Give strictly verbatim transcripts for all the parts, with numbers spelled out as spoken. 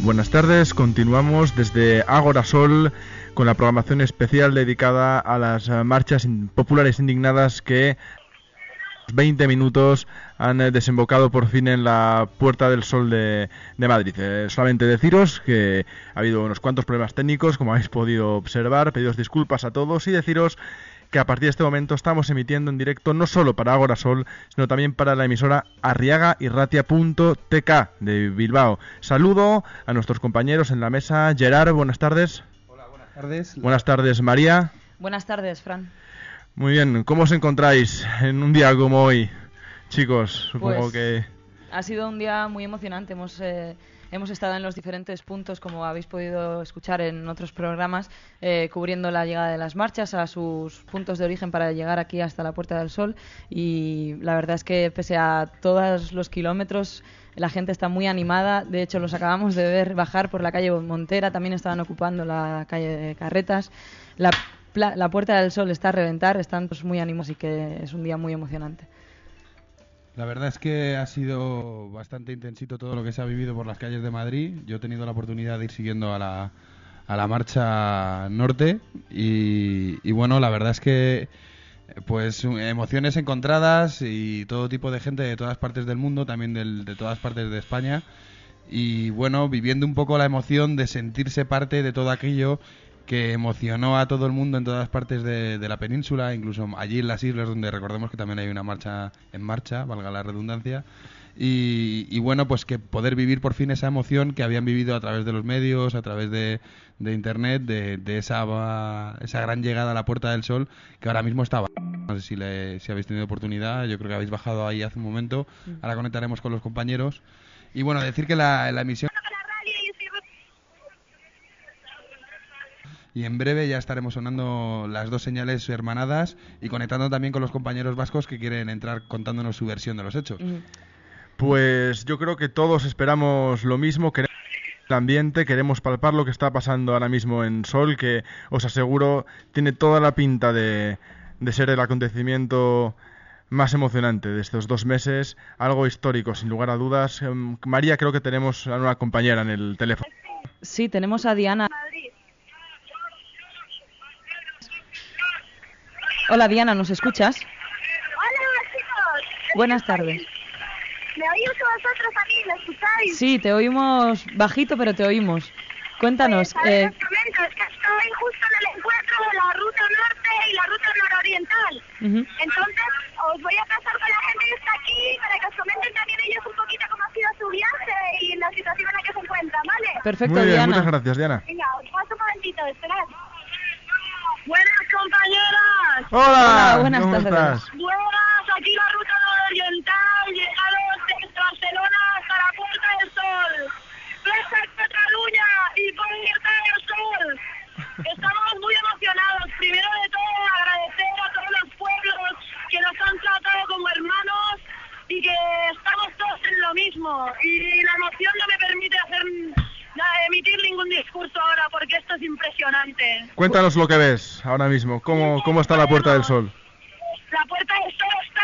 Buenas tardes, continuamos desde Ágora Sol con la programación especial dedicada a las marchas populares indignadas que veinte minutos han desembocado por fin en la Puerta del Sol de, de Madrid. Eh, solamente deciros que ha habido unos cuantos problemas técnicos, como habéis podido observar, pediros disculpas a todos y deciros que a partir de este momento estamos emitiendo en directo no solo para Ágora Sol, sino también para la emisora arriaga irratia punto t k de Bilbao. Saludo a nuestros compañeros en la mesa. Gerard, buenas tardes. Hola, buenas tardes. Buenas tardes, María. Buenas tardes, Fran. Muy bien, ¿cómo os encontráis en un día como hoy, chicos? Supongo pues, que... ha sido un día muy emocionante. Hemos... Eh... Hemos estado en los diferentes puntos, como habéis podido escuchar en otros programas, eh, cubriendo la llegada de las marchas a sus puntos de origen para llegar aquí hasta la Puerta del Sol. Y la verdad es que pese a todos los kilómetros, la gente está muy animada. De hecho, los acabamos de ver bajar por la calle Montera. También estaban ocupando la calle de Carretas. La, la Puerta del Sol está a reventar. Están pues, muy animados y que es un día muy emocionante. La verdad es que ha sido bastante intensito todo lo que se ha vivido por las calles de Madrid. Yo he tenido la oportunidad de ir siguiendo a la, a la marcha norte y, y bueno, la verdad es que pues emociones encontradas y todo tipo de gente de todas partes del mundo, también del, de todas partes de España. Y bueno, viviendo un poco la emoción de sentirse parte de todo aquello que emocionó a todo el mundo en todas partes de, de la península, incluso allí en las islas, donde recordemos que también hay una marcha en marcha, valga la redundancia, y, y bueno, pues que poder vivir por fin esa emoción que habían vivido a través de los medios, a través de, de internet, de, de esa, esa gran llegada a la Puerta del Sol, que ahora mismo estaba. No sé si, le, si habéis tenido oportunidad, yo creo que habéis bajado ahí hace un momento, ahora conectaremos con los compañeros, y bueno, decir que la, la emisión... Y en breve ya estaremos sonando las dos señales hermanadas y conectando también con los compañeros vascos que quieren entrar contándonos su versión de los hechos. Pues yo creo que todos esperamos lo mismo, queremos el ambiente, queremos palpar lo que está pasando ahora mismo en Sol, que os aseguro tiene toda la pinta de, de ser el acontecimiento más emocionante de estos dos meses, algo histórico sin lugar a dudas. María, creo que tenemos a una compañera en el teléfono. Sí, tenemos a Diana. Hola Diana, ¿nos escuchas? Hola chicos. Buenas tardes. ¿Me oís vosotros a mí? ¿Me escucháis? Sí, te oímos bajito, pero te oímos. Cuéntanos. Pues, eh... os comento, es que estoy justo en el encuentro de la ruta norte y la ruta nororiental. Uh-huh. Entonces, os voy a pasar con la gente que está aquí para que os comenten también ellos un poquito cómo ha sido su viaje y la situación en la que se encuentran, ¿vale? Perfecto, Muy bien, Diana. muchas gracias, Diana. Venga, os paso un momentito, esperad. Buenas compañeras. Hola, Hola, buenas ¿cómo tardes. estás? Buenas, aquí la ruta nororiental, llegados desde Barcelona hasta la Puerta del Sol. ¡Plaza Cataluña y Puerta del Sol! Estamos muy emocionados. Primero de todo, agradecer a todos los pueblos que nos han tratado como hermanos y que estamos todos en lo mismo. Y la emoción no me permite hacer emitir ningún discurso ahora porque esto es impresionante. Cuéntanos lo que ves ahora mismo. ¿Cómo, cómo está la Puerta del Sol? La Puerta del Sol está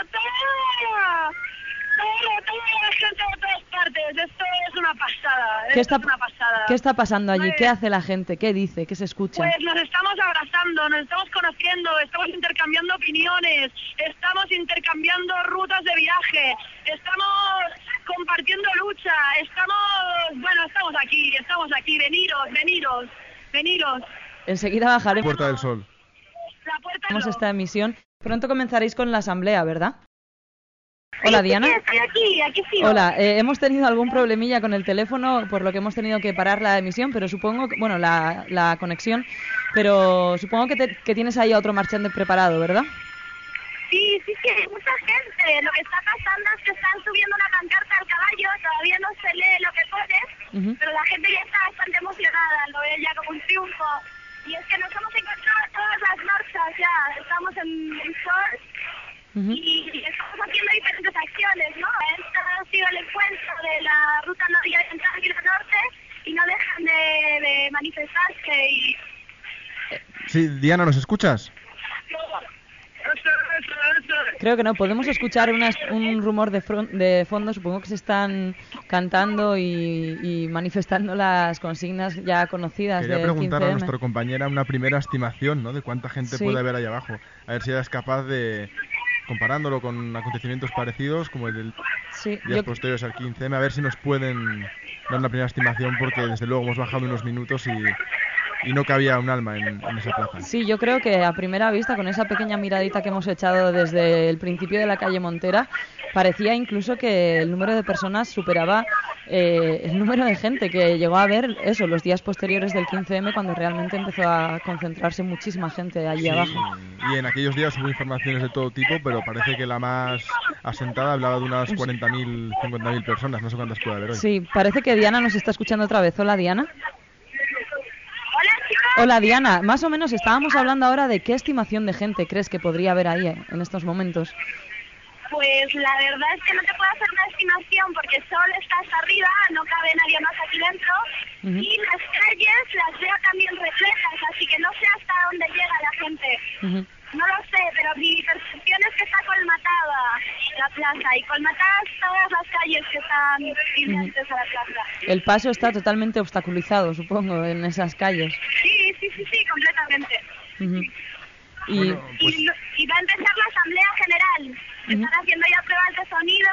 rotada. Todo, toda la gente de todas partes. Esto es una pasada. ¿Qué Esto está, es una pasada. ¿Qué está pasando allí? Pues, ¿Qué hace la gente? ¿Qué dice? ¿Qué se escucha? Pues nos estamos abrazando, nos estamos conociendo, estamos intercambiando opiniones, estamos intercambiando rutas de viaje, estamos compartiendo lucha, estamos, bueno, estamos aquí, estamos aquí, veniros, veniros, veniros. Enseguida bajaremos. Puerta del Sol. La Puerta Tenemos del Sol. esta emisión. Pronto comenzaréis con la asamblea, ¿verdad? Sí, Hola, sí, Diana. sí, estoy aquí, aquí sigo. Hola, eh, hemos tenido algún problemilla con el teléfono, por lo que hemos tenido que parar la emisión, pero supongo que, bueno, la, la conexión, pero supongo que, te, que tienes ahí a otro marchante preparado, ¿verdad? Sí, sí, sí, hay mucha gente. Lo que está pasando es que están subiendo una pancarta al caballo, todavía no se lee lo que pone, uh-huh. pero la gente ya está bastante emocionada, lo ve ya como un triunfo. Y es que nos hemos encontrado todas las marchas ya, estamos en, en Sol. Uh-huh. Y estamos haciendo diferentes acciones, ¿no? Este ha sido el encuentro de la ruta nororiental y la norte y no dejan de, de manifestarse y... Sí, Diana, ¿nos escuchas? Creo que no, podemos escuchar unas, un rumor de, front, de fondo, supongo que se están cantando y, y manifestando las consignas ya conocidas Quería del preguntar quince eme. a nuestra compañera una primera estimación, ¿no?, de cuánta gente Sí. puede haber ahí abajo. A ver si ella es capaz de, comparándolo con acontecimientos parecidos, como el del Sí, días yo, posteriores al quince eme, a ver si nos pueden dar una primera estimación, porque desde luego hemos bajado unos minutos y, y no cabía un alma en, en esa plaza. sí, yo creo que a primera vista, con esa pequeña miradita que hemos echado desde el principio de la calle Montera, parecía incluso que el número de personas superaba eh, el número de gente que llegó a ver eso los días posteriores del quince eme, cuando realmente empezó a concentrarse muchísima gente allí Sí, abajo. y en aquellos días hubo informaciones de todo tipo, pero parece que la más asentada hablaba de unas cuarenta mil, cincuenta mil personas, no sé cuántas puede haber hoy. Sí, parece que Diana nos está escuchando otra vez. Hola, Diana. Hola, chicos. Hola, Diana. Más o menos estábamos hablando ahora de qué estimación de gente crees que podría haber ahí eh, en estos momentos. Pues la verdad es que no te puedo hacer una estimación porque el sol está hasta arriba, no cabe nadie más aquí dentro. Ujú. Y las calles las veo también repletas, así que no sé hasta dónde llega la gente. Ujú. No lo sé, pero mi percepción es que está colmatada la plaza y colmatadas todas las calles que están inherentes a la plaza. El paso está totalmente obstaculizado, supongo, en esas calles. Sí, sí, sí, sí, completamente. Ujú. Y Bueno, pues Y, y va a empezar la asamblea general. Ujú. Están haciendo ya pruebas de sonido,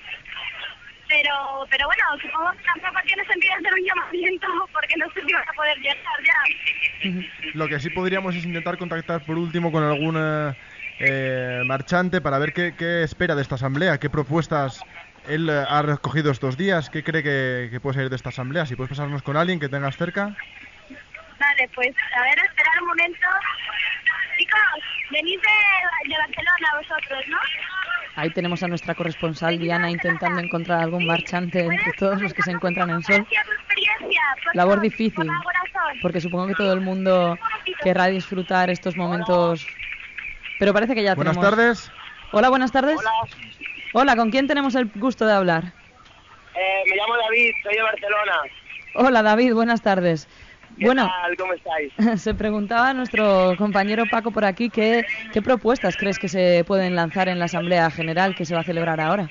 pero pero bueno, supongo que tampoco tiene sentido hacer un llamamiento porque no sé si vas a poder llegar ya. ujú. lo que sí podríamos es intentar contactar por último con algún eh, eh, marchante para ver qué, qué espera de esta asamblea, qué propuestas él eh, ha recogido estos días, qué cree que, que puede salir de esta asamblea. Si puedes pasarnos con alguien que tengas cerca. Vale, pues a ver, esperar un momento. Chicos, venís de, de Barcelona vosotros, ¿no? Ahí tenemos a nuestra corresponsal Diana intentando encontrar algún marchante entre todos los que se encuentran en Sol. Gracias, tu experiencia. Por Labor favor, difícil, por favor, a Sol. porque supongo que todo el mundo querrá disfrutar estos momentos. Pero parece que ya Buenas tenemos... tardes. Hola, buenas tardes. Hola, Hola, ¿con quién tenemos el gusto de hablar? eh, me llamo David, soy de Barcelona. Hola, David, buenas tardes. ¿Qué Bueno, tal? ¿Cómo estáis? se preguntaba nuestro compañero Paco por aquí qué, qué propuestas crees que se pueden lanzar en la Asamblea General que se va a celebrar ahora.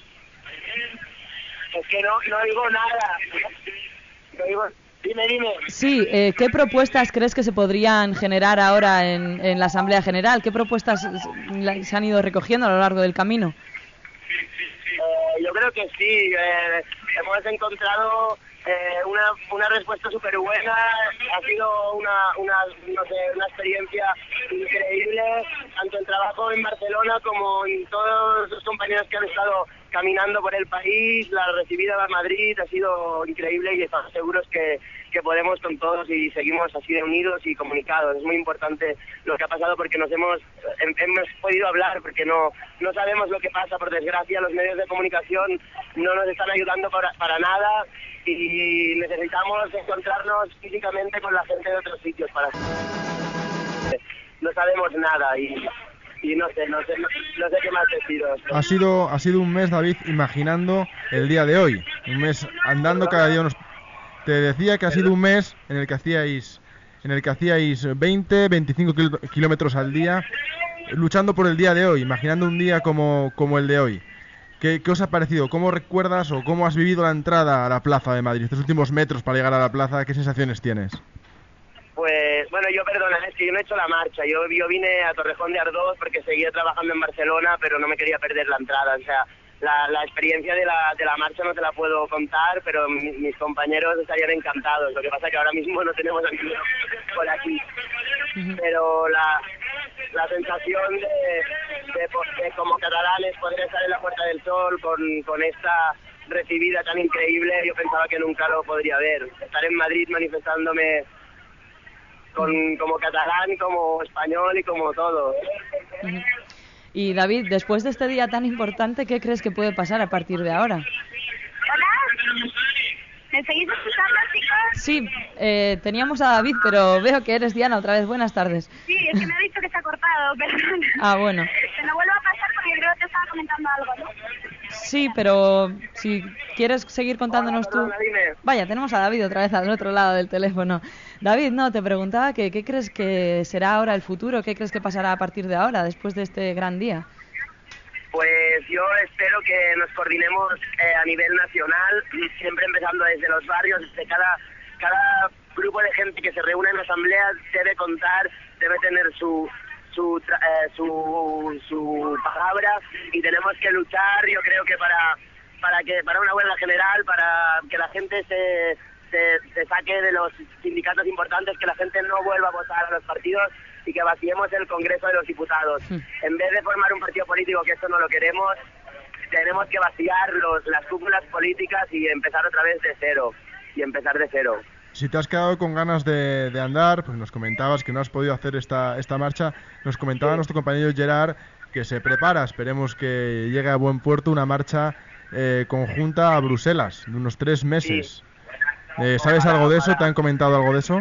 Es que no, no oigo nada. No oigo... Dime, dime. Sí, eh, ¿qué propuestas crees que se podrían generar ahora en, en la Asamblea General? ¿Qué propuestas s- se han ido recogiendo a lo largo del camino? Eh, yo creo que sí. Eh, hemos encontrado eh, una, una respuesta súper buena. Ha sido una, una, no sé, una experiencia increíble, tanto el trabajo en Barcelona como en todos los compañeros que han estado caminando por el país. La recibida en Madrid ha sido increíble y estamos seguros que, que podemos con todos y seguimos así de unidos y comunicados. Es muy importante lo que ha pasado porque nos hemos hem- hemos podido hablar, porque no no sabemos lo que pasa. Por desgracia, los medios de comunicación no nos están ayudando para, para nada y necesitamos encontrarnos físicamente con la gente de otros sitios para... No sabemos nada y... Y no sé, no sé, no, no sé qué más deciros. Ha sido, ha sido un mes, David, imaginando el día de hoy. Un mes andando cada día unos... Te decía que ha sido un mes en el que hacíais, en el que hacíais veinte, veinticinco kil- kilómetros al día, luchando por el día de hoy, imaginando un día como, como el de hoy. ¿Qué, ¿Qué os ha parecido? ¿Cómo recuerdas o cómo has vivido la entrada a la Plaza de Madrid? Estos últimos metros para llegar a la plaza, ¿qué sensaciones tienes? Pues, bueno, yo perdona, es que yo no he hecho la marcha. Yo, yo vine a Torrejón de Ardoz porque seguía trabajando en Barcelona, pero no me quería perder la entrada. O sea, la, la experiencia de la, de la marcha no te la puedo contar, pero mi- mis compañeros estarían encantados. Lo que pasa es que ahora mismo no tenemos a ninguno por aquí. Pero la, la sensación de, de, po- de como catalanes poder estar en la Puerta del Sol con, con esta recibida tan increíble, yo pensaba que nunca lo podría ver. Estar en Madrid manifestándome con, como catalán, como español y como todo. Ujú. Y David, después de este día tan importante, ¿qué crees que puede pasar a partir de ahora? Hola. ¿Me seguís escuchando, chicos? Sí, eh, teníamos a David, pero veo que eres Diana otra vez. Buenas tardes. Sí, es que me ha dicho que está cortado, perdón. Ah, bueno. Que no vuelva a pasar porque creo que te estaba comentando algo, ¿no? Sí, pero si quieres seguir contándonos tú... Perdona, dime. Vaya, tenemos a David otra vez al otro lado del teléfono. David, no, te preguntaba que qué crees que será ahora el futuro, qué crees que pasará a partir de ahora, después de este gran día. Pues Pues yo espero que nos coordinemos eh, a nivel nacional, siempre empezando desde los barrios, desde cada, cada grupo de gente que se reúne en la asamblea debe contar, debe tener su su, eh, su su palabra, y tenemos que luchar, yo creo que para para que para una huelga general, para que la gente se, se, se saque de los sindicatos importantes, que la gente no vuelva a votar a los partidos y que vaciemos el Congreso de los Diputados. Sí. En vez de formar un partido político, que esto no lo queremos, tenemos que vaciar los, las cúpulas políticas y empezar otra vez de cero, y empezar de cero. Si te has quedado con ganas de, de andar, pues nos comentabas que no has podido hacer esta, esta marcha, nos comentaba sí. nuestro compañero Gerard que se prepara, esperemos que llegue a buen puerto, una marcha eh, conjunta a Bruselas, de unos tres meses. Sí. Eh, ¿Sabes algo de eso? ¿Te han comentado algo de eso?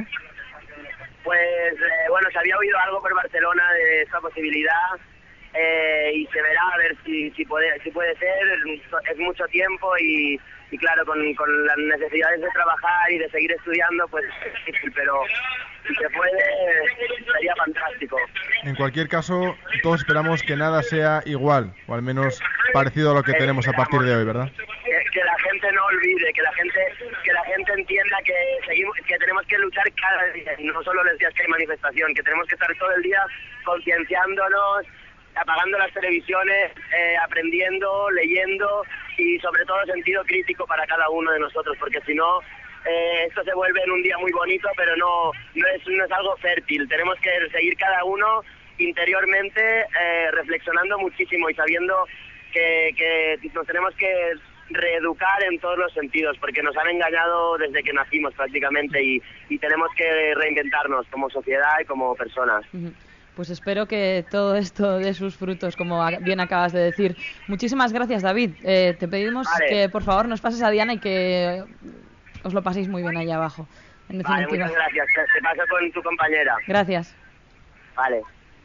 Pues eh, bueno, se había oído algo por Barcelona de esta posibilidad, eh, y se verá a ver si si puede si puede ser. Es mucho tiempo y, y claro, con, con las necesidades de trabajar y de seguir estudiando, pues es difícil, pero si se puede sería fantástico. En cualquier caso, todos esperamos que nada sea igual, o al menos parecido a lo que eh, tenemos a partir de hoy, ¿verdad? Que, que la gente no olvide, que la gente que la gente entienda que seguimos, que tenemos que luchar cada día, y no solo los días que hay manifestación, que tenemos que estar todo el día concienciándonos, apagando las televisiones, eh, aprendiendo, leyendo, y sobre todo sentido crítico para cada uno de nosotros, porque si no eh, esto se vuelve en un día muy bonito, pero no no es no es algo fértil. Tenemos que seguir cada uno interiormente eh, reflexionando muchísimo y sabiendo que, que nos tenemos que reeducar en todos los sentidos, porque nos han engañado desde que nacimos prácticamente, y, y tenemos que reinventarnos como sociedad y como personas. Uh-huh. Pues espero que todo esto dé sus frutos, como bien acabas de decir. Muchísimas gracias, David. Eh, te pedimos vale. que por favor nos pases a Diana y que os lo paséis muy bien allá abajo. En vale, muchas gracias. Te, te paso con tu compañera. Gracias. Vale.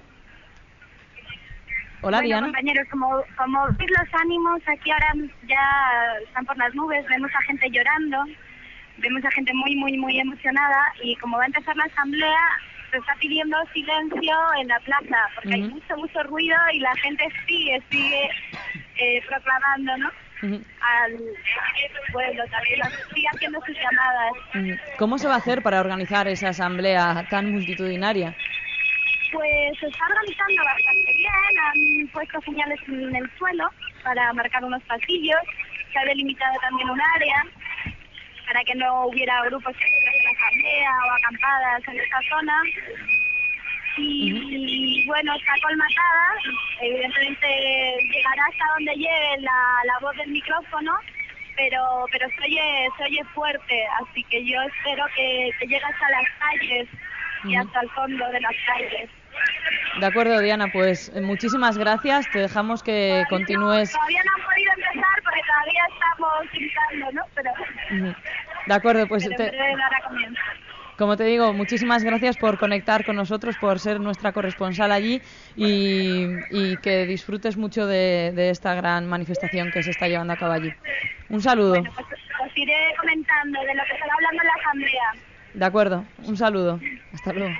Hola, bueno, Diana. Compañeros, como, como veis, los ánimos aquí ahora ya están por las nubes. Vemos a gente llorando, vemos a gente muy, muy, muy emocionada, y como va a empezar la asamblea, se está pidiendo silencio en la plaza, porque uh-huh. hay mucho, mucho ruido y la gente sigue, sigue eh, proclamando, ¿no? Uh-huh. Al pueblo también, sigue haciendo sus llamadas. Uh-huh. ¿Cómo se va a hacer para organizar esa asamblea tan multitudinaria? Pues se está organizando bastante bien, han puesto señales en el suelo para marcar unos pasillos, se ha delimitado también un área para que no hubiera grupos de la asamblea o acampadas en esta zona. Y, uh-huh. y bueno, está colmatada, evidentemente llegará hasta donde llegue la, la voz del micrófono, pero pero se oye, se oye fuerte, así que yo espero que, que llegue hasta las calles uh-huh. y hasta el fondo de las calles. De acuerdo, Diana, pues muchísimas gracias, te dejamos que todavía continúes. No, todavía no han podido empezar porque todavía estamos pintando, ¿no? Pero, uh-huh. De acuerdo, pues pero te, dará comienzo. Como te digo, muchísimas gracias por conectar con nosotros, por ser nuestra corresponsal allí, y, y que disfrutes mucho de, de esta gran manifestación que se está llevando a cabo allí. Un saludo. Bueno, pues os iré comentando de lo que se va hablando en la asamblea. De acuerdo, un saludo. Hasta luego.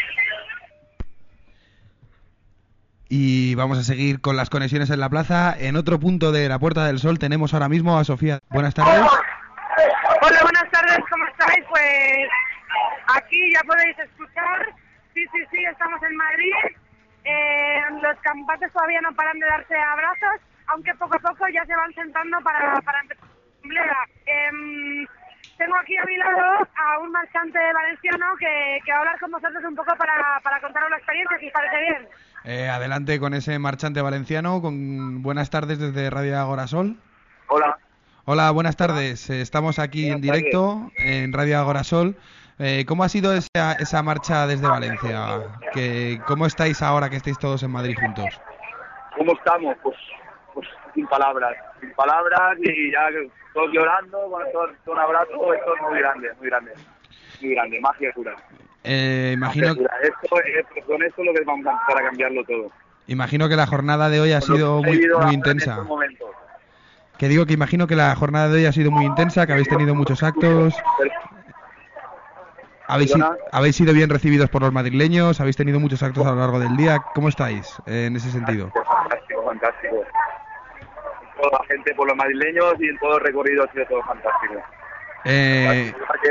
Y vamos a seguir con las conexiones en la plaza. En otro punto de la Puerta del Sol tenemos ahora mismo a Sofía. Buenas tardes. Hola, buenas tardes, ¿cómo estáis? Pues aquí ya podéis escuchar. Sí, sí, sí, estamos en Madrid. Eh, los campantes todavía no paran de darse abrazos, aunque poco a poco ya se van sentando para, para empezar la asamblea. Eh, tengo aquí a mi lado a un marchante valenciano que, que va a hablar con vosotros un poco para, para contaros la experiencia, si os parece bien. Eh, adelante con ese marchante valenciano. Con buenas tardes desde Radio Agorasol. Hola. Hola, buenas tardes. Estamos aquí buenas en directo tardes. En Radio Agorasol. Eh, ¿Cómo ha sido esa, esa marcha desde Valencia? ¿Que, ¿Cómo estáis ahora que estáis todos en Madrid juntos? ¿Cómo estamos? Pues, pues sin palabras, sin palabras y ya todos llorando, con todo, todo un abrazo. Esto es muy grande, muy grande, muy grande, magia pura. Eh, imagino magia pura. Esto, esto, con esto es lo que vamos a empezar a cambiarlo todo. Imagino que la jornada de hoy ha con sido muy, muy intensa. Que digo que imagino que la jornada de hoy ha sido muy intensa, que habéis tenido muchos actos. ¿Habéis, ¿Habéis sido bien recibidos por los madrileños? ¿Habéis tenido muchos actos a lo largo del día? ¿Cómo estáis eh, en ese sentido? Fantástico, fantástico. toda la gente, por los madrileños, y en todo el recorrido ha sido todo fantástico. Eh...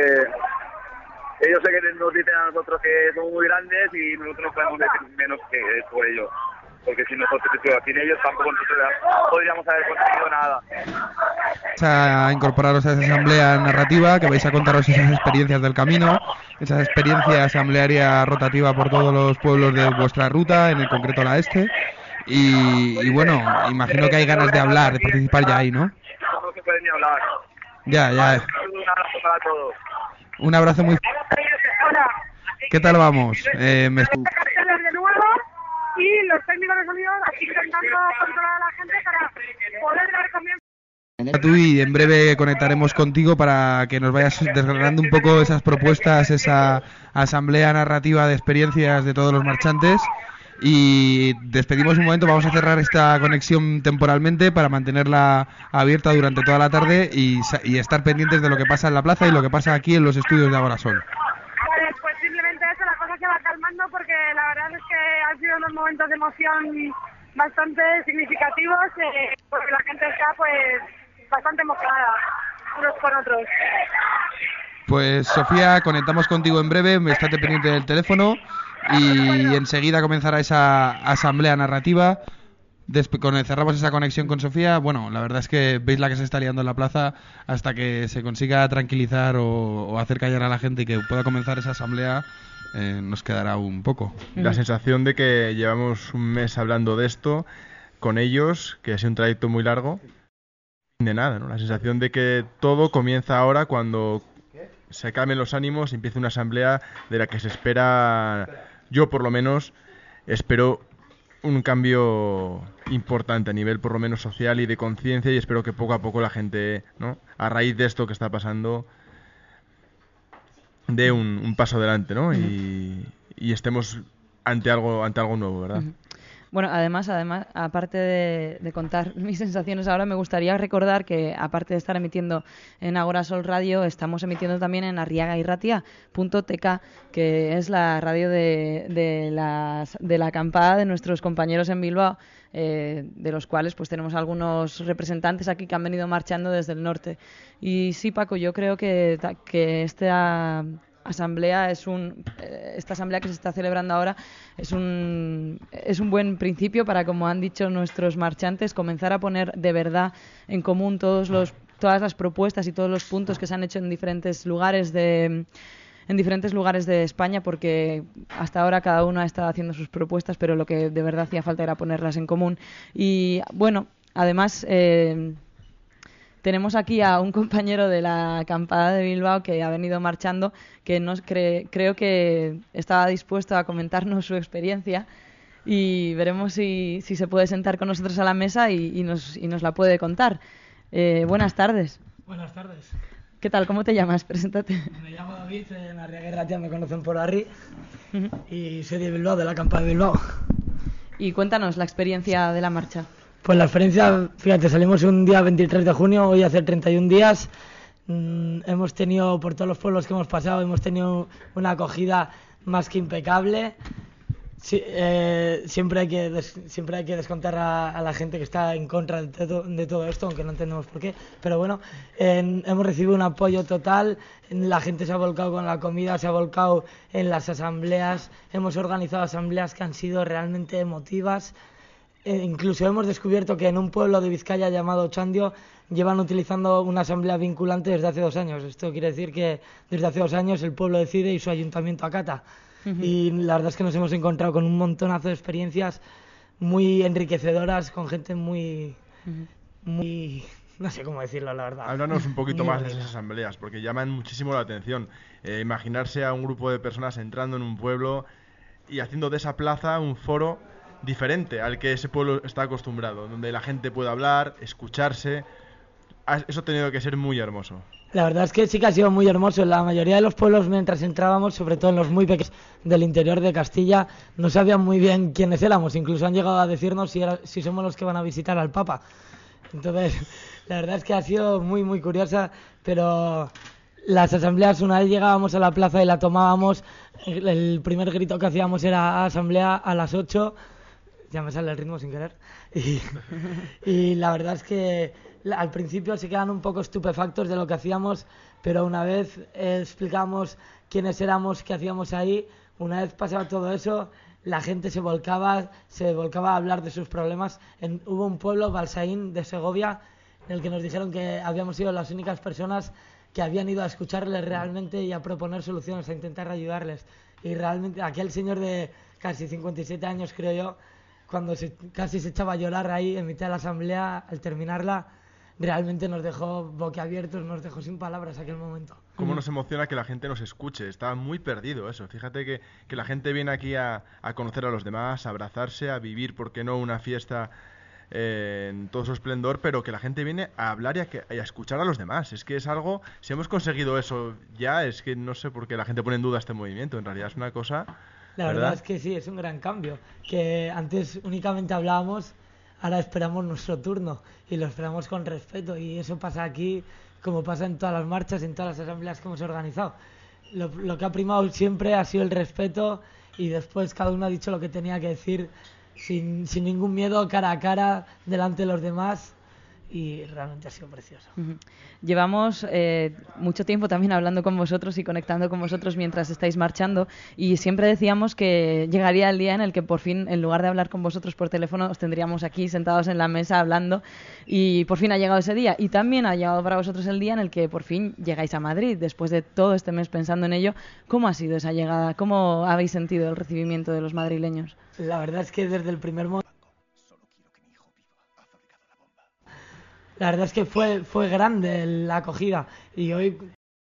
Que ellos sé que nos dicen a nosotros que somos muy grandes y nosotros no podemos decir menos que por ellos. Porque si nosotros, sin ellos tampoco nosotros podríamos haber conseguido nada. A incorporaros a esa asamblea narrativa, que vais a contaros esas experiencias del camino, esa experiencia asamblearia rotativa por todos los pueblos de vuestra ruta, en el concreto la este. Y, y bueno, imagino que hay ganas de hablar, de participar ya ahí, ¿no? No se puede ni hablar. Ya, ya. Un abrazo para todos. Un abrazo muy... ¿Qué tal vamos? Eh, me... de nuevo y los técnicos de sonido aquí intentando controlar a la gente para poder dar comienzo. Tú y en breve conectaremos contigo para que nos vayas desgranando un poco esas propuestas, esa asamblea narrativa de experiencias de todos los marchantes. Y despedimos un momento, vamos a cerrar esta conexión temporalmente para mantenerla abierta durante toda la tarde y, y estar pendientes de lo que pasa en la plaza y lo que pasa aquí en los estudios de Agora Sol. Vale, pues simplemente eso, la cosa se va calmando porque la verdad es que han sido unos momentos de emoción bastante significativos, eh, porque la gente está pues bastante emocionada unos con otros. Pues Sofía, conectamos contigo en breve, estate pendiente del teléfono y enseguida comenzará esa asamblea narrativa. Despe- con, cerramos esa conexión con Sofía. Bueno, la verdad es que veis la que se está liando en la plaza. Hasta que se consiga tranquilizar o, o hacer callar a la gente y que pueda comenzar esa asamblea, eh, nos quedará un poco. La sensación de que llevamos un mes hablando de esto con ellos, que ha sido un trayecto muy largo, de nada, ¿no? La sensación de que todo comienza ahora cuando se calmen los ánimos y empiece una asamblea de la que se espera, yo por lo menos espero un cambio importante a nivel por lo menos social y de conciencia, y espero que poco a poco la gente, ¿no?, a raíz de esto que está pasando, dé un, un paso adelante, ¿no? Y, y estemos ante algo ante algo nuevo, ¿verdad? Bueno, además, además, aparte de, de contar mis sensaciones ahora, me gustaría recordar que, aparte de estar emitiendo en Agora Sol Radio, estamos emitiendo también en arriaga irratia punto t k, que es la radio de, de, las, de la acampada de nuestros compañeros en Bilbao, eh, de los cuales pues tenemos algunos representantes aquí que han venido marchando desde el norte. Y sí, Paco, yo creo que, que esta asamblea es un esta asamblea que se está celebrando ahora es un es un buen principio para, como han dicho nuestros marchantes, comenzar a poner de verdad en común todos los todas las propuestas y todos los puntos que se han hecho en diferentes lugares de en diferentes lugares de España, porque hasta ahora cada uno ha estado haciendo sus propuestas, pero lo que de verdad hacía falta era ponerlas en común. Y bueno, además eh, tenemos aquí a un compañero de la acampada de Bilbao que ha venido marchando, que nos cree, creo que estaba dispuesto a comentarnos su experiencia, y veremos si, si se puede sentar con nosotros a la mesa y, y, nos, y nos la puede contar. Eh, buenas tardes. Buenas tardes. ¿Qué tal? ¿Cómo te llamas? Preséntate. Me llamo David, en Arriaga Irratia me conocen por Arri, uh-huh. y soy de Bilbao, de la acampada de Bilbao. Y cuéntanos la experiencia de la marcha. Pues la experiencia, fíjate, salimos un día veintitrés de junio, hoy hace treinta y un días. Mm, hemos tenido, por todos los pueblos que hemos pasado, hemos tenido una acogida más que impecable. Sí, eh, siempre hay que des, siempre hay que descontar a, a la gente que está en contra de todo, de todo esto, aunque no entendemos por qué. Pero bueno, eh, hemos recibido un apoyo total, la gente se ha volcado con la comida, se ha volcado en las asambleas, hemos organizado asambleas que han sido realmente emotivas. Eh, incluso hemos descubierto que en un pueblo de Vizcaya llamado Chandio llevan utilizando una asamblea vinculante desde hace dos años. Esto quiere decir que desde hace dos años el pueblo decide y su ayuntamiento acata. Uh-huh. Y la verdad es que nos hemos encontrado con un montonazo de experiencias muy enriquecedoras, con gente muy... Uh-huh. muy... no sé cómo decirlo, la verdad. Háblanos un poquito más de esas asambleas, porque llaman muchísimo la atención. Eh, imaginarse a un grupo de personas entrando en un pueblo y haciendo de esa plaza un foro diferente al que ese pueblo está acostumbrado, donde la gente puede hablar, escucharse. Eso ha tenido que ser muy hermoso. La verdad es que sí que ha sido muy hermoso. En la mayoría de los pueblos, mientras entrábamos, sobre todo en los muy pequeños del interior de Castilla, no sabían muy bien quiénes éramos. Incluso han llegado a decirnos si, era, si somos los que van a visitar al Papa. Entonces, la verdad es que ha sido muy, muy curiosa, pero las asambleas, una vez llegábamos a la plaza y la tomábamos, el primer grito que hacíamos era asamblea a las ocho. ya me sale el ritmo sin querer. Y, y la verdad es que al principio se quedan un poco estupefactos de lo que hacíamos, pero una vez eh, explicamos quiénes éramos, qué hacíamos ahí, una vez pasaba todo eso, la gente se volcaba, se volcaba a hablar de sus problemas. En, hubo un pueblo, Balsaín, de Segovia, en el que nos dijeron que habíamos sido las únicas personas que habían ido a escucharles realmente y a proponer soluciones, a intentar ayudarles. Y realmente aquel señor de casi cincuenta y siete años, creo yo, cuando se, casi se echaba a llorar ahí en mitad de la asamblea, al terminarla, realmente nos dejó boquiabiertos, nos dejó sin palabras aquel momento. Cómo nos emociona que la gente nos escuche, está muy perdido eso. Fíjate que, que la gente viene aquí a, a conocer a los demás, a abrazarse, a vivir, ¿por qué no?, una fiesta eh, en todo su esplendor, pero que la gente viene a hablar y a, que, y a escuchar a los demás. Es que es algo, si hemos conseguido eso ya, es que no sé por qué la gente pone en duda este movimiento, en realidad es una cosa... La verdad, ¿verdad? Es que sí, es un gran cambio, que antes únicamente hablábamos, ahora esperamos nuestro turno y lo esperamos con respeto, y eso pasa aquí como pasa en todas las marchas, en todas las asambleas que hemos organizado. Lo, lo que ha primado siempre ha sido el respeto, y después cada uno ha dicho lo que tenía que decir sin, sin ningún miedo, cara a cara, delante de los demás, y realmente ha sido precioso. Uh-huh. Llevamos eh, mucho tiempo también hablando con vosotros y conectando con vosotros mientras estáis marchando, y siempre decíamos que llegaría el día en el que por fin, en lugar de hablar con vosotros por teléfono, os tendríamos aquí sentados en la mesa hablando, y por fin ha llegado ese día. Y también ha llegado para vosotros el día en el que por fin llegáis a Madrid, después de todo este mes pensando en ello. ¿Cómo ha sido esa llegada? ¿Cómo habéis sentido el recibimiento de los madrileños? La verdad es que desde el primer momento La verdad es que fue, fue grande la acogida, y hoy...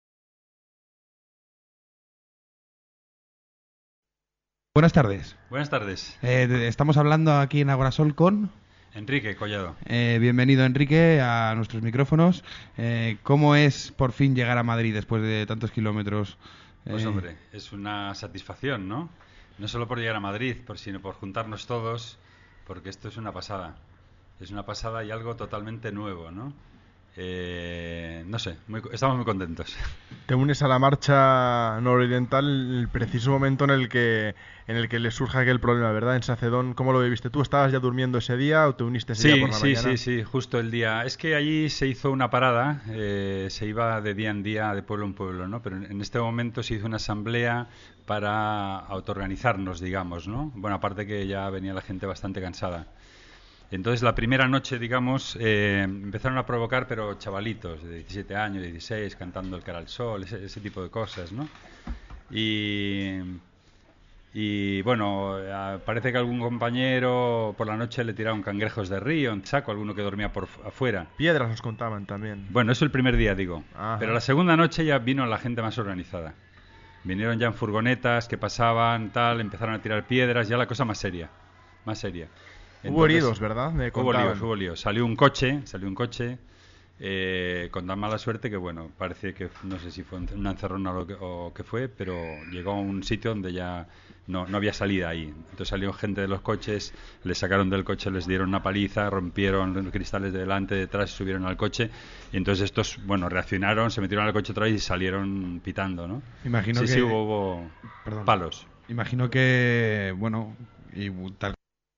Buenas tardes. Buenas tardes. Eh, estamos hablando aquí en Agorasol con... Enrique Collado. Eh, bienvenido, Enrique, a nuestros micrófonos. Eh, ¿Cómo es por fin llegar a Madrid después de tantos kilómetros? Pues Eh, hombre, es una satisfacción, ¿no? No solo por llegar a Madrid, por, sino por juntarnos todos, porque esto es una pasada. Es una pasada y algo totalmente nuevo, ¿no? Eh, no sé, muy, estamos muy contentos. Te unes a la marcha nororiental en el preciso momento en el que en el que le surge aquel problema, ¿verdad? En Sacedón, ¿cómo lo viviste tú? ¿Estabas ya durmiendo ese día o te uniste ese sí, día por la sí, mañana? Sí, sí, sí, justo el día. Es que allí se hizo una parada, eh, se iba de día en día, de pueblo en pueblo, ¿no? Pero en este momento se hizo una asamblea para autoorganizarnos, digamos, ¿no? Bueno, aparte que ya venía la gente bastante cansada. Entonces, la primera noche, digamos, eh, empezaron a provocar, pero chavalitos de diecisiete años, dieciséis, cantando El cara al sol, ese, ese tipo de cosas, ¿no? Y, y bueno, eh, parece que algún compañero por la noche le tiraron cangrejos de río, en saco, alguno que dormía por afuera. Piedras nos contaban también. Bueno, eso el primer día, digo. Ajá. Pero la segunda noche ya vino la gente más organizada. Vinieron ya en furgonetas que pasaban, tal, empezaron a tirar piedras, ya la cosa más seria, más seria. Entonces, hubo heridos, ¿verdad? Me hubo líos, hubo líos. Salió un coche, salió un coche eh, con tan mala suerte que, bueno, parece que no sé si fue una encerrona o, que, o qué fue, pero llegó a un sitio donde ya no, no había salida ahí. Entonces salió gente de los coches, les sacaron del coche, les dieron una paliza, rompieron los cristales de delante, detrás, subieron al coche, y entonces estos, bueno, reaccionaron, se metieron al coche otra vez y salieron pitando, ¿no? Imagino sí, que... sí, hubo, hubo Perdón. palos. Imagino que, bueno, y tal...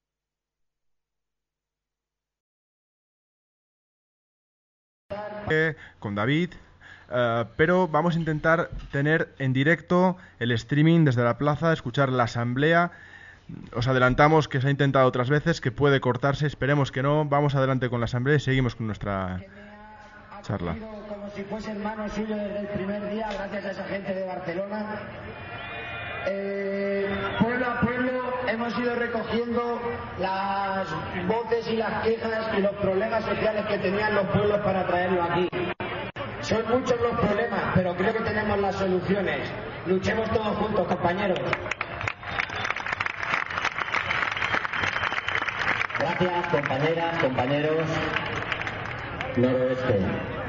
con David, uh, pero vamos a intentar tener en directo el streaming desde la plaza, escuchar la asamblea. Os adelantamos que se ha intentado otras veces, que puede cortarse, esperemos que no. Vamos adelante con la asamblea y seguimos con nuestra charla. Como si fuese hermano suyo desde el primer día, gracias a esa gente de Barcelona. Eh, pueblo a pueblo hemos ido recogiendo las voces y las quejas y los problemas sociales que tenían los pueblos para traerlo aquí. Son muchos los problemas, pero creo que tenemos las soluciones. Luchemos todos juntos, compañeros. Gracias, compañeras, compañeros. Noroeste.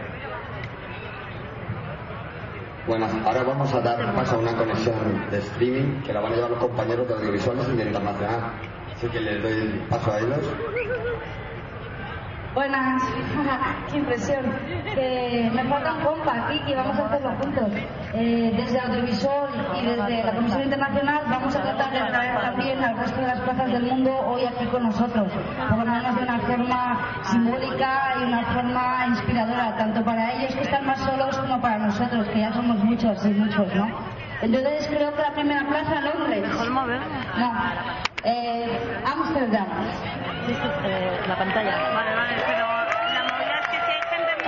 Bueno, ahora vamos a dar paso a una conexión de streaming que la van a llevar los compañeros de audiovisuales y de internacional. Así que les doy paso a ellos. Buenas, qué impresión. Que me falta un compa aquí, que vamos a hacerlo juntos. Eh, desde Audiovisual y desde la Comisión Internacional vamos a tratar de traer también al resto de las plazas del mundo hoy aquí con nosotros, por lo menos de una forma simbólica y una forma inspiradora, tanto para ellos que están más solos como para nosotros, que ya somos muchos y muchos, ¿no? Entonces creo que la primera plaza, Londres. No, eh, Ámsterdam. Eh, la pantalla. Vale, vale, pero la movida es que si hay gente en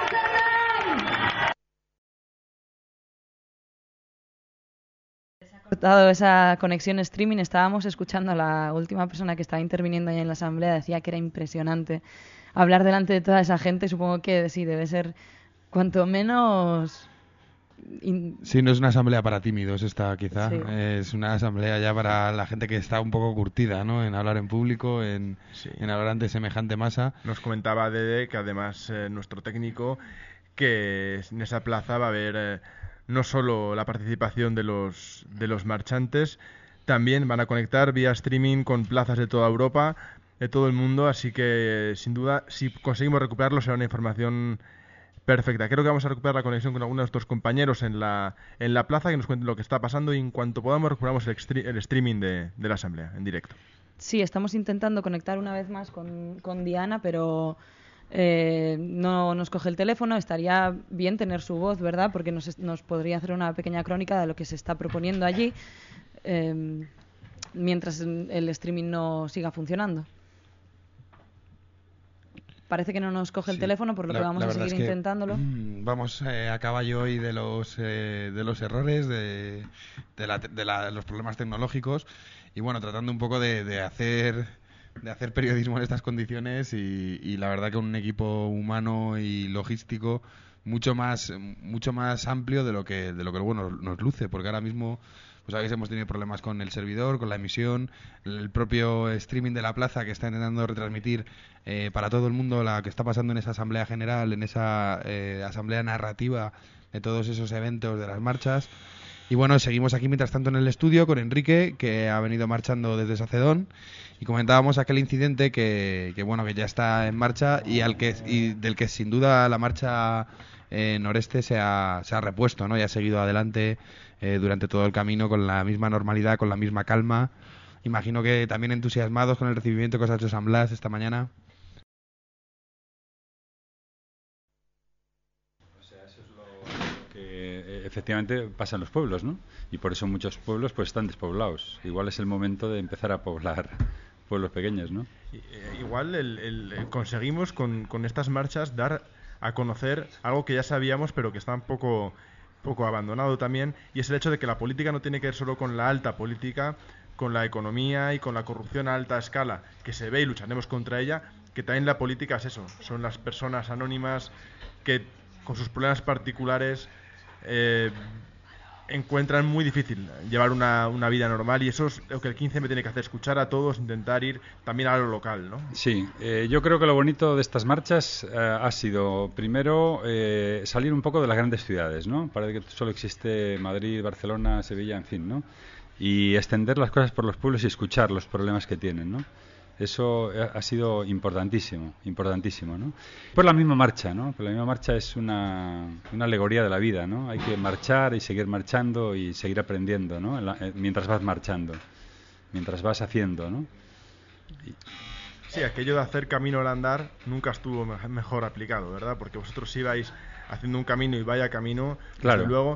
medio... Se ha cortado esa conexión streaming. Estábamos escuchando a la última persona que estaba interviniendo ahí en la asamblea. Decía que era impresionante hablar delante de toda esa gente. Supongo que sí, debe ser cuanto menos... In... Sí, no es una asamblea para tímidos esta, quizá. Sí. Es una asamblea ya para la gente que está un poco curtida, ¿no? En hablar en público, en, sí. en hablar ante semejante masa. Nos comentaba Dede que además eh, nuestro técnico que en esa plaza va a haber eh, no solo la participación de los de los marchantes, también van a conectar vía streaming con plazas de toda Europa, de todo el mundo, así que sin duda si conseguimos recuperarlo será una información perfecta. Creo que vamos a recuperar la conexión con algunos de nuestros compañeros en la en la plaza, que nos cuenten lo que está pasando, y en cuanto podamos recuperamos el, extre- el streaming de, de la asamblea en directo. Sí, estamos intentando conectar una vez más con, con Diana, pero eh, no nos coge el teléfono. Estaría bien tener su voz, ¿verdad? Porque nos, nos podría hacer una pequeña crónica de lo que se está proponiendo allí, eh, mientras el streaming no siga funcionando. Parece que no nos coge el sí. teléfono, por lo la, que vamos a seguir es que, intentándolo. Mmm, vamos eh, a caballo hoy de los eh, de los errores, de, de, la, de la, los problemas tecnológicos, y bueno, tratando un poco de, de hacer de hacer periodismo en estas condiciones, y, y la verdad que un equipo humano y logístico mucho más mucho más amplio de lo que de lo que bueno nos luce, porque ahora mismo, pues sabéis, hemos tenido problemas con el servidor, con la emisión, el propio streaming de la plaza que está intentando retransmitir eh, para todo el mundo la que está pasando en esa asamblea general, en esa eh, asamblea narrativa de todos esos eventos, de las marchas. Y bueno, seguimos aquí mientras tanto en el estudio con Enrique, que ha venido marchando desde Sacedón, y comentábamos aquel incidente que, que bueno, que ya está en marcha y al que y del que sin duda la marcha eh, noreste se ha, se ha repuesto, ¿no? Y ha seguido adelante eh, durante todo el camino con la misma normalidad, con la misma calma. Imagino que también entusiasmados con el recibimiento que os ha hecho San Blas esta mañana. Efectivamente pasa en los pueblos, ¿no? Y por eso muchos pueblos pues están despoblados. Igual es el momento de empezar a poblar pueblos pequeños, ¿no? Igual el, el, conseguimos con, con estas marchas dar a conocer algo que ya sabíamos, pero que está un poco, poco abandonado también, y es el hecho de que la política no tiene que ver solo con la alta política, con la economía y con la corrupción a alta escala, que se ve y lucharemos contra ella, que también la política es eso, son las personas anónimas que con sus problemas particulares Eh, encuentran muy difícil llevar una, una vida normal, y eso es lo que el quince me tiene que hacer, escuchar a todos, intentar ir también a lo local, ¿no? Sí, eh, yo creo que lo bonito de estas marchas eh, ha sido, primero, eh, salir un poco de las grandes ciudades, ¿no? Parece que solo existe Madrid, Barcelona, Sevilla, en fin, ¿no? Y extender las cosas por los pueblos y escuchar los problemas que tienen, ¿no? Eso ha sido importantísimo, importantísimo, ¿no? Pues la misma marcha, ¿no? Pues la misma marcha es una, una alegoría de la vida, ¿no? Hay que marchar y seguir marchando y seguir aprendiendo, ¿no? La, eh, mientras vas marchando, mientras vas haciendo, ¿no? Y... Sí, aquello de hacer camino al andar nunca estuvo me- mejor aplicado, ¿verdad? Porque vosotros ibais haciendo un camino y vaya camino, claro. Desde luego,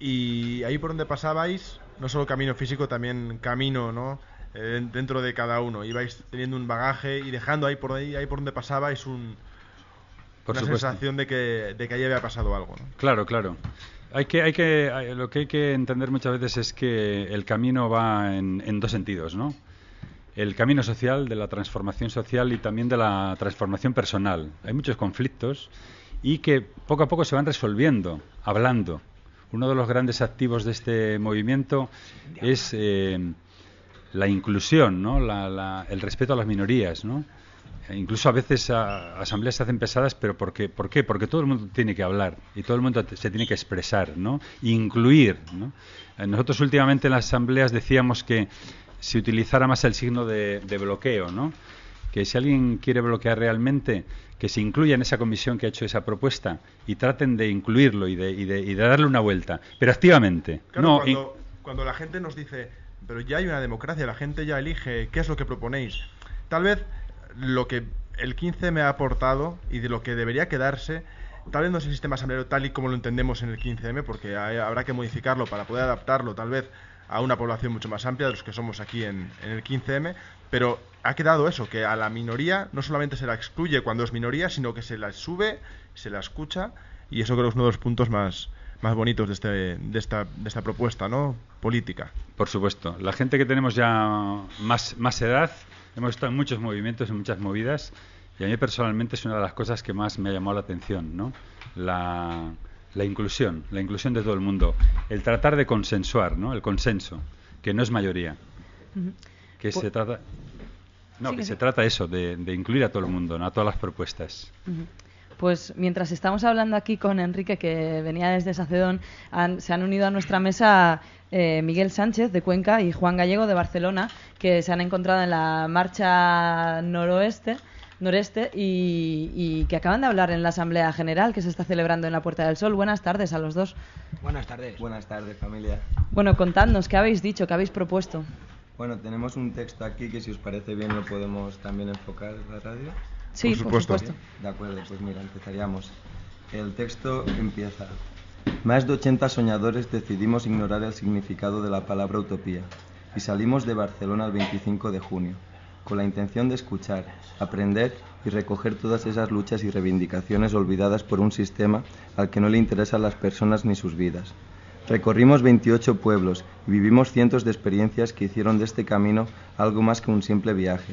y ahí por donde pasabais, no solo camino físico, también camino, ¿no? Eh, dentro de cada uno, ibais teniendo un bagaje y dejando ahí por ahí, ahí por donde pasabais un, por una supuesto. sensación de que, de que ahí había pasado algo, ¿no? Claro, claro. Hay que, hay que, hay, lo que hay que entender muchas veces es que el camino va en, en dos sentidos, ¿no? El camino social, de la transformación social, y también de la transformación personal. Hay muchos conflictos y que poco a poco se van resolviendo, hablando. Uno de los grandes activos de este movimiento es eh, la inclusión, ¿no? La, la, el respeto a las minorías, ¿no? E incluso a veces a, asambleas se hacen pesadas, pero ¿por qué? ¿Por qué? Porque todo el mundo tiene que hablar y todo el mundo se tiene que expresar, ¿no? Incluir, ¿no? Nosotros últimamente en las asambleas decíamos que se utilizara más el signo de, de bloqueo, ¿no? que si alguien quiere bloquear realmente, que se incluya en esa comisión que ha hecho esa propuesta y traten de incluirlo y de, y de, y de darle una vuelta, pero activamente. Claro, no, cuando, y... cuando la gente nos dice, pero ya hay una democracia, la gente ya elige qué es lo que proponéis. Tal vez lo que el quince eme ha aportado y de lo que debería quedarse, tal vez no es el sistema asambleario tal y como lo entendemos en el quince eme, porque hay, habrá que modificarlo para poder adaptarlo tal vez a una población mucho más amplia de los que somos aquí en, en el quince eme, pero ha quedado eso, que a la minoría no solamente se la excluye cuando es minoría, sino que se la sube, se la escucha, y eso creo que es uno de los puntos más, más bonitos de, este, de, esta, de esta propuesta, ¿no?, política. Por supuesto. La gente que tenemos ya más, más edad, hemos estado en muchos movimientos, en muchas movidas, y a mí personalmente es una de las cosas que más me ha llamado la atención, ¿no? La... La inclusión, la inclusión de todo el mundo, el tratar de consensuar, ¿no? El consenso, que no es mayoría, uh-huh. que pues, se trata, no, sí, que sí. se trata eso, de, de incluir a todo el mundo, ¿no? A todas las propuestas. Uh-huh. Pues mientras estamos hablando aquí con Enrique, que venía desde Sacedón, han, se han unido a nuestra mesa eh, Miguel Sánchez de Cuenca y Juan Gallego de Barcelona, que se han encontrado en la marcha noroeste. noreste y, y que acaban de hablar en la Asamblea General que se está celebrando en la Puerta del Sol. Buenas tardes a los dos. Buenas tardes. Buenas tardes, familia. Bueno, contadnos, ¿qué habéis dicho? ¿Qué habéis propuesto? Bueno, tenemos un texto aquí que si os parece bien lo podemos también enfocar en la radio. Sí, por supuesto. Por supuesto. De acuerdo, pues mira, empezaríamos. El texto empieza. Más de ochenta soñadores decidimos ignorar el significado de la palabra utopía y salimos de Barcelona el veinticinco de junio. Con la intención de escuchar, aprender y recoger todas esas luchas y reivindicaciones olvidadas por un sistema al que no le interesan las personas ni sus vidas. Recorrimos veintiocho pueblos y vivimos cientos de experiencias que hicieron de este camino algo más que un simple viaje.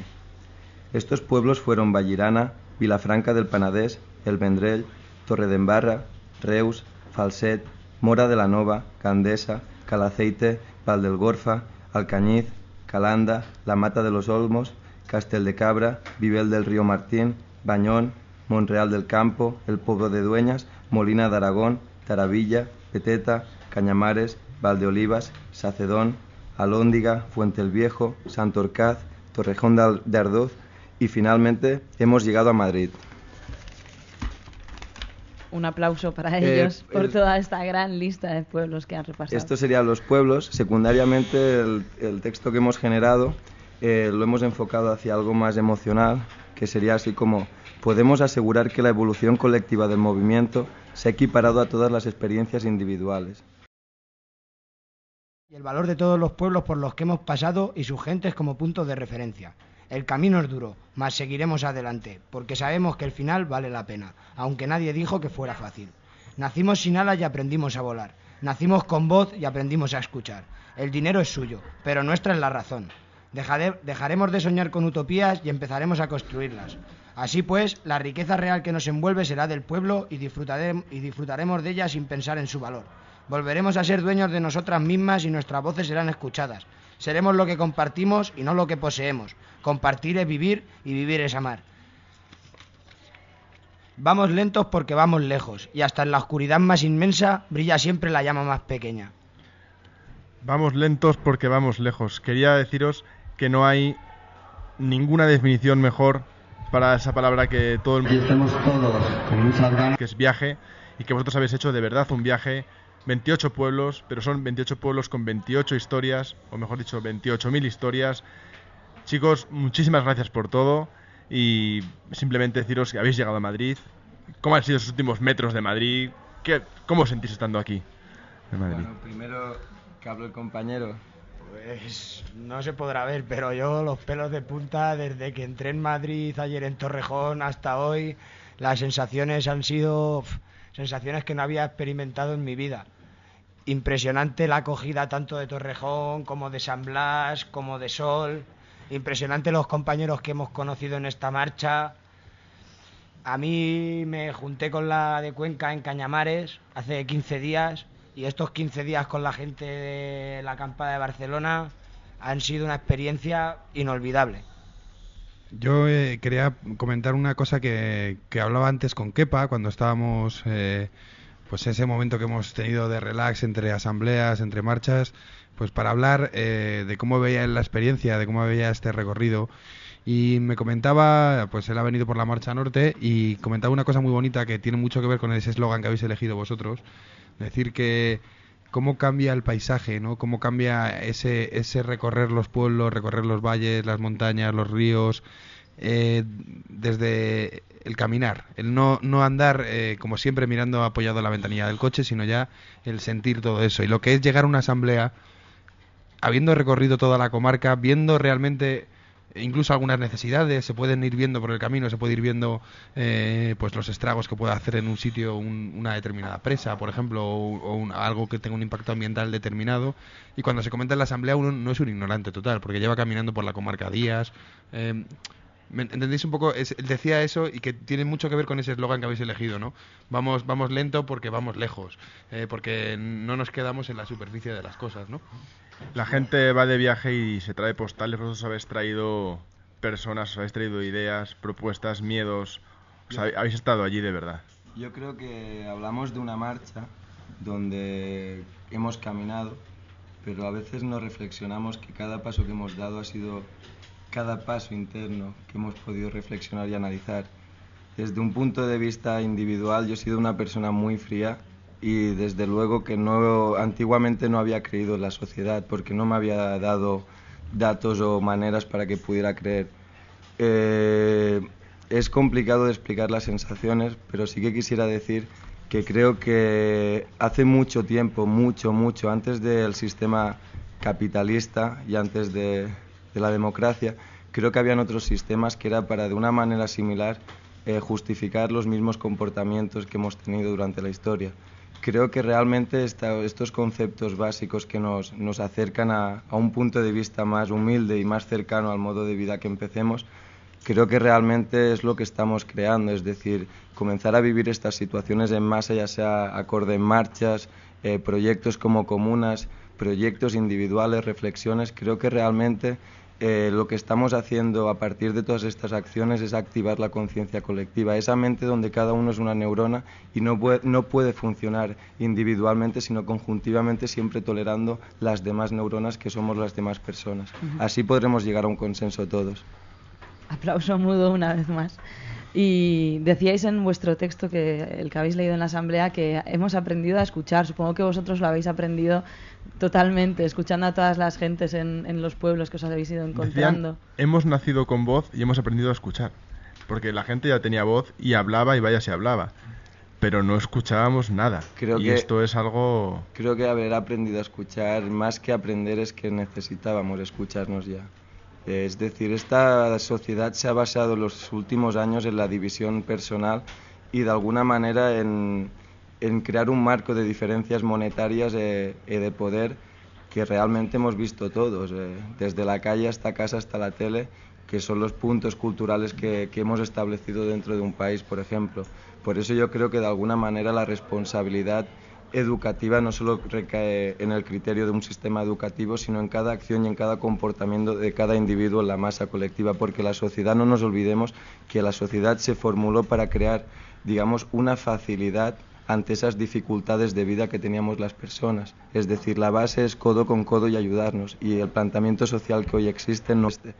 Estos pueblos fueron Vallirana, Vilafranca del Penedès, El Vendrell, Torredembarra, Reus, Falset, Mora de la Nova, Gandesa, Calaceite, Valdelgorfa, Alcañiz, Calanda, La Mata de los Olmos, Castel de Cabra, Vivel del Río Martín, Bañón, Monreal del Campo, El Pueblo de Dueñas, Molina de Aragón, Taravilla, Peteta, Cañamares, Valdeolivas, Sacedón, Alhóndiga, Fuente el Viejo, Santorcaz, Torrejón de Ardoz y finalmente hemos llegado a Madrid. Un aplauso para ellos eh, por el, toda esta gran lista de pueblos que han repasado. Estos serían los pueblos. Secundariamente, el, el texto que hemos generado eh, lo hemos enfocado hacia algo más emocional, que sería así como: podemos asegurar que la evolución colectiva del movimiento se ha equiparado a todas las experiencias individuales. Y el valor de todos los pueblos por los que hemos pasado y sus gentes como punto de referencia. El camino es duro, mas seguiremos adelante, porque sabemos que el final vale la pena, aunque nadie dijo que fuera fácil. Nacimos sin alas y aprendimos a volar. Nacimos con voz y aprendimos a escuchar. El dinero es suyo, pero nuestra es la razón. Dejare, dejaremos de soñar con utopías y empezaremos a construirlas. Así pues, la riqueza real que nos envuelve será del pueblo y, disfrutare, y disfrutaremos de ella sin pensar en su valor. Volveremos a ser dueños de nosotras mismas y nuestras voces serán escuchadas. Seremos lo que compartimos y no lo que poseemos. Compartir es vivir y vivir es amar. Vamos lentos porque vamos lejos y hasta en la oscuridad más inmensa brilla siempre la llama más pequeña. Vamos lentos porque vamos lejos. Quería deciros que no hay ninguna definición mejor para esa palabra que todo el mundo... Estamos todos con muchas ganas. Que es viaje, y que vosotros habéis hecho de verdad un viaje. veintiocho pueblos, pero son veintiocho pueblos con veintiocho historias, o mejor dicho, veintiocho mil historias. Chicos, muchísimas gracias por todo y simplemente deciros que habéis llegado a Madrid. ¿Cómo han sido esos últimos metros de Madrid? ¿Qué, ¿Cómo os sentís estando aquí en Madrid? Bueno, primero que hablo el compañero. Pues no se podrá ver, pero yo los pelos de punta desde que entré en Madrid ayer en Torrejón hasta hoy. Las sensaciones han sido pff, sensaciones que no había experimentado en mi vida. Impresionante la acogida tanto de Torrejón como de San Blas, como de Sol. Impresionante los compañeros que hemos conocido en esta marcha. A mí me junté con la de Cuenca en Cañamares hace quince días y estos quince días con la gente de la acampada de Barcelona han sido una experiencia inolvidable. Yo eh, quería comentar una cosa que, que hablaba antes con Kepa cuando estábamos, eh, pues ese momento que hemos tenido de relax entre asambleas, entre marchas, pues para hablar eh, de cómo veía él la experiencia, de cómo veía este recorrido. Y me comentaba, pues él ha venido por la Marcha Norte y comentaba una cosa muy bonita que tiene mucho que ver con ese eslogan que habéis elegido vosotros. Decir que cómo cambia el paisaje, ¿no? Cómo cambia ese, ese recorrer los pueblos, recorrer los valles, las montañas, los ríos, eh, desde el caminar, el no, no andar eh, como siempre mirando apoyado a la ventanilla del coche, sino ya el sentir todo eso. Y lo que es llegar a una asamblea, habiendo recorrido toda la comarca, viendo realmente incluso algunas necesidades, se pueden ir viendo por el camino, se puede ir viendo eh, pues los estragos que puede hacer en un sitio un, una determinada presa, por ejemplo, o, o un, algo que tenga un impacto ambiental determinado. Y cuando se comenta en la asamblea uno no es un ignorante total, porque lleva caminando por la comarca días. Eh, ¿Me entendéis un poco? Es, decía eso y que tiene mucho que ver con ese eslogan que habéis elegido, ¿no? Vamos, vamos lento porque vamos lejos, eh, porque no nos quedamos en la superficie de las cosas, ¿no? La gente va de viaje y se trae postales. Vosotros habéis traído personas, os habéis traído ideas, propuestas, miedos. O sea, habéis estado allí de verdad. Yo creo que hablamos de una marcha donde hemos caminado, pero a veces no reflexionamos que cada paso que hemos dado ha sido cada paso interno que hemos podido reflexionar y analizar. Desde un punto de vista individual, yo he sido una persona muy fría y desde luego que no, antiguamente no había creído en la sociedad porque no me había dado datos o maneras para que pudiera creer. Eh, es complicado de explicar las sensaciones, pero sí que quisiera decir que creo que hace mucho tiempo, mucho, mucho, antes del sistema capitalista y antes de, de la democracia, creo que habían otros sistemas que era para de una manera similar eh, justificar los mismos comportamientos que hemos tenido durante la historia. Creo que realmente esta, estos conceptos básicos que nos, nos acercan a, a un punto de vista más humilde y más cercano al modo de vida que empecemos, creo que realmente es lo que estamos creando, es decir, comenzar a vivir estas situaciones en masa, ya sea acorde en marchas, eh, proyectos como comunas, proyectos individuales, reflexiones. Creo que realmente eh, lo que estamos haciendo a partir de todas estas acciones es activar la conciencia colectiva, esa mente donde cada uno es una neurona y no puede, no puede funcionar individualmente, sino conjuntivamente, siempre tolerando las demás neuronas que somos las demás personas. Uh-huh. Así podremos llegar a un consenso todos. Aplauso mudo una vez más. Y decíais en vuestro texto, que el que habéis leído en la asamblea, que hemos aprendido a escuchar. Supongo que vosotros lo habéis aprendido totalmente, escuchando a todas las gentes en, en los pueblos que os habéis ido encontrando. Decían, hemos nacido con voz y hemos aprendido a escuchar, porque la gente ya tenía voz y hablaba y vaya se hablaba, pero no escuchábamos nada. Creo y que, esto es algo... Creo que haber aprendido a escuchar, más que aprender, es que necesitábamos escucharnos ya. Es decir, esta sociedad se ha basado en los últimos años en la división personal y de alguna manera en, en crear un marco de diferencias monetarias y de poder que realmente hemos visto todos, eh, desde la calle hasta casa hasta la tele, que son los puntos culturales que, que hemos establecido dentro de un país, por ejemplo. Por eso yo creo que de alguna manera la responsabilidad educativa no solo recae en el criterio de un sistema educativo, sino en cada acción y en cada comportamiento de cada individuo en la masa colectiva, porque la sociedad, no nos olvidemos que la sociedad se formuló para crear, digamos, una facilidad ante esas dificultades de vida que teníamos las personas. Es decir, la base es codo con codo y ayudarnos, y el planteamiento social que hoy existe no existe.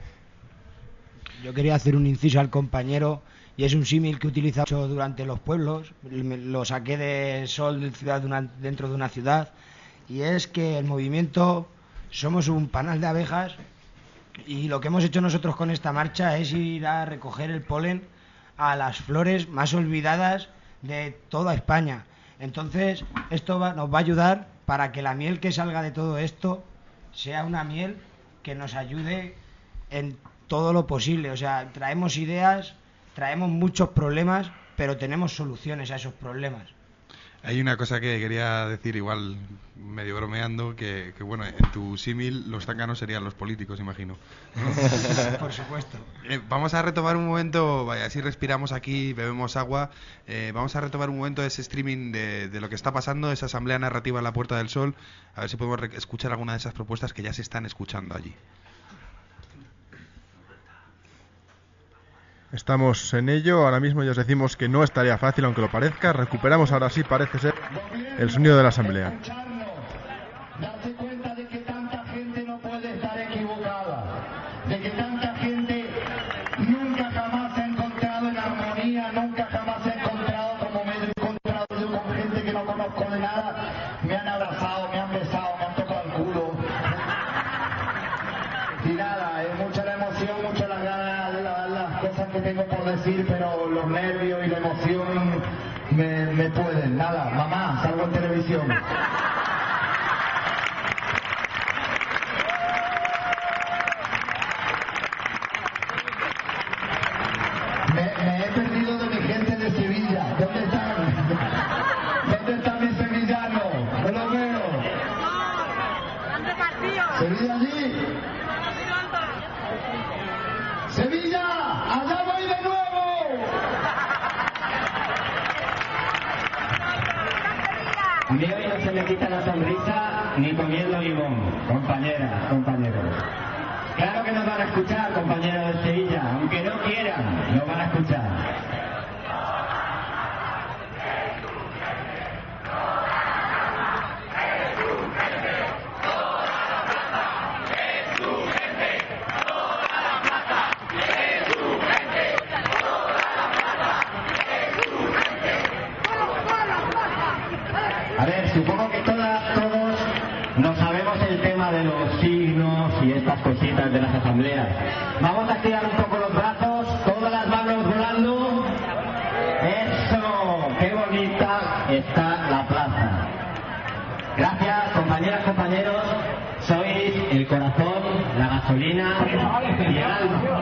Yo quería hacer un inciso al compañero, y es un símil que he utilizado durante los pueblos, lo saqué de Sol de ciudad de una, dentro de una ciudad, y es que el movimiento somos un panal de abejas, y lo que hemos hecho nosotros con esta marcha es ir a recoger el polen a las flores más olvidadas de toda España. Entonces esto va, nos va a ayudar para que la miel que salga de todo esto sea una miel que nos ayude en todo lo posible. O sea, traemos ideas, traemos muchos problemas, pero tenemos soluciones a esos problemas. Hay una cosa que quería decir, igual medio bromeando, que, que bueno, en tu símil los zánganos serían los políticos, imagino, ¿no? Por supuesto. Eh, vamos a retomar un momento, vaya, así respiramos aquí, bebemos agua, eh, vamos a retomar un momento ese streaming de, de lo que está pasando, esa asamblea narrativa en la Puerta del Sol, a ver si podemos re- escuchar alguna de esas propuestas que ya se están escuchando allí. Estamos en ello, ahora mismo ya os decimos que no estaría fácil, aunque lo parezca. Recuperamos ahora sí, parece ser, el sonido de la asamblea. Darse cuenta de que tanta gente no puede estar equivocada, de que tanta gente cosas que tengo por decir, pero los nervios y la emoción me, me pueden. Nada, mamá, salgo en televisión. Me, me he perdido de mi gente de Sevilla. ¿Dónde están? ¿Dónde están mis sevillanos? No los veo. ¿Sevilla allí? ¡Sevilla! ¡Allá voy de nuevo! A mí hoy no se me quita la sonrisa ni comiendo limón, compañeras, compañeros. Claro que nos van a escuchar, compañeros de Sevilla, aunque no quieran, nos van a escuchar. A ver, supongo que todas, todos no sabemos el tema de los signos y estas cositas de las asambleas. Vamos a estirar un poco los brazos, todas las manos volando. ¡Eso! ¡Qué bonita está la plaza! Gracias, compañeras, compañeros. Sois el corazón, la gasolina y el alma.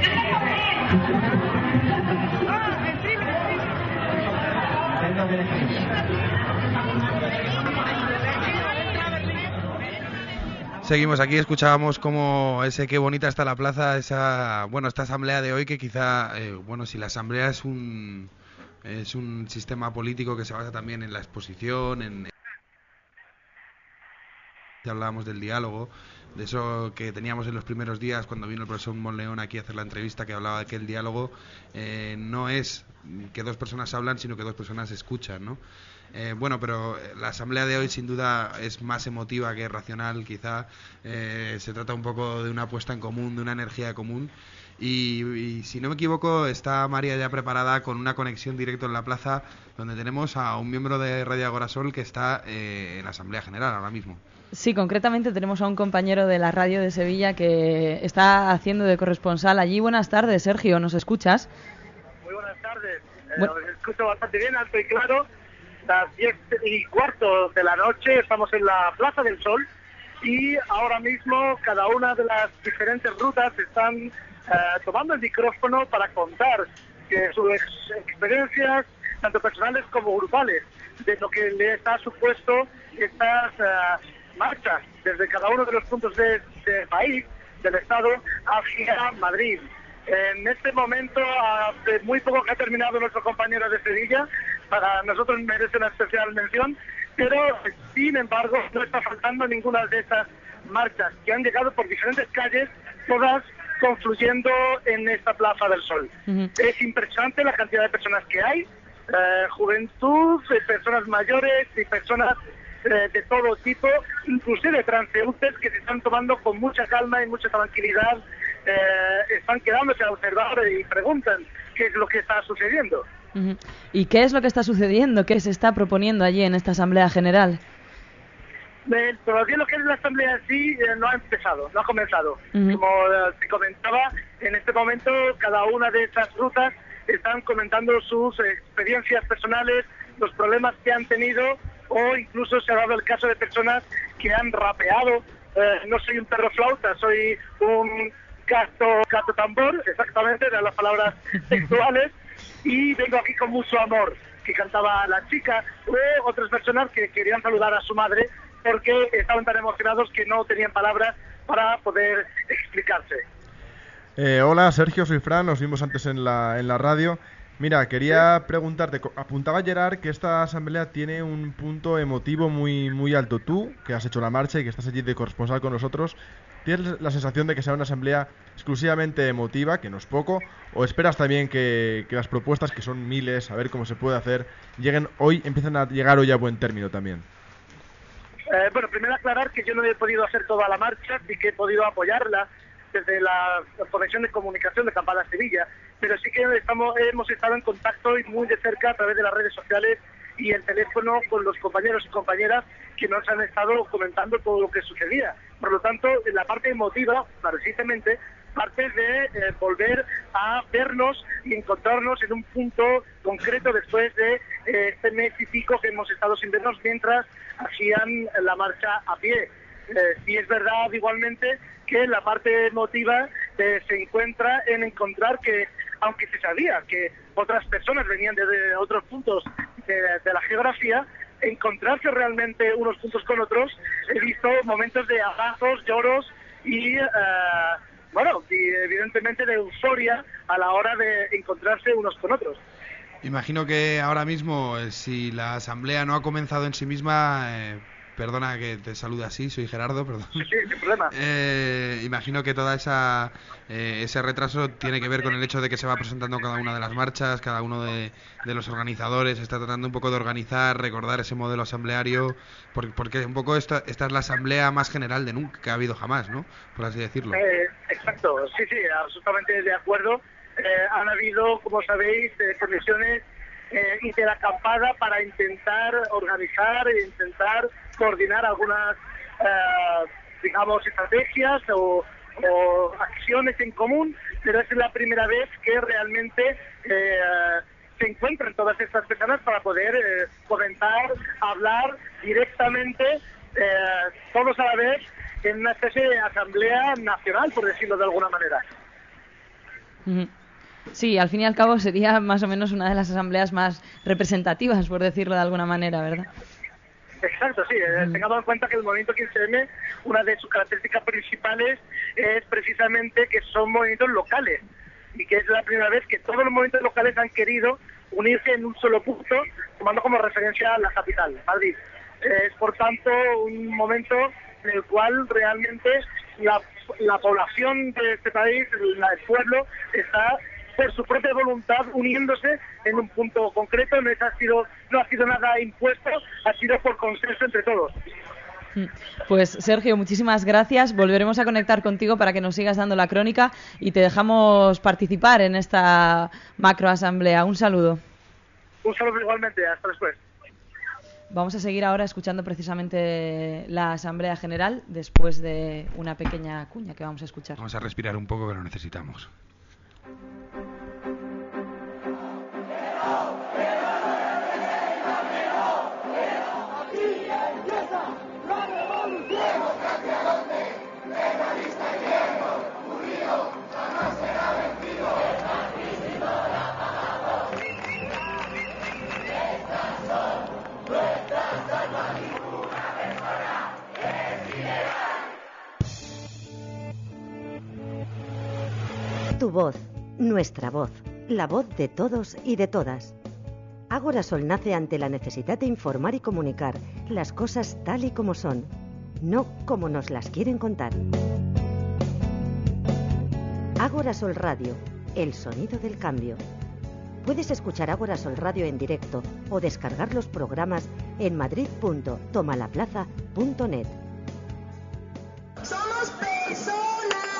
Seguimos aquí, escuchábamos como ese qué bonita está la plaza, esa, bueno, esta asamblea de hoy que quizá, eh, bueno, si la asamblea es un es un sistema político que se basa también en la exposición, en ya hablábamos del diálogo, de eso que teníamos en los primeros días cuando vino el profesor Monleón aquí a hacer la entrevista, que hablaba de que el diálogo eh, no es que dos personas hablan, sino que dos personas escuchan, ¿no? Eh, bueno, pero la asamblea de hoy sin duda es más emotiva que racional, quizá. Eh, se trata un poco de una puesta en común, de una energía común. Y, y si no me equivoco, está María ya preparada con una conexión directa en la plaza, donde tenemos a un miembro de Radio Agorasol que está eh, en la Asamblea General ahora mismo. Sí, concretamente tenemos a un compañero de la radio de Sevilla que está haciendo de corresponsal allí. Buenas tardes, Sergio, ¿nos escuchas? Muy buenas tardes. Eh, bueno. Os escucho bastante bien, alto y claro. Las diez y cuarto de la noche estamos en la Plaza del Sol y ahora mismo cada una de las diferentes rutas están eh, tomando el micrófono para contar que sus ex- experiencias, tanto personales como grupales, de lo que les ha supuesto estas uh, marchas desde cada uno de los puntos del de país, del Estado, hacia Madrid. En este momento, hace muy poco que ha terminado nuestro compañero de Sevilla, para nosotros merece una especial mención, pero sin embargo no está faltando ninguna de estas marchas que han llegado por diferentes calles, todas confluyendo en esta Plaza del Sol. Uh-huh. Es impresionante la cantidad de personas que hay, eh, juventud, eh, personas mayores y personas eh, de todo tipo, inclusive transeúntes que se están tomando con mucha calma y mucha tranquilidad, eh, están quedándose a observar y preguntan qué es lo que está sucediendo. Uh-huh. ¿Y qué es lo que está sucediendo? ¿Qué se está proponiendo allí en esta Asamblea General? Eh, todavía lo que es la Asamblea en sí eh, no ha empezado, no ha comenzado. Uh-huh. Como eh, te comentaba, en este momento cada una de estas rutas están comentando sus eh, experiencias personales, los problemas que han tenido, o incluso se ha dado el caso de personas que han rapeado. Eh, no soy un perro flauta, soy un gato, gato tambor, exactamente, eran las palabras textuales, y vengo aquí con mucho amor, que cantaba la chica, o otras personas que querían saludar a su madre porque estaban tan emocionados que no tenían palabras para poder explicarse. Eh, hola Sergio, soy Fran, nos vimos antes en la, en la radio. Mira, quería preguntarte, apuntaba Gerard que esta asamblea tiene un punto emotivo muy muy alto. Tú, que has hecho la marcha y que estás allí de corresponsal con nosotros, ¿tienes la sensación de que sea una asamblea exclusivamente emotiva, que no es poco, o esperas también que, que las propuestas, que son miles, a ver cómo se puede hacer, lleguen hoy, empiezan a llegar hoy a buen término también? Eh, bueno, primero aclarar que yo no he podido hacer toda la marcha, sí que he podido apoyarla desde la Comisión de Comunicación de Campana Sevilla, pero sí que estamos, hemos estado en contacto y muy de cerca a través de las redes sociales y el teléfono con los compañeros y compañeras que nos han estado comentando todo lo que sucedía. Por lo tanto, en la parte emotiva, precisamente, parte de eh, volver a vernos y encontrarnos en un punto concreto después de eh, este mes y pico que hemos estado sin vernos mientras hacían la marcha a pie. Eh, y es verdad igualmente que la parte emotiva eh, se encuentra en encontrar que, aunque se sabía que otras personas venían desde otros puntos de, de la geografía, encontrarse realmente unos puntos con otros, he visto momentos de abrazos, lloros y, uh, bueno, y evidentemente de euforia a la hora de encontrarse unos con otros. Imagino que ahora mismo, eh, si la asamblea no ha comenzado en sí misma, eh, perdona que te salude así, soy Gerardo, perdón. Sí, sin problema. Eh, imagino que toda esa eh, ese retraso tiene que ver con el hecho de que se va presentando cada una de las marchas, cada uno de, de los organizadores está tratando un poco de organizar, recordar ese modelo asambleario, porque, porque un poco esta, esta es la asamblea más general de nunca que ha habido jamás, ¿no? Por así decirlo. Eh, exacto, sí, sí, absolutamente de acuerdo. Eh, han habido, como sabéis, eh, comisiones eh, interacampada para intentar organizar e intentar coordinar algunas, eh, digamos, estrategias o, o acciones en común, pero es la primera vez que realmente eh, se encuentran todas estas personas para poder eh, comentar, hablar directamente, eh, todos a la vez, en una especie de asamblea nacional, por decirlo de alguna manera. Sí, al fin y al cabo sería más o menos una de las asambleas más representativas, por decirlo de alguna manera, ¿verdad? Exacto, sí. Eh, tengamos en cuenta que el movimiento quince eme, una de sus características principales es precisamente que son movimientos locales y que es la primera vez que todos los movimientos locales han querido unirse en un solo punto, tomando como referencia la capital, Madrid. Eh, es por tanto un momento en el cual realmente la, la población de este país, el, el pueblo, está por su propia voluntad uniéndose en un punto concreto. No ha sido, no ha sido nada impuesto, ha sido por consenso entre todos. Pues Sergio, muchísimas gracias. Volveremos a conectar contigo para que nos sigas dando la crónica y te dejamos participar en esta macroasamblea. Un saludo. Un saludo igualmente, hasta después. Vamos a seguir ahora escuchando precisamente la Asamblea General después de una pequeña cuña que vamos a escuchar. Vamos a respirar un poco que lo necesitamos. Tu voz, nuestra voz, la voz de todos y de todas. Agorasol nace ante la necesidad de informar y comunicar las cosas tal y como son, no como nos las quieren contar. Agorasol Radio, el sonido del cambio. Puedes escuchar Agorasol Radio en directo o descargar los programas en madrid punto tomalaplaza punto net. ¡Somos personas!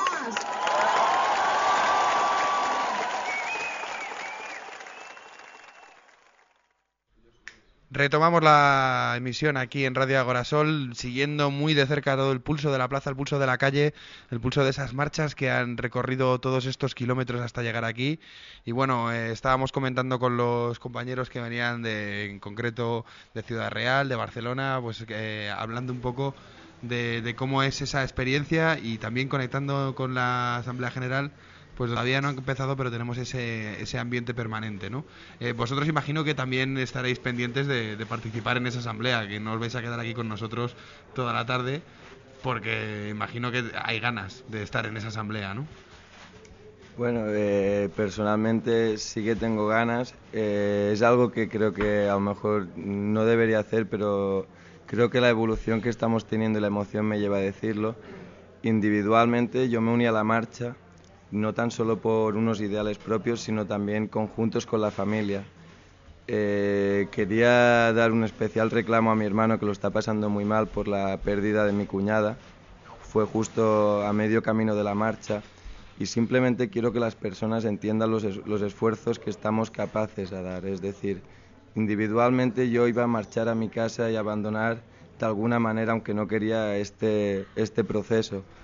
Retomamos la emisión aquí en Radio Agorasol, siguiendo muy de cerca todo el pulso de la plaza, el pulso de la calle, el pulso de esas marchas que han recorrido todos estos kilómetros hasta llegar aquí. Y bueno, eh, estábamos comentando con los compañeros que venían de, en concreto de Ciudad Real, de Barcelona, pues eh, hablando un poco de, de cómo es esa experiencia y también conectando con la Asamblea General. Pues todavía no han empezado, pero tenemos ese, ese ambiente permanente, ¿no? Eh, vosotros imagino que también estaréis pendientes de, de participar en esa asamblea, que no os vais a quedar aquí con nosotros toda la tarde, porque imagino que hay ganas de estar en esa asamblea, ¿no? Bueno, eh, personalmente sí que tengo ganas. Eh, es algo que creo que a lo mejor no debería hacer, pero creo que la evolución que estamos teniendo y la emoción me lleva a decirlo. Individualmente yo me uní a la marcha, no tan solo por unos ideales propios, sino también conjuntos con la familia. Eh, quería dar un especial reclamo a mi hermano, que lo está pasando muy mal por la pérdida de mi cuñada. Fue justo a medio camino de la marcha y simplemente quiero que las personas entiendan los, es- los esfuerzos que estamos capaces de dar. Es decir, individualmente yo iba a marchar a mi casa y abandonar de alguna manera, aunque no quería, este, este proceso.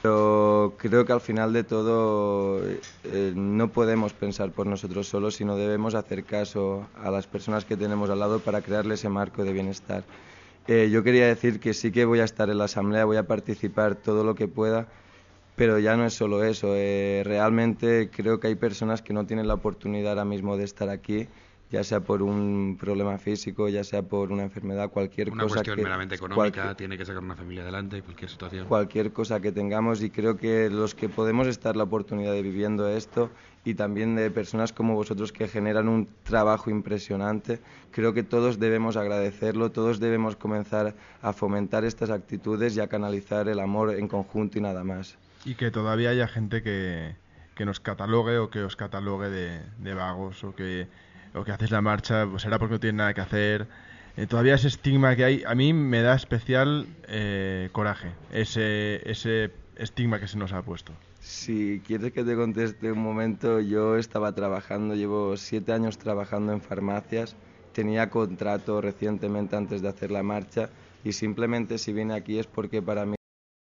Pero creo que al final de todo eh, no podemos pensar por nosotros solos, sino debemos hacer caso a las personas que tenemos al lado para crearle ese marco de bienestar. Eh, yo quería decir que sí que voy a estar en la asamblea, voy a participar todo lo que pueda, pero ya no es solo eso. Eh, realmente creo que hay personas que no tienen la oportunidad ahora mismo de estar aquí, ya sea por un problema físico, ya sea por una enfermedad, cualquier una cosa cuestión que meramente económica, cualquier, tiene que sacar una familia adelante, cualquier situación. Cualquier cosa que tengamos, y creo que los que podemos estar la oportunidad de viviendo esto, y también de personas como vosotros que generan un trabajo impresionante, creo que todos debemos agradecerlo, todos debemos comenzar a fomentar estas actitudes y a canalizar el amor en conjunto y nada más. Y que todavía haya gente que, que nos catalogue o que os catalogue de, de vagos o que o que haces la marcha, pues será porque no tienen nada que hacer. Eh, todavía ese estigma que hay, a mí me da especial eh, coraje, ese, ese estigma que se nos ha puesto. Si quieres que te conteste un momento, yo estaba trabajando, llevo siete años trabajando en farmacias, tenía contrato recientemente antes de hacer la marcha, y simplemente si vine aquí es porque para mí...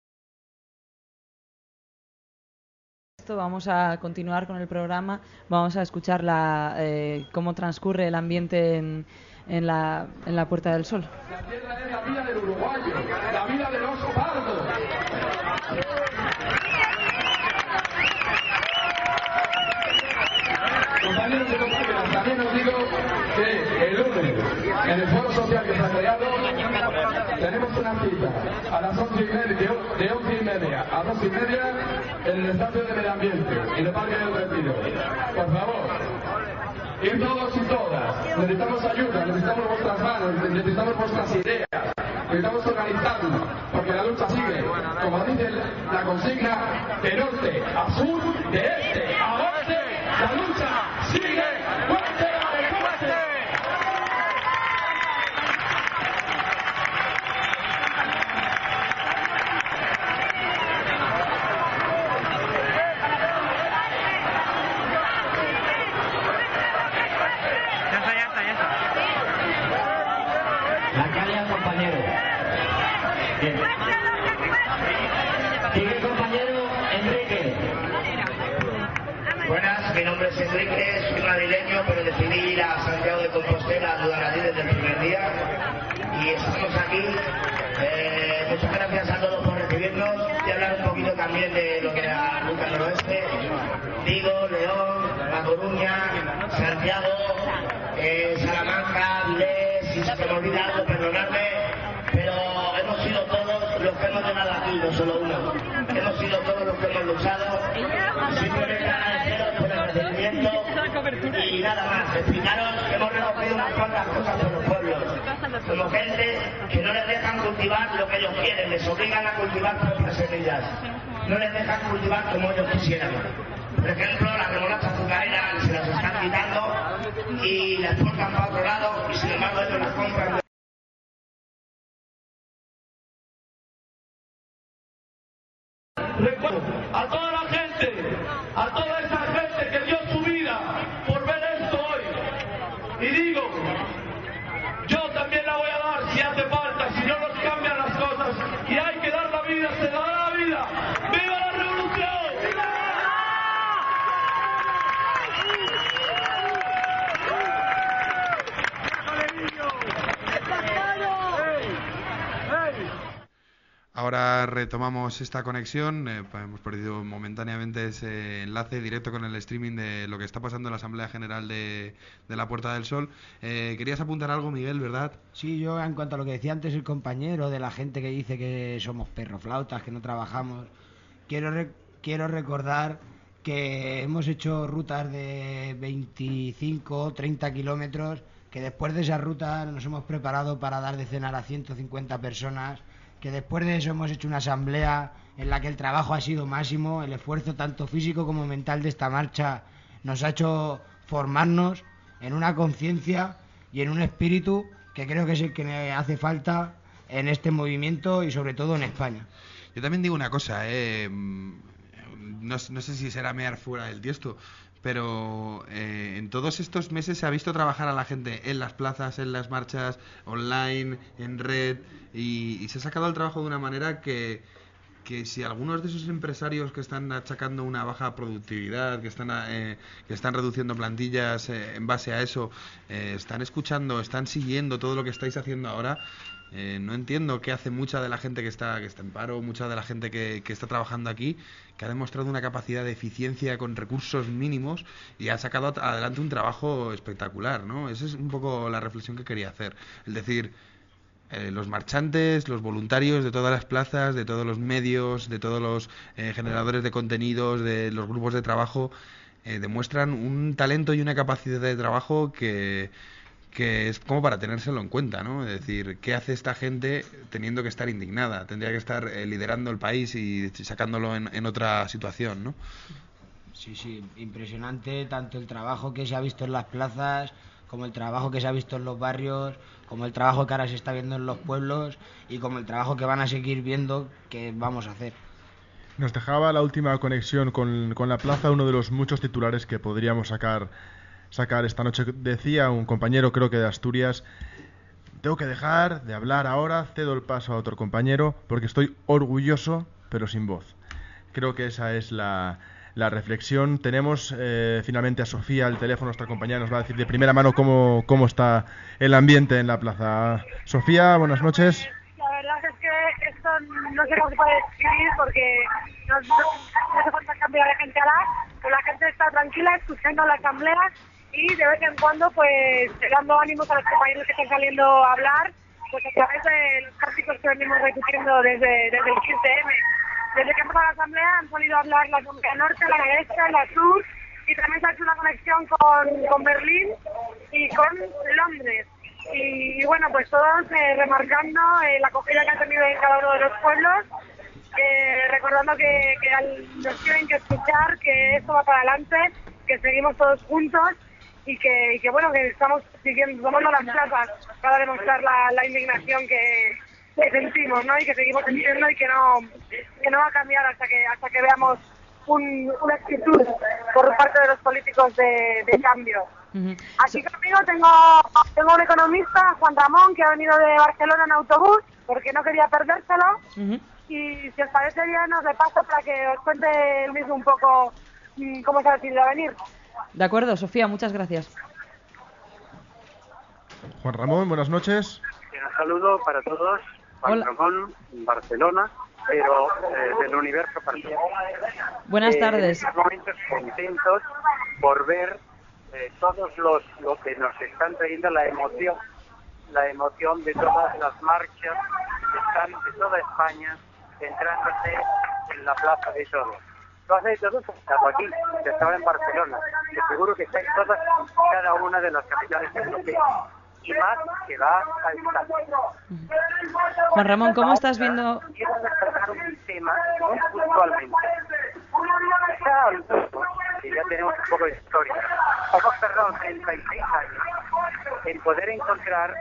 Vamos a continuar con el programa, vamos a escuchar la, eh, cómo transcurre el ambiente en, en, la, en la Puerta del Sol. La tierra es la vida del uruguayo, la vida del oso pardo. Compañeros y compañeras, también os digo que el lunes, en el foro social que se ha creado, tenemos una cita a las once y media, de once y media a dos y media en el espacio de medio ambiente y de Parque del Retiro. Por favor, ir todos y todas. Necesitamos ayuda, necesitamos vuestras manos, necesitamos vuestras ideas, necesitamos organizarnos, porque la lucha sigue. Como dice la consigna, de norte a sur, de este a oeste, la lucha sigue. ¡Fuerte a fuerte! Sigue el compañero Enrique. Buenas, mi nombre es Enrique, soy madrileño, pero decidí ir a Santiago de Compostela a ayudar a ti desde el primer día. Y estamos aquí. Eh, muchas gracias a todos por recibirnos. Y hablar un poquito también de lo que era Ruta Noroeste. Vigo, León, La Coruña, Santiago, eh, Salamanca, Vilés, si se me olvida algo, perdonadme. Pero hemos sido todos los que hemos llegado aquí, no solo uno. Hemos sido todos los que hemos luchado. Simplemente agradeceros por el recibimiento y nada más. Explicaros que hemos recogido unas cuantas cosas por los pueblos. Somos gente que no les dejan cultivar lo que ellos quieren, les obligan a cultivar propias semillas. No les dejan cultivar como ellos quisieran. Por ejemplo, la remolacha azucarera se las están quitando y la exportan para otro lado y sin embargo ellos las compran. Recuerdo a toda la gente, a toda esa gente que dio su vida por ver esto hoy. Y digo, yo también la voy a dar si hace falta, si no nos cambian las cosas. Y hay que dar la vida, se dará la vida. ¡Viva la revolución! Ahora retomamos esta conexión, eh, hemos perdido momentáneamente ese enlace directo con el streaming de lo que está pasando en la Asamblea General de, de la Puerta del Sol. Eh, querías apuntar algo, Miguel, ¿verdad? Sí, yo en cuanto a lo que decía antes el compañero, de la gente que dice que somos perroflautas, que no trabajamos, quiero, re quiero recordar que hemos hecho rutas de veinticinco, treinta kilómetros, que después de esa ruta nos hemos preparado para dar de cenar a ciento cincuenta personas, que después de eso hemos hecho una asamblea en la que el trabajo ha sido máximo, el esfuerzo tanto físico como mental de esta marcha nos ha hecho formarnos en una conciencia y en un espíritu que creo que es el que hace falta en este movimiento y sobre todo en España. Yo también digo una cosa, eh, no, no sé si será mear fuera del tiesto, pero eh, en todos estos meses se ha visto trabajar a la gente en las plazas, en las marchas, online, en red, y, y se ha sacado el trabajo de una manera que que si algunos de esos empresarios que están achacando una baja productividad, que están eh, que están reduciendo plantillas eh, en base a eso, eh, están escuchando, están siguiendo todo lo que estáis haciendo ahora, eh, no entiendo qué hace mucha de la gente que está que está en paro, mucha de la gente que, que está trabajando aquí, que ha demostrado una capacidad de eficiencia con recursos mínimos y ha sacado adelante un trabajo espectacular, ¿no? Esa es un poco la reflexión que quería hacer, es decir, Eh, los marchantes, los voluntarios de todas las plazas, de todos los medios, de todos los eh, generadores de contenidos, de los grupos de trabajo, eh, demuestran un talento y una capacidad de trabajo que, que es como para tenérselo en cuenta, ¿no? Es decir, ¿qué hace esta gente teniendo que estar indignada? Tendría que estar eh, liderando el país y sacándolo en, en otra situación, ¿no? Sí, sí, impresionante tanto el trabajo que se ha visto en las plazas, como el trabajo que se ha visto en los barrios, como el trabajo que ahora se está viendo en los pueblos y como el trabajo que van a seguir viendo que vamos a hacer. Nos dejaba la última conexión con, con la plaza uno de los muchos titulares que podríamos sacar, sacar esta noche. Decía un compañero, creo que de Asturias, tengo que dejar de hablar ahora, cedo el paso a otro compañero porque estoy orgulloso pero sin voz. Creo que esa es la... la reflexión. Tenemos eh, finalmente a Sofía al teléfono, nuestra compañera nos va a decir de primera mano cómo, cómo está el ambiente en la plaza. Sofía, buenas noches. La verdad es que esto no sé cómo se puede describir porque no, no, no hace falta cambiar de gente a la, pero la gente está tranquila escuchando la asamblea y de vez en cuando pues dando ánimos a los compañeros que están saliendo a hablar, pues a través de los cánticos que venimos repitiendo desde, desde el quince eme. Desde que empezó la asamblea han salido a hablar la Asamblea Norte, la derecha, la sur y también se ha hecho una conexión con, con Berlín y con Londres. Y, y bueno, pues todos eh, remarcando eh, la acogida que han tenido en cada uno de los pueblos, eh, recordando que, que al, nos tienen que escuchar, que esto va para adelante, que seguimos todos juntos y que, y que bueno, que estamos siguiendo, tomando las plazas para demostrar la, la indignación que... que sentimos, ¿no? Y que seguimos sintiendo y que no que no va a cambiar hasta que hasta que veamos un, una actitud por parte de los políticos de, de cambio. Uh-huh. Aquí conmigo tengo tengo un economista, Juan Ramón, que ha venido de Barcelona en autobús porque no quería perdérselo. Uh-huh. Y si os parece bien, os le paso para que os cuente él mismo un poco mmm, cómo se ha decidido venir. De acuerdo, Sofía, muchas gracias. Juan Ramón, buenas noches. Un saludo para todos. Juan Ramón, Barcelona, pero eh, del universo parcial. Buenas eh, tardes. En estos momentos contentos por ver eh, todos los lo que nos están trayendo la emoción, la emoción de todas las marchas que están de toda España centrándose en la Plaza de Todos. Plaza de Todos ha estado aquí, que estaba en Barcelona, que seguro que está en todas, cada una de las capitales europeas. Y más que va a estar. Juan Ramón, ¿cómo estás viendo? Quiero destacar un tema muy puntualmente. Está al punto, que ya tenemos un poco de historia. Hemos tardado treinta y seis años en poder encontrar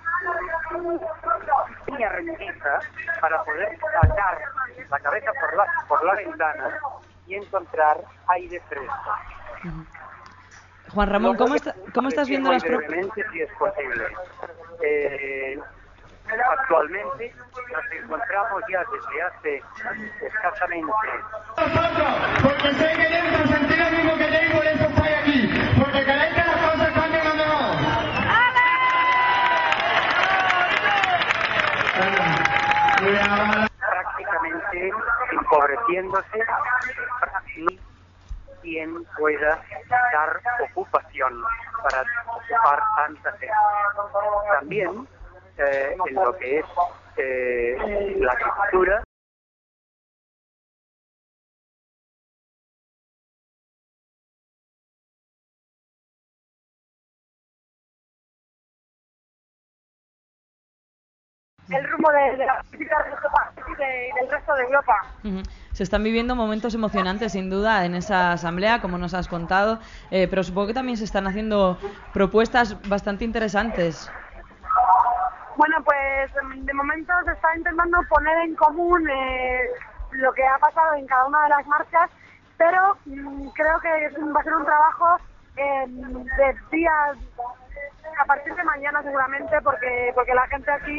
una línea recta para poder sacar la cabeza por la, por la ventana y encontrar aire fresco. Uh-huh. Juan Ramón, ¿cómo, está, ¿cómo estás viendo las propuestas? Si es posible. Eh, actualmente nos encontramos ya desde hace escasamente... Porque sé que dentro sentir lo mismo que yo y por eso estoy aquí. Porque queréis que las cosas cambien o no. Prácticamente empobreciéndose y quien pueda dar ocupación para ocupar tanta gente. También eh, en lo que es eh, la agricultura. El rumbo de, de la política de nuestro país y de, del resto de Europa. Uh-huh. Se están viviendo momentos emocionantes, sin duda, en esa asamblea, como nos has contado, eh, pero supongo que también se están haciendo propuestas bastante interesantes. Bueno, pues de momento se está intentando poner en común eh, lo que ha pasado en cada una de las marchas, pero mmm, creo que va a ser un trabajo eh, de días a partir de mañana seguramente, porque porque la gente aquí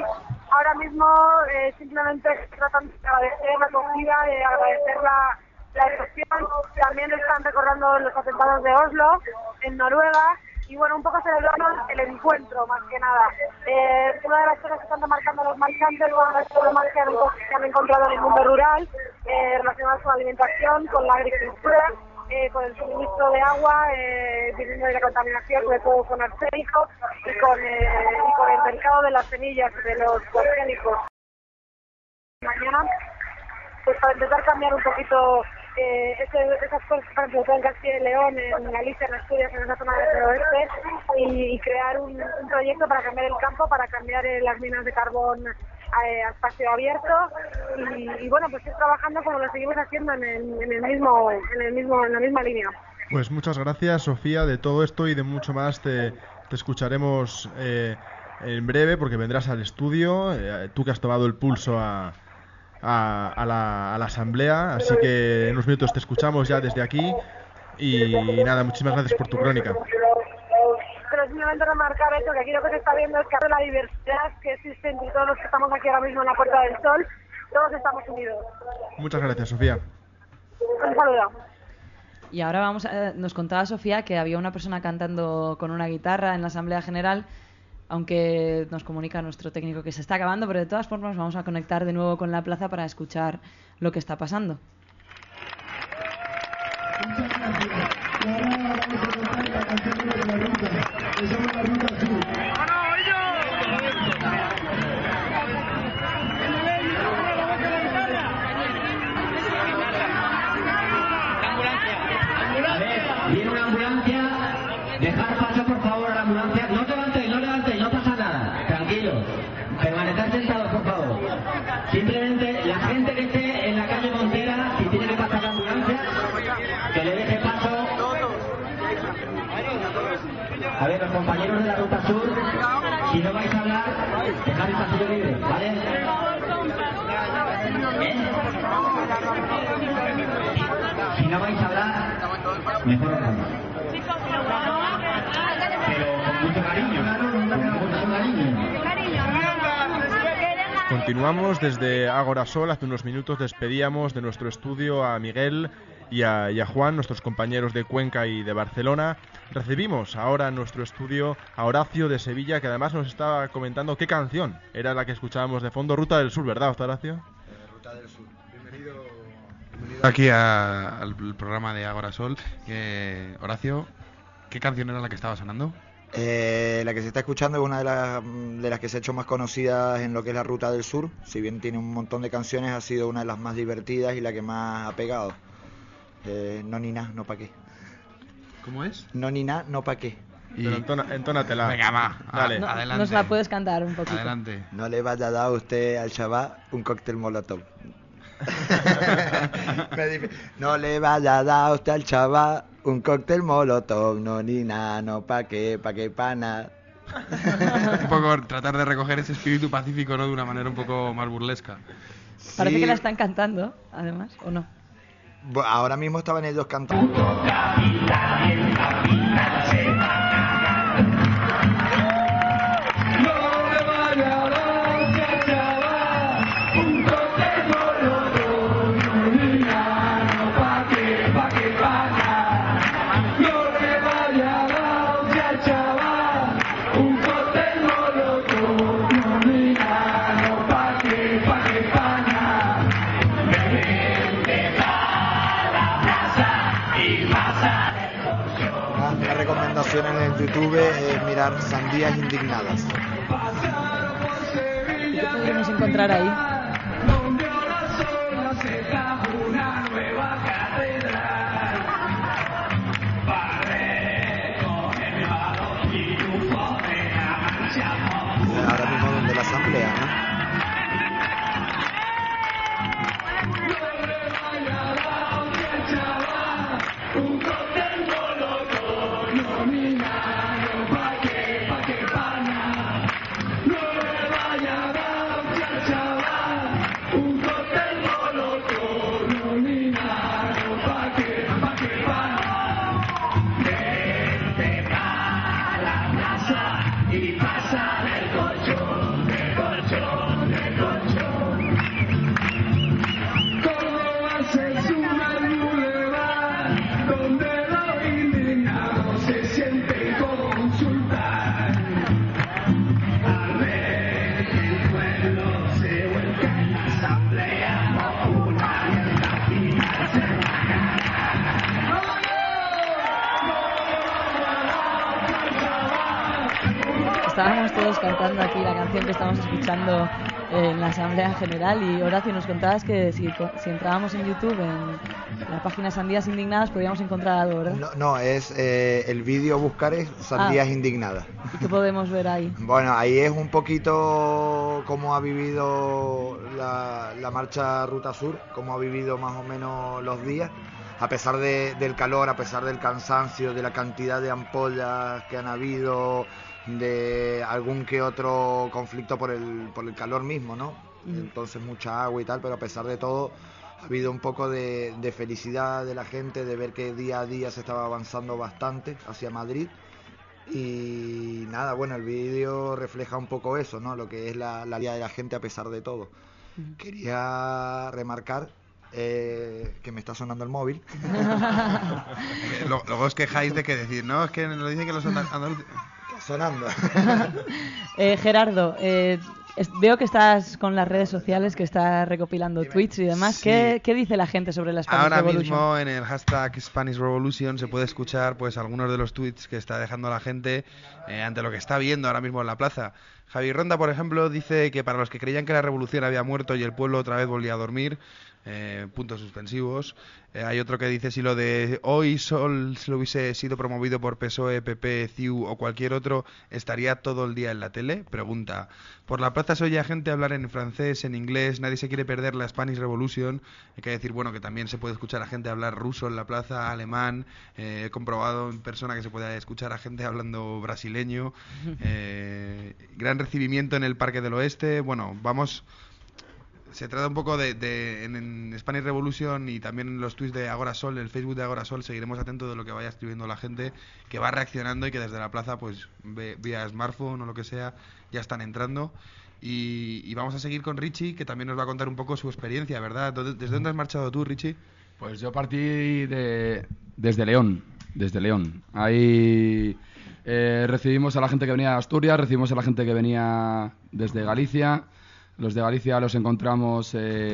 ahora mismo eh, simplemente tratan de agradecer la acogida, de agradecer la, la recepción. También están recordando los atentados de Oslo, en Noruega, y bueno, un poco celebrando el encuentro, más que nada. Eh, una de las cosas que están remarcando los marchantes son las problemas que han, que han encontrado en el mundo rural, eh, relacionadas con la alimentación, con la agricultura, eh, con el suministro de agua, eh, viniendo de la contaminación, sobre todo con arsénico, y con, eh, y con el mercado de las semillas, de los transgénicos. Mañana, pues para intentar cambiar un poquito eh, ese, esas cosas, por ejemplo, en Castilla y León, en Galicia, en Asturias, en esa zona del oeste, y, y crear un, un proyecto para cambiar el campo, para cambiar eh, las minas de carbón eh, a espacio abierto, y, y bueno, pues ir trabajando como lo seguimos haciendo en el, en el mismo, en el mismo, en la misma línea. Pues muchas gracias, Sofía, de todo esto y de mucho más te, te escucharemos eh, en breve, porque vendrás al estudio, eh, tú que has tomado el pulso a A, a, la, a la asamblea, así que en unos minutos te escuchamos ya desde aquí y nada, muchísimas gracias por tu crónica. Pero simplemente remarcar eso, que aquí lo que se está viendo es que la diversidad que existe entre todos los que estamos aquí ahora mismo en la Puerta del Sol, todos estamos unidos. Muchas gracias, Sofía. Un saludo. Y ahora vamos a, nos contaba Sofía que había una persona cantando con una guitarra en la Asamblea General, aunque nos comunica nuestro técnico que se está acabando, pero de todas formas vamos a conectar de nuevo con la plaza para escuchar lo que está pasando. A ver, viene una ambulancia, dejar paso por favor a la ambulancia, no levantéis, no levantéis, no pasa nada, tranquilos, permaneced sentados por favor. Simplemente la gente que esté en la calle Montera, si tiene que pasar la ambulancia, que le deje paso. A ver, los compañeros de la Ruta Sur, si no vais a hablar, dejad el pasillo libre, ¿vale? ¿Eh? Si no vais a hablar, mejor os calmáis. Pero con mucho cariño, con mucho cariño. Continuamos desde Ágora Sol. Hace unos minutos despedíamos de nuestro estudio a Miguel y a, y a Juan, nuestros compañeros de Cuenca y de Barcelona. Recibimos ahora en nuestro estudio a Horacio de Sevilla, que además nos estaba comentando qué canción era la que escuchábamos de fondo. Ruta del Sur, ¿verdad, Horacio? Eh, Ruta del Sur. Bienvenido, bienvenido aquí a, al programa de Ágora Sol. Eh, Horacio, ¿qué canción era la que estaba sonando? Eh, la que se está escuchando es una de las, de las que se ha hecho más conocidas en lo que es la Ruta del Sur. Si bien tiene un montón de canciones, ha sido una de las más divertidas y la que más ha pegado. Eh, no ni na, no pa' qué. ¿Cómo es? No ni na, no pa' qué. Pero entona, entónatela. Venga, va, dale. No, adelante. nos la puedes cantar un poquito. Adelante. No le vaya a dar usted al chaval un cóctel molotov. Me dice, no le vaya a dar usted al chaval un cóctel molotov, no ni na, no pa' qué, pa' qué, pa' nada. Un poco tratar de recoger ese espíritu pacífico, ¿no? De una manera un poco más burlesca. Parece Sí. que la están cantando, además, ¿o no? Bueno, ahora mismo estaban ellos cantando. Una recomendación en el YouTube es mirar Sandías Indignadas. ¿Y qué podríamos encontrar ahí? Ahora mismo donde la asamblea, ¿no? Y pasa el colchón, el colchón. estábamos todos cantando aquí la canción que estamos escuchando en la Asamblea General, y Horacio, nos contabas que si, si entrábamos en YouTube, en la página Sandías Indignadas, podíamos encontrar algo, ¿verdad? No, no es eh, el vídeo, buscaré Sandías Ah. Indignadas. ¿Y qué podemos ver ahí? Bueno, ahí es un poquito cómo ha vivido la, la marcha Ruta Sur, cómo ha vivido más o menos los días, a pesar de, del calor, a pesar del cansancio, de la cantidad de ampollas que han habido, de algún que otro conflicto por el, por el calor mismo, ¿no? Ujú. Entonces mucha agua y tal, pero a pesar de todo ha habido un poco de, de felicidad de la gente, de ver que día a día se estaba avanzando bastante hacia Madrid. Y nada, bueno, el vídeo refleja un poco eso, ¿no? Lo que es la, la vida de la gente a pesar de todo. Ujú. Quería remarcar eh, que me está sonando el móvil. Luego, luego os quejáis de que decir, no, es que lo dicen que los andal- andaluces... Está sonando. Eh, Gerardo, eh, es- veo que estás con las redes sociales, que estás recopilando tweets y demás. Sí. ¿Qué, qué dice la gente sobre la Spanish Ahora Revolution? mismo en el hashtag Spanish Revolution se puede escuchar pues algunos de los tweets que está dejando la gente eh, ante lo que está viendo ahora mismo en la plaza. Javi Ronda, por ejemplo, dice que para los que creían que la revolución había muerto y el pueblo otra vez volvía a dormir, eh, puntos suspensivos. Eh, hay otro que dice, si lo de hoy Sol se lo hubiese sido promovido por P S O E, P P, C I U o cualquier otro, ¿estaría todo el día en la tele? Pregunta. Por la plaza se oye a gente hablar en francés, en inglés, nadie se quiere perder la Spanish Revolution. Hay que decir, bueno, que también se puede escuchar a gente hablar ruso en la plaza, alemán. Eh, he comprobado en persona que se puede escuchar a gente hablando brasileño. Eh, gran recibimiento en el Parque del Oeste. Bueno, vamos... Se trata un poco de, de en, en Spanish Revolution y también en los tweets de Agora Sol, el Facebook de Agora Sol, seguiremos atentos de lo que vaya escribiendo la gente, que va reaccionando y que desde la plaza, pues ve- vía smartphone o lo que sea, ya están entrando. Y, y vamos a seguir con Richie, que también nos va a contar un poco su experiencia, ¿verdad? ¿Dónde- ¿Desde dónde has marchado tú, Richie? Pues yo partí de, desde León, desde León. Ahí eh, recibimos a la gente que venía de Asturias, recibimos a la gente que venía desde Galicia. Los de Galicia los encontramos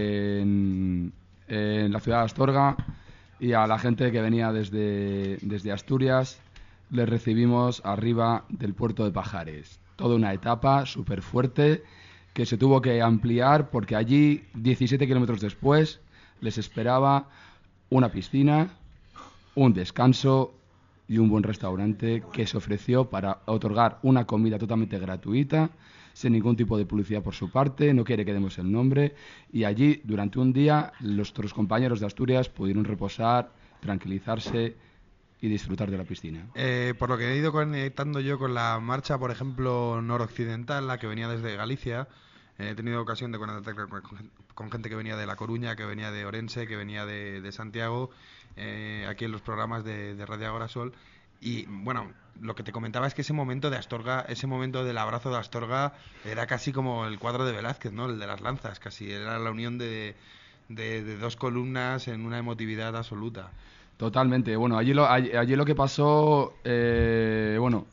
en, en la ciudad de Astorga, y a la gente que venía desde, desde Asturias les recibimos arriba del puerto de Pajares. Toda una etapa súper fuerte que se tuvo que ampliar porque allí, diecisiete kilómetros después, les esperaba una piscina, un descanso y un buen restaurante que se ofreció para otorgar una comida totalmente gratuita, sin ningún tipo de publicidad por su parte, no quiere que demos el nombre, y allí durante un día nuestros compañeros de Asturias pudieron reposar, tranquilizarse y disfrutar de la piscina. Eh, por lo que he ido conectando yo con la marcha, por ejemplo, noroccidental, la que venía desde Galicia, eh, he tenido ocasión de conectar con, con gente que venía de La Coruña, que venía de Orense, que venía de, de Santiago, eh, aquí en los programas de, de Radio Agora Sol. Y bueno, lo que te comentaba es que ese momento de Astorga, ese momento del abrazo de Astorga, era casi como el cuadro de Velázquez, ¿no? El de las lanzas, casi era la unión de, de, de dos columnas en una emotividad absoluta. Totalmente. Bueno, allí lo, allí, allí lo que pasó, eh, bueno,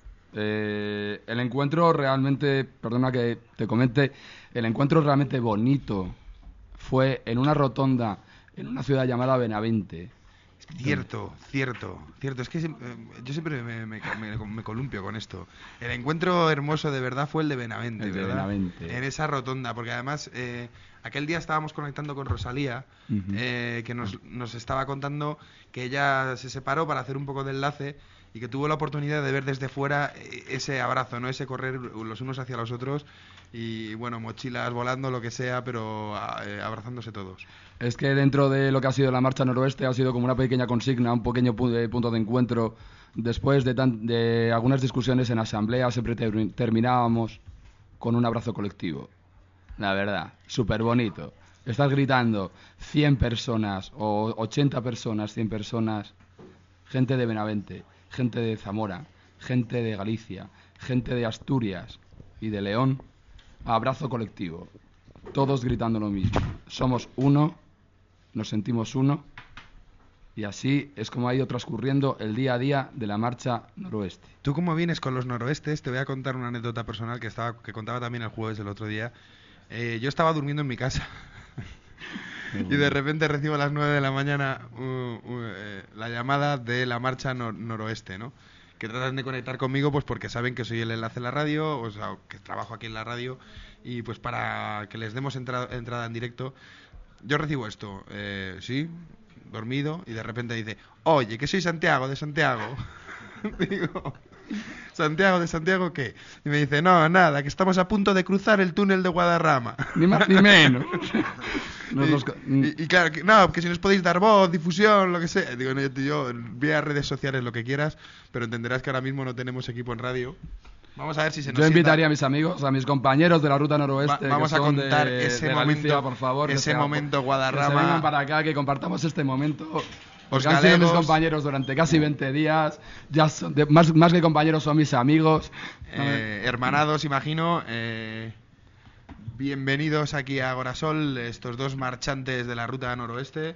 eh, el encuentro realmente, perdona que te comente, el encuentro realmente bonito fue en una rotonda, en una ciudad llamada Benavente. Cierto, cierto, cierto. Es que eh, yo siempre me, me, me, me columpio con esto. El encuentro hermoso de verdad fue el de Benavente, El de ¿verdad? Benavente. En esa rotonda, porque además eh, aquel día estábamos conectando con Rosalía, Ujú. eh, que nos, nos estaba contando que ella se separó para hacer un poco de enlace y que tuvo la oportunidad de ver desde fuera eh, ese abrazo, ¿no? Ese correr los unos hacia los otros y, bueno, mochilas volando, lo que sea, pero a- eh, abrazándose todos. Es que dentro de lo que ha sido la Marcha Noroeste ha sido como una pequeña consigna, un pequeño pu- eh, punto de encuentro. Después de, tan- de algunas discusiones en asamblea siempre ter- terminábamos con un abrazo colectivo. La verdad, súper bonito. Estás gritando cien personas o ochenta personas, cien personas, gente de Benavente, gente de Zamora, gente de Galicia, gente de Asturias y de León, abrazo colectivo. Todos gritando lo mismo. Somos uno, nos sentimos uno, y así es como ha ido transcurriendo el día a día de la Marcha Noroeste. Tú como vienes con los noroestes, te voy a contar una anécdota personal que estaba que contaba también el jueves el otro día. Eh, yo estaba durmiendo en mi casa y de repente recibo a las nueve de la mañana uh, uh, eh, la llamada de la marcha nor- noroeste, ¿no? que tratan de conectar conmigo pues porque saben que soy el enlace en la radio, o sea, que trabajo aquí en la radio, y pues para que les demos entra- entrada en directo. Yo recibo esto, eh, sí, dormido, y de repente dice, oye, que soy Santiago, de Santiago. Digo, ¿Santiago de Santiago qué? Y me dice, no, nada, que estamos a punto de cruzar el túnel de Guadarrama. Ni más ni menos. y, y, y claro, que, no, que si nos podéis dar voz, difusión, lo que sea. Digo, no, yo, yo vía redes sociales lo que quieras, pero entenderás que ahora mismo no tenemos equipo en radio. Vamos a ver si se nos Yo invitaría sienta. a mis amigos, a mis compañeros de la Ruta Noroeste. Va, vamos que a son contar de, ese de momento, Galicia, por favor. ese que momento Que se Guadarrama. vengan para acá, que compartamos este momento. Los Porque han sido mis galegos. compañeros durante casi veinte días. Ya son de- más, más que compañeros son mis amigos. Eh, hermanados, imagino. Eh, bienvenidos aquí a Agorasol, estos dos marchantes de la Ruta Noroeste.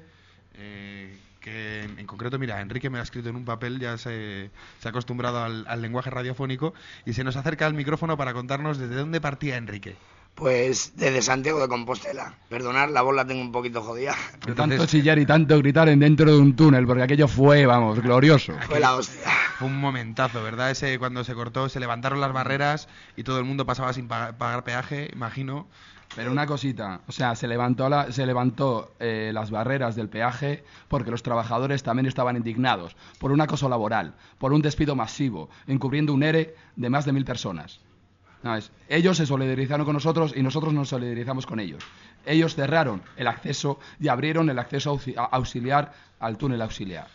Eh, que en, en concreto, mira, Enrique me lo ha escrito en un papel, ya se, se ha acostumbrado al, al lenguaje radiofónico y se nos acerca al micrófono para contarnos desde dónde partía Enrique. Pues desde Santiago de Compostela. Perdonad, la voz la tengo un poquito jodida. De tanto chillar y tanto gritar en dentro de un túnel, porque aquello fue, vamos, glorioso. Fue la hostia. Fue un momentazo, ¿verdad? Ese cuando se cortó, se levantaron las barreras y todo el mundo pasaba sin pagar, pagar peaje, imagino. Pero una cosita, o sea, se levantó, la, se levantó eh, las barreras del peaje porque los trabajadores también estaban indignados por un acoso laboral, por un despido masivo, encubriendo un ERE de más de mil personas. ¿Sabes? Ellos se solidarizaron con nosotros y nosotros nos solidarizamos con ellos. Ellos cerraron el acceso y abrieron el acceso auxi- auxiliar al túnel auxiliar.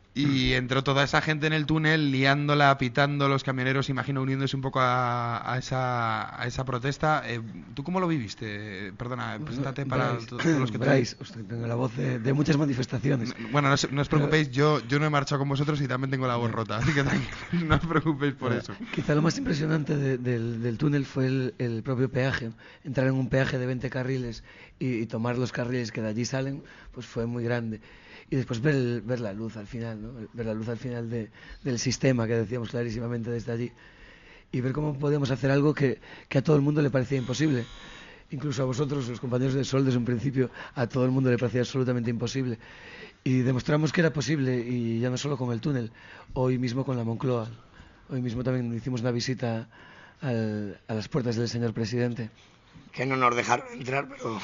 Y entró toda esa gente en el túnel, liándola, pitando, los camioneros, imagino, uniéndose un poco a, a, esa, a esa protesta. Eh, ¿Tú cómo lo viviste? Perdona, preséntate para Bryce, to- todos los que te... Bryce, hostia, tengo la voz de, de muchas manifestaciones. Bueno, no, os- no os preocupéis, yo, yo no he marchado con vosotros y también tengo la voz rota, así que tranquilos, no os preocupéis por Bueno, eso. Quizá lo más impresionante de- del, del túnel fue el, el propio peaje. Entrar en un peaje de veinte carriles y, y tomar los carriles que de allí salen, pues fue muy grande. Y después ver, el- ver la luz al final, ¿no? Ver la luz al final de, del sistema que decíamos clarísimamente desde allí. Y ver cómo podíamos hacer algo que, que a todo el mundo le parecía imposible. Incluso a vosotros, los compañeros de Sol, desde un principio, a todo el mundo le parecía absolutamente imposible. Y demostramos que era posible, y ya no solo con el túnel, hoy mismo con la Moncloa. Hoy mismo también hicimos una visita al- a las puertas del señor presidente. Que no nos dejaron entrar, pero...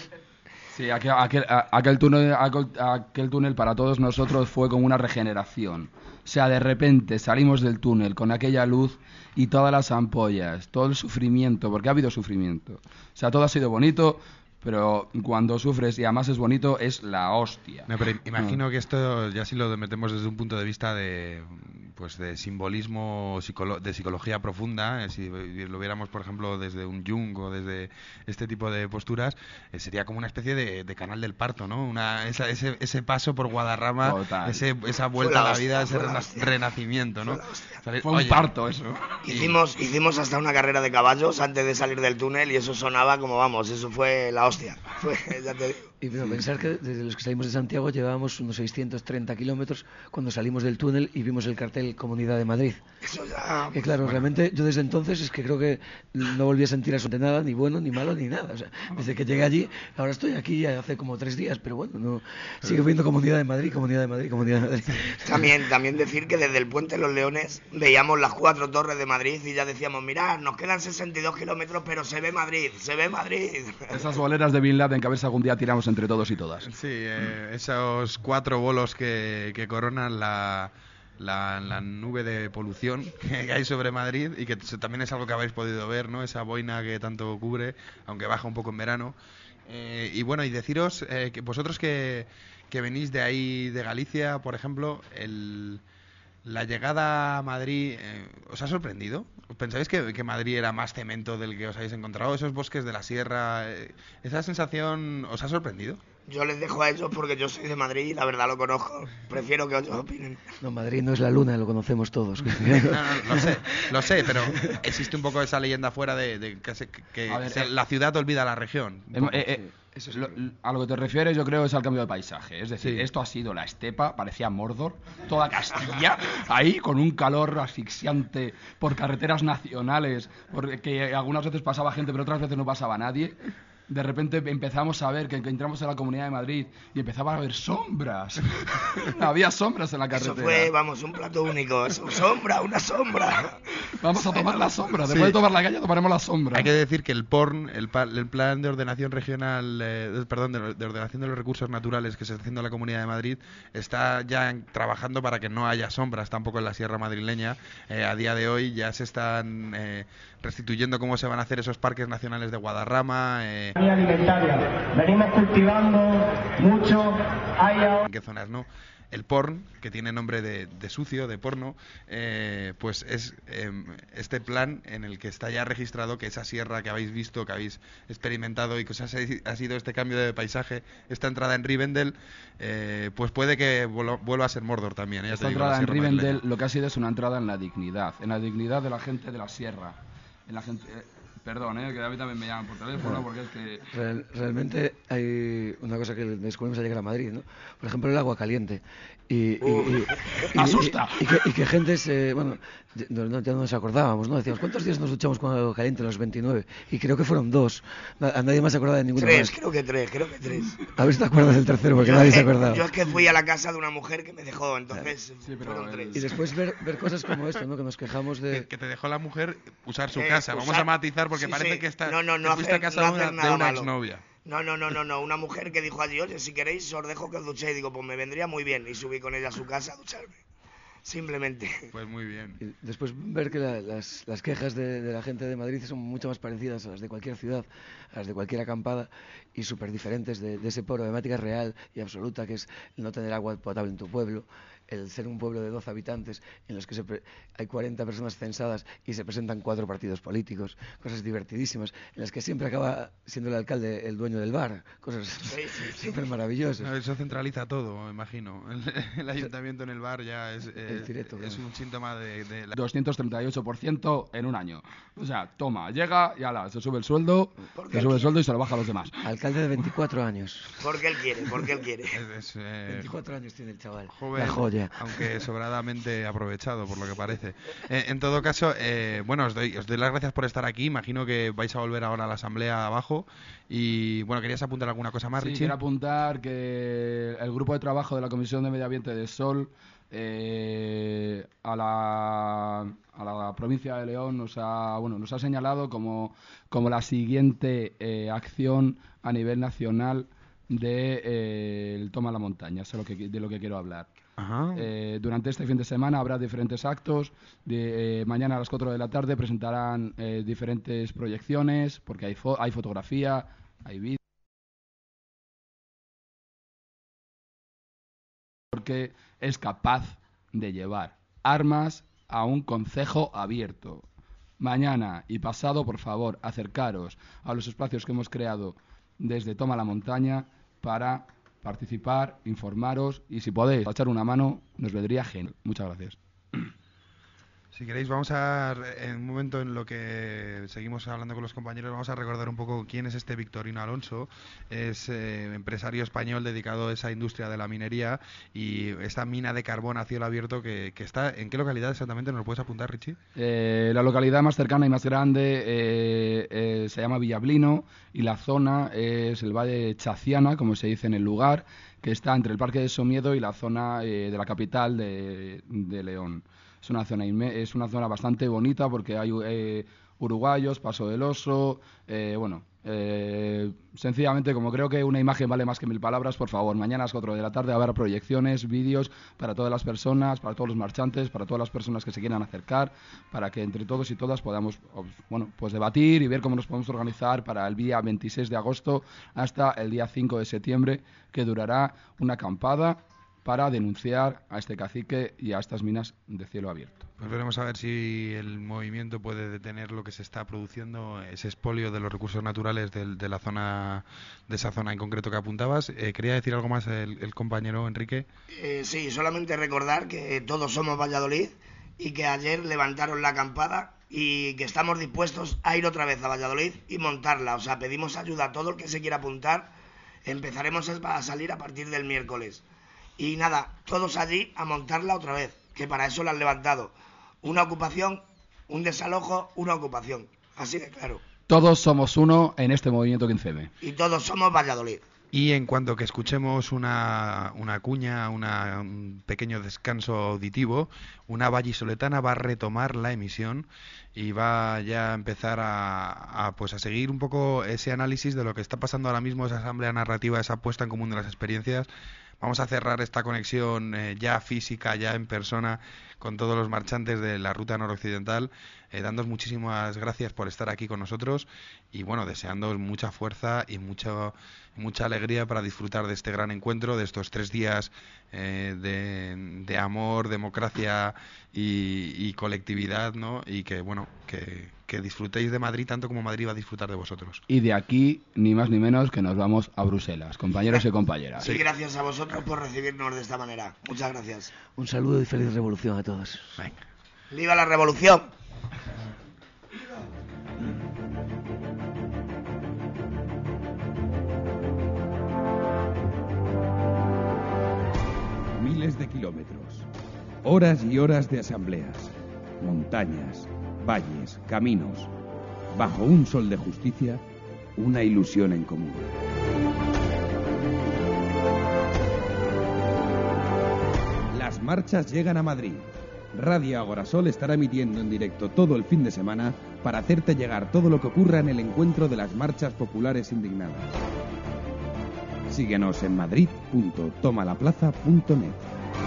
Sí, aquel, aquel, a- aquel, túnel, aquel, aquel túnel para todos nosotros fue como una regeneración. O sea, de repente salimos del túnel con aquella luz y todas las ampollas, todo el sufrimiento, porque ha habido sufrimiento. O sea, todo ha sido bonito, pero cuando sufres y además es bonito, es la hostia. No, pero imagino que esto ya si lo metemos desde un punto de vista de pues de simbolismo psicolo- de psicología profunda, eh, si lo viéramos por ejemplo desde un Jung o desde este tipo de posturas, eh, sería como una especie de, de canal del parto, ¿no? Una, esa, ese, ese paso por Guadarrama, Total. ese, esa vuelta Fue a la la vida, hostia, ese fue la rena- hostia. renacimiento, ¿no? Salir- Fue un oye, parto eso. Hicimos, hicimos hasta una carrera de caballos antes de salir del túnel y eso sonaba como vamos, eso fue la hostia. Fue, ya te digo. Y bueno, pensar que desde los que salimos de Santiago llevábamos unos seiscientos treinta kilómetros cuando salimos del túnel y vimos el cartel Comunidad de Madrid. Eso ya... Que claro, realmente yo desde entonces es que creo que no volví a sentir eso de nada, ni bueno, ni malo, ni nada. O sea, desde que llegué allí, ahora estoy aquí hace como tres días, pero bueno, no sigo viendo Comunidad de Madrid, Comunidad de Madrid, Comunidad de Madrid. También, también decir que desde el Puente de los Leones veíamos las cuatro torres de Madrid y ya decíamos, mirad, nos quedan sesenta y dos kilómetros, pero se ve Madrid, se ve Madrid. Esas boleras de Bin Laden que a ver si algún día tiramos entre todos y todas. Sí, eh, esos cuatro bolos que, que coronan la, la, la nube de polución que hay sobre Madrid y que t- también es algo que habéis podido ver, ¿no? Esa boina que tanto cubre, aunque baja un poco en verano. Eh, y bueno, y deciros eh, que vosotros que, que venís de ahí, de Galicia, por ejemplo, el... La llegada a Madrid, eh, ¿os ha sorprendido? ¿Pensáis que, que Madrid era más cemento del que os habéis encontrado? ¿Esos bosques de la sierra? Eh, ¿Esa sensación os ha sorprendido? Yo les dejo a ellos porque yo soy de Madrid y la verdad lo conozco. Prefiero que ellos opinen. No, Madrid no es la luna, lo conocemos todos. No, no, lo sé, lo sé, pero existe un poco esa leyenda fuera de, de que, se- que A ver, se- eh, la ciudad olvida la región. un Eh, poco. eh, eh, lo- a lo que te refieres yo creo es al cambio de paisaje. Es decir, Sí. esto ha sido la estepa, parecía Mordor, toda Castilla, ahí con un calor asfixiante por carreteras nacionales, porque algunas veces pasaba gente pero otras veces no pasaba nadie. de repente empezamos a ver que, que entramos en la Comunidad de Madrid y empezaba a haber sombras. Había sombras en la carretera. Eso fue, vamos, un plato único. Eso, sombra, una sombra. Vamos a tomar la sombra. Después sí. de tomar la calle tomaremos la sombra. Hay que decir que el P O R N, el, el Plan de Ordenación Regional, eh, perdón, de, de Ordenación de los Recursos Naturales que se está haciendo en la Comunidad de Madrid, está ya en, trabajando para que no haya sombras tampoco en la Sierra Madrileña. Eh, a día de hoy ya se están eh, restituyendo cómo se van a hacer esos parques nacionales de Guadarrama. Eh, alimentaria. Venimos cultivando mucho. Hay ahora... ¿En qué zonas no? El P O R N, que tiene nombre de, de sucio, de porno, eh, pues es eh, este plan en el que está ya registrado que esa sierra que habéis visto, que habéis experimentado y que os ha, ha sido este cambio de paisaje, esta entrada en Rivendell, eh, pues puede que vuelva a ser Mordor también. ¿eh? Esta entrada en Rivendell lo que ha sido es una entrada en la dignidad, en la dignidad de la gente de la sierra, en la gente... Eh, Perdón, ¿eh? que a mí también me llaman por teléfono, porque es que... Real, realmente hay una cosa que descubrimos al llegar a Madrid, ¿no? Por ejemplo, el agua caliente. Y, y, y, y, ¡Asusta! Y, y, que, y que gente se... Bueno, no, no, ya no nos acordábamos, ¿no? Decíamos, ¿cuántos días nos duchamos con agua caliente? Los veintinueve. Y creo que fueron dos. A nadie más se acordaba de ninguno Tres, más. creo que tres, creo que tres. A ver si te acuerdas del tercero, porque yo nadie es, se acordaba. Yo es que fui a la casa de una mujer que me dejó, entonces sí, pero fueron tres. Y después ver, ver cosas como esto, ¿no? Que nos quejamos de... Que, que te dejó la mujer usar su eh, casa. usar... Vamos a matizar porque sí, parece sí. que está... No, no, no fuiste hacer, a casa no de una, hacer nada de una malo. exnovia. No, no, no, no, no, una mujer que dijo allí, oye, si queréis os dejo que os duchéis. Digo, pues me vendría muy bien. Y subí con ella a su casa a ducharme. Simplemente. Pues muy bien. Y después ver que la, las, las quejas de, de la gente de Madrid son mucho más parecidas a las de cualquier ciudad, a las de cualquier acampada, y súper diferentes de, de ese problemática real y absoluta que es el no tener agua potable en tu pueblo, el ser un pueblo de doce habitantes en los que se pre hay cuarenta personas censadas y se presentan cuatro partidos políticos, cosas divertidísimas, en las que siempre acaba siendo el alcalde el dueño del bar, cosas sí, sí, sí. súper maravillosas. No, eso centraliza todo, me imagino. El, el ayuntamiento en el bar ya es, eh, directo, es un síntoma de... de la... doscientos treinta y ocho por ciento en un año. O sea, toma, llega y ala, se sube el sueldo, se sube el sueldo y se lo baja a los demás. Alcalde de veinticuatro años. Porque él quiere, porque él quiere. Es, es, eh, veinticuatro años tiene el chaval. Joven, la joya. Aunque sobradamente aprovechado, por lo que parece. Eh, en todo caso, eh, bueno, os doy, os doy las gracias por estar aquí. Imagino que vais a volver ahora a la asamblea abajo. Y bueno, ¿querías apuntar alguna cosa más, sí, Richie? Quiero apuntar que el grupo de trabajo de la Comisión de Medio Ambiente de Sol eh, a, la, a la provincia de León nos ha, bueno, nos ha señalado como, como la siguiente eh, acción a nivel nacional de eh, el Toma la Montaña, eso es lo que, de lo que quiero hablar. Eh, durante este fin de semana habrá diferentes actos. De, eh, mañana a las cuatro de la tarde presentarán eh, diferentes proyecciones, porque hay, fo hay fotografía, hay vídeo. Porque es capaz de llevar armas a un concejo abierto. Mañana y pasado, por favor, acercaros a los espacios que hemos creado desde Toma la Montaña para participar, informaros y si podéis echar una mano, nos vendría genial. Muchas gracias. Si queréis, vamos a, en un momento en lo que seguimos hablando con los compañeros, vamos a recordar un poco quién es este Victorino Alonso. Es eh, empresario español dedicado a esa industria de la minería y esta mina de carbón a cielo abierto que, que está... ¿En qué localidad exactamente? ¿Nos lo puedes apuntar, Richie? Eh, la localidad más cercana y más grande eh, eh, se llama Villablino y la zona es el Valle Chaciana, como se dice en el lugar, que está entre el Parque de Somiedo y la zona eh, de la capital de, de León. Es una zona es una zona bastante bonita porque hay eh, uruguayos, Paso del Oso, eh, bueno, eh, sencillamente como creo que una imagen vale más que mil palabras, por favor, mañana a las cuatro de la tarde habrá proyecciones, vídeos para todas las personas, para todos los marchantes, para todas las personas que se quieran acercar, para que entre todos y todas podamos, bueno, pues debatir y ver cómo nos podemos organizar para el día veintiséis de agosto hasta el día cinco de septiembre, que durará una acampada para denunciar a este cacique y a estas minas de cielo abierto. Pues veremos a ver si el movimiento puede detener lo que se está produciendo, ese expolio de los recursos naturales de, de la zona, de esa zona en concreto que apuntabas. Eh, ¿Quería decir algo más el, el compañero Enrique? Eh, sí, solamente recordar que todos somos Valladolid y que ayer levantaron la acampada y que estamos dispuestos a ir otra vez a Valladolid y montarla. O sea, pedimos ayuda a todo el que se quiera apuntar. Empezaremos a salir a partir del miércoles. Y nada, todos allí a montarla otra vez, que para eso la han levantado. Una ocupación, un desalojo, una ocupación. Así de claro. Todos somos uno en este movimiento quince eme. Y todos somos Valladolid. Y en cuanto que escuchemos una, una cuña, una, un pequeño descanso auditivo, una vallisoletana va a retomar la emisión y va ya a empezar a, a, pues a seguir un poco ese análisis de lo que está pasando ahora mismo, esa asamblea narrativa, esa puesta en común de las experiencias. Vamos a cerrar esta conexión eh, ya física, ya en persona, con todos los marchantes de la ruta noroccidental, eh, dándoos muchísimas gracias por estar aquí con nosotros y bueno, deseándoos mucha fuerza y mucha, mucha alegría para disfrutar de este gran encuentro, de estos tres días eh, de, de amor, democracia y, y colectividad, ¿no? Y que bueno, que, que disfrutéis de Madrid tanto como Madrid va a disfrutar de vosotros. Y de aquí, ni más ni menos, que nos vamos a Bruselas, compañeros y compañeras. Sí, gracias a vosotros por recibirnos de esta manera. Muchas gracias. Un saludo y feliz revolución a todos. Venga. ¡Viva la revolución! Miles de kilómetros, horas y horas de asambleas, montañas, valles, caminos, bajo un sol de justicia, una ilusión en común. Las marchas llegan a Madrid. Radio Agorasol estará emitiendo en directo todo el fin de semana para hacerte llegar todo lo que ocurra en el encuentro de las marchas populares indignadas. Síguenos en madrid punto tomalaplaza punto net.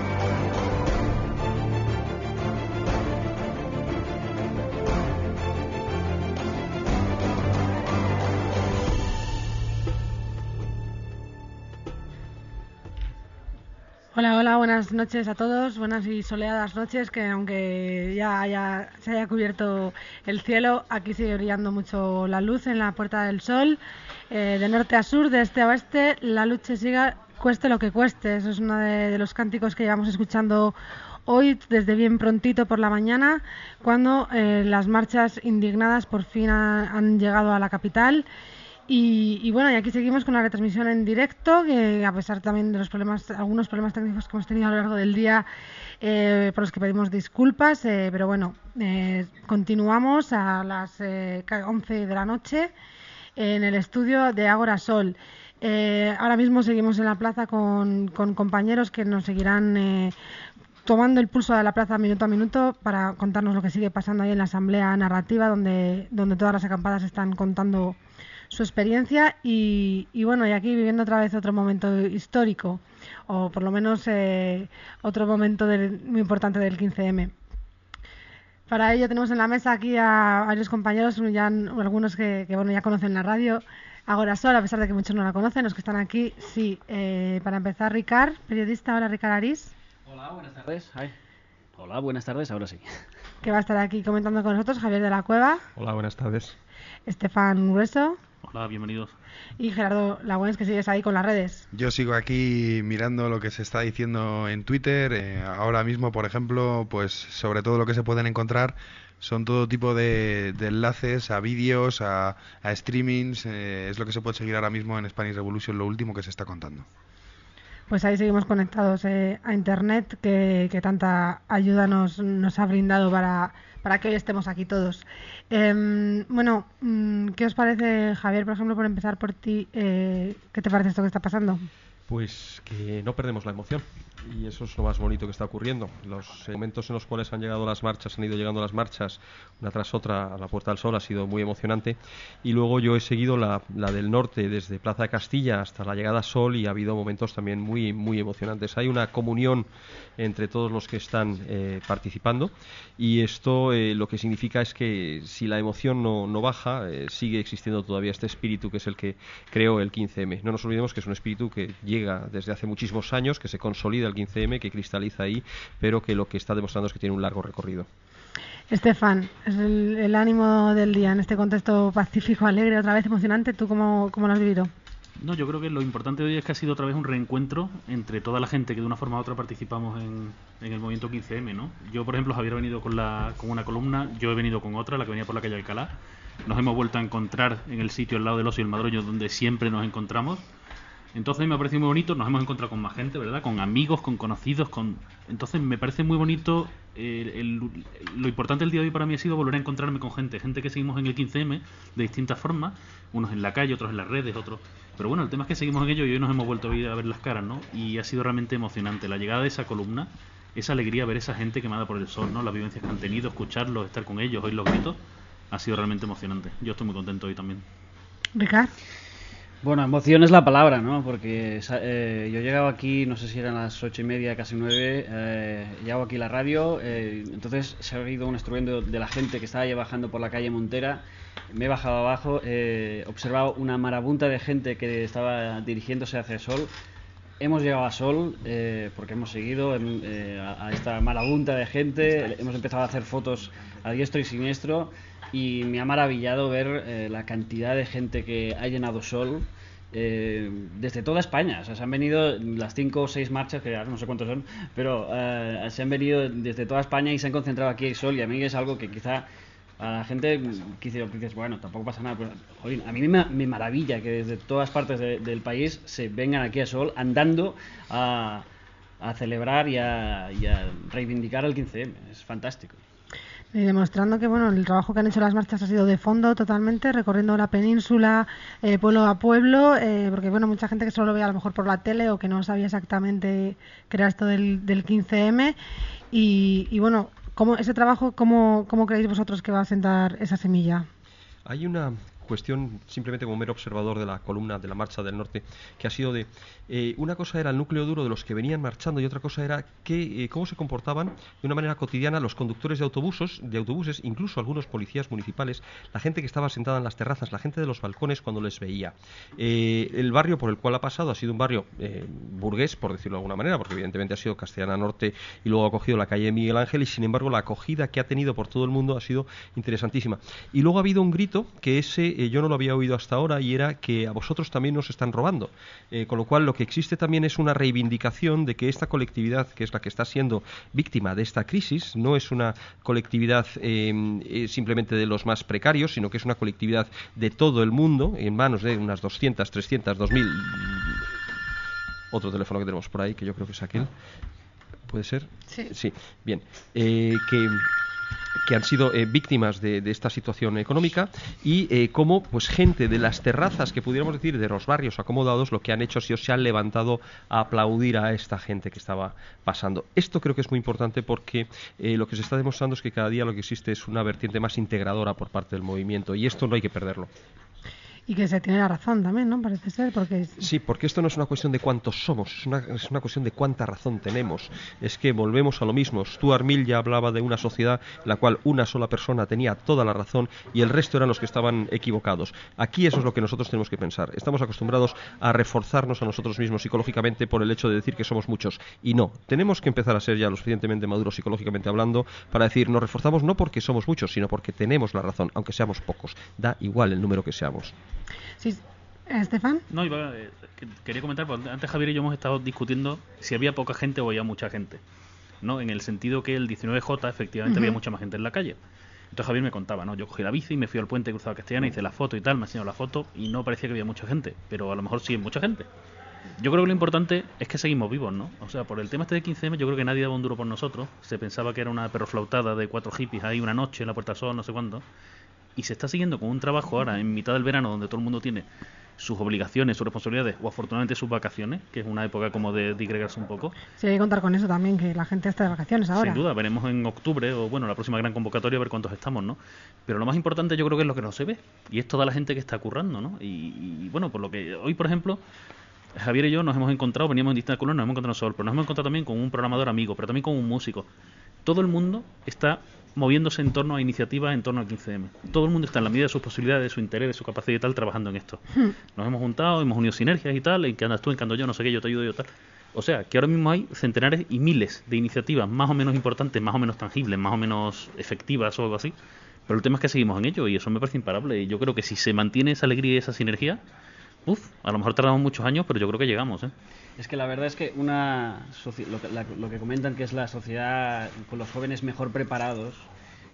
Hola, hola, buenas noches a todos, buenas y soleadas noches, que aunque ya haya, se haya cubierto el cielo, aquí sigue brillando mucho la luz en la Puerta del Sol, eh, de norte a sur, de este a oeste, la lucha siga, cueste lo que cueste. Eso es uno de, de los cánticos que llevamos escuchando hoy desde bien prontito por la mañana, cuando eh, las marchas indignadas por fin ha, han llegado a la capital. Y, y bueno, y aquí seguimos con la retransmisión en directo, que a pesar también de los problemas, algunos problemas técnicos que hemos tenido a lo largo del día, eh, por los que pedimos disculpas, eh, pero bueno, eh, continuamos a las eh, once de la noche en el estudio de Agorasol. Eh, ahora mismo seguimos en la plaza con, con compañeros que nos seguirán eh, tomando el pulso de la plaza minuto a minuto para contarnos lo que sigue pasando ahí en la asamblea narrativa, donde, donde todas las acampadas están contando su experiencia y, y bueno, y aquí viviendo otra vez otro momento histórico, o por lo menos eh, otro momento del, muy importante del quince eme. Para ello tenemos en la mesa aquí a varios compañeros, ya algunos que, que bueno ya conocen la radio Agorasol, a pesar de que muchos no la conocen, los que están aquí, sí. Eh, para empezar, Ricard, periodista, ahora Ricard Arís. Hola, buenas tardes. Ay. Hola, buenas tardes, ahora sí. Que va a estar aquí comentando con nosotros, Javier de la Cueva. Hola, buenas tardes. Estefan Grueso. Hola, bienvenidos. Y Gerardo Lagüens, que sigues ahí con las redes. Yo sigo aquí mirando lo que se está diciendo en Twitter. Eh, ahora mismo, por ejemplo, pues sobre todo lo que se pueden encontrar son todo tipo de, de enlaces a vídeos, a, a streamings. Eh, es lo que se puede seguir ahora mismo en Spanish Revolution, lo último que se está contando. Pues ahí seguimos conectados eh, a Internet, que, que tanta ayuda nos, nos ha brindado para, para que hoy estemos aquí todos. Eh, bueno, ¿qué os parece, Javier, por ejemplo, por empezar por ti? Eh, ¿Qué te parece esto que está pasando? Pues que no perdemos la emoción, y eso es lo más bonito que está ocurriendo. Los momentos en los cuales han llegado las marchas, han ido llegando las marchas una tras otra a la Puerta del Sol, ha sido muy emocionante. Y luego yo he seguido la, la del norte, desde Plaza de Castilla hasta la llegada a Sol, y ha habido momentos también muy, muy emocionantes. Hay una comunión entre todos los que están eh, participando, y esto eh, lo que significa es que si la emoción no, no baja, eh, sigue existiendo todavía este espíritu que es el que creó el quince eme. No nos olvidemos que es un espíritu que llega desde hace muchísimos años, que se consolida el quince eme, que cristaliza ahí, pero que lo que está demostrando es que tiene un largo recorrido. Estefan, es el, el ánimo del día en este contexto pacífico, alegre, otra vez emocionante. ¿Tú cómo, cómo lo has vivido? No, yo creo que lo importante de hoy es que ha sido otra vez un reencuentro entre toda la gente que de una forma u otra participamos en, en el movimiento quince eme, ¿no? Yo, por ejemplo, Javier ha venido con, la, con una columna, yo he venido con otra, la que venía por la calle Alcalá. Nos hemos vuelto a encontrar en el sitio al lado del Ocio y el Madroño, donde siempre nos encontramos. Entonces me ha parecido muy bonito, nos hemos encontrado con más gente, ¿verdad? Con amigos, con conocidos, con... Entonces me parece muy bonito, eh, el, lo importante del día de hoy para mí ha sido volver a encontrarme con gente, gente que seguimos en el quince eme de distintas formas, unos en la calle, otros en las redes, otros... Pero bueno, el tema es que seguimos en ello y hoy nos hemos vuelto a ver, a ver las caras, ¿no? Y ha sido realmente emocionante la llegada de esa columna, esa alegría, ver esa gente quemada por el sol, ¿no? Las vivencias que han tenido, escucharlos, estar con ellos, oír los gritos, ha sido realmente emocionante. Yo estoy muy contento hoy también. Ricardo. Bueno, emoción es la palabra, ¿no? Porque eh, yo llegaba aquí, no sé si eran las ocho y media, casi nueve, eh, llego aquí a la radio, eh, entonces se ha oído un estruendo de la gente que estaba ya bajando por la calle Montera, me he bajado abajo, he eh, observado una marabunta de gente que estaba dirigiéndose hacia Sol. Hemos llegado a Sol eh, porque hemos seguido eh, a, a esta marabunta de gente, hemos empezado a hacer fotos a diestro y siniestro. Y me ha maravillado ver eh, la cantidad de gente que ha llenado Sol eh, desde toda España. O sea, se han venido las cinco o seis marchas, que no sé cuántos son, pero eh, se han venido desde toda España y se han concentrado aquí en Sol. Y a mí es algo que quizá a la gente que dices, bueno, tampoco pasa nada. Pero, joder, a mí me, me maravilla que desde todas partes de, del país se vengan aquí a Sol andando a, a celebrar y a, y a reivindicar el quince eme. Es fantástico. Y demostrando que bueno, el trabajo que han hecho las marchas ha sido de fondo totalmente, recorriendo la península, eh, pueblo a pueblo, eh, porque bueno, mucha gente que solo lo ve a lo mejor por la tele o que no sabía exactamente qué era esto del, del quince eme. Y, y bueno, ¿cómo, ese trabajo, ¿cómo, cómo creéis vosotros que va a sentar esa semilla? Hay una cuestión, simplemente como mero observador de la columna de la Marcha del Norte, que ha sido de eh, una cosa era el núcleo duro de los que venían marchando y otra cosa era que, eh, cómo se comportaban de una manera cotidiana los conductores de autobuses, de autobuses, incluso algunos policías municipales, la gente que estaba sentada en las terrazas, la gente de los balcones cuando les veía. Eh, el barrio por el cual ha pasado ha sido un barrio eh, burgués, por decirlo de alguna manera, porque evidentemente ha sido Castellana Norte y luego ha cogido la calle Miguel Ángel y sin embargo la acogida que ha tenido por todo el mundo ha sido interesantísima. Y luego ha habido un grito que ese eh, yo no lo había oído hasta ahora y era que a vosotros también nos están robando, eh, con lo cual lo que existe también es una reivindicación de que esta colectividad, que es la que está siendo víctima de esta crisis, no es una colectividad eh, eh, simplemente de los más precarios, sino que es una colectividad de todo el mundo, en manos de unas doscientas, trescientas, dos mil... Otro teléfono que tenemos por ahí, que yo creo que es aquel. ¿Puede ser? Sí. Sí, bien. Eh, que... que han sido eh, víctimas de, de esta situación económica y eh, como pues gente de las terrazas que pudiéramos decir de los barrios acomodados lo que han hecho ha sido se han levantado a aplaudir a esta gente que estaba pasando. Esto creo que es muy importante porque eh, lo que se está demostrando es que cada día lo que existe es una vertiente más integradora por parte del movimiento y esto no hay que perderlo. Y que se tiene la razón también, ¿no? Parece ser, porque... Sí, porque esto no es una cuestión de cuántos somos, es una, es una cuestión de cuánta razón tenemos. Es que volvemos a lo mismo. Stuart Mill ya hablaba de una sociedad en la cual una sola persona tenía toda la razón y el resto eran los que estaban equivocados. Aquí eso es lo que nosotros tenemos que pensar. Estamos acostumbrados a reforzarnos a nosotros mismos psicológicamente por el hecho de decir que somos muchos. Y no, tenemos que empezar a ser ya lo suficientemente maduros psicológicamente hablando para decir, nos reforzamos no porque somos muchos, sino porque tenemos la razón, aunque seamos pocos. Da igual el número que seamos. Sí, ¿Estefan? No, iba, eh, quería comentar, porque antes Javier y yo hemos estado discutiendo si había poca gente o había mucha gente, ¿no? En el sentido que el diecinueve jota efectivamente uh-huh. había mucha más gente en la calle. Entonces Javier me contaba, ¿no? Yo cogí la bici y me fui al puente cruzado Castellana, hice la foto y tal, me enseñó la foto y no parecía que había mucha gente, pero a lo mejor sí hay mucha gente. Yo creo que lo importante es que seguimos vivos, ¿no? O sea, por el tema este de quince eme yo creo que nadie daba un duro por nosotros. Se pensaba que era una perroflautada de cuatro hippies ahí una noche en la Puerta del Sol, no sé cuándo. Y se está siguiendo con un trabajo ahora en mitad del verano donde todo el mundo tiene sus obligaciones, sus responsabilidades o afortunadamente sus vacaciones, que es una época como de digregarse un poco. Sí, hay que contar con eso también, que la gente está de vacaciones ahora. Sin duda, veremos en octubre o bueno, la próxima gran convocatoria a ver cuántos estamos, ¿no? Pero lo más importante yo creo que es lo que no se ve y es toda la gente que está currando, ¿no? Y, y bueno, por lo que hoy, por ejemplo, Javier y yo nos hemos encontrado, veníamos en distintas columnas, nos hemos encontrado nosotros, pero nos hemos encontrado también con un programador amigo, pero también con un músico. Todo el mundo está moviéndose en torno a iniciativas en torno al quince eme. Todo el mundo está en la medida de sus posibilidades, de su interés, de su capacidad y tal, trabajando en esto. Hmm. Nos hemos juntado, hemos unido sinergias y tal, en que andas tú, en que ando yo, no sé qué, yo te ayudo, yo tal. O sea, que ahora mismo hay centenares y miles de iniciativas más o menos importantes, más o menos tangibles, más o menos efectivas o algo así. Pero el tema es que seguimos en ello y eso me parece imparable. Y yo creo que si se mantiene esa alegría y esa sinergia, uff, a lo mejor tardamos muchos años, pero yo creo que llegamos, ¿eh? Es que la verdad es que una lo que, la, lo que comentan que es la sociedad con los jóvenes mejor preparados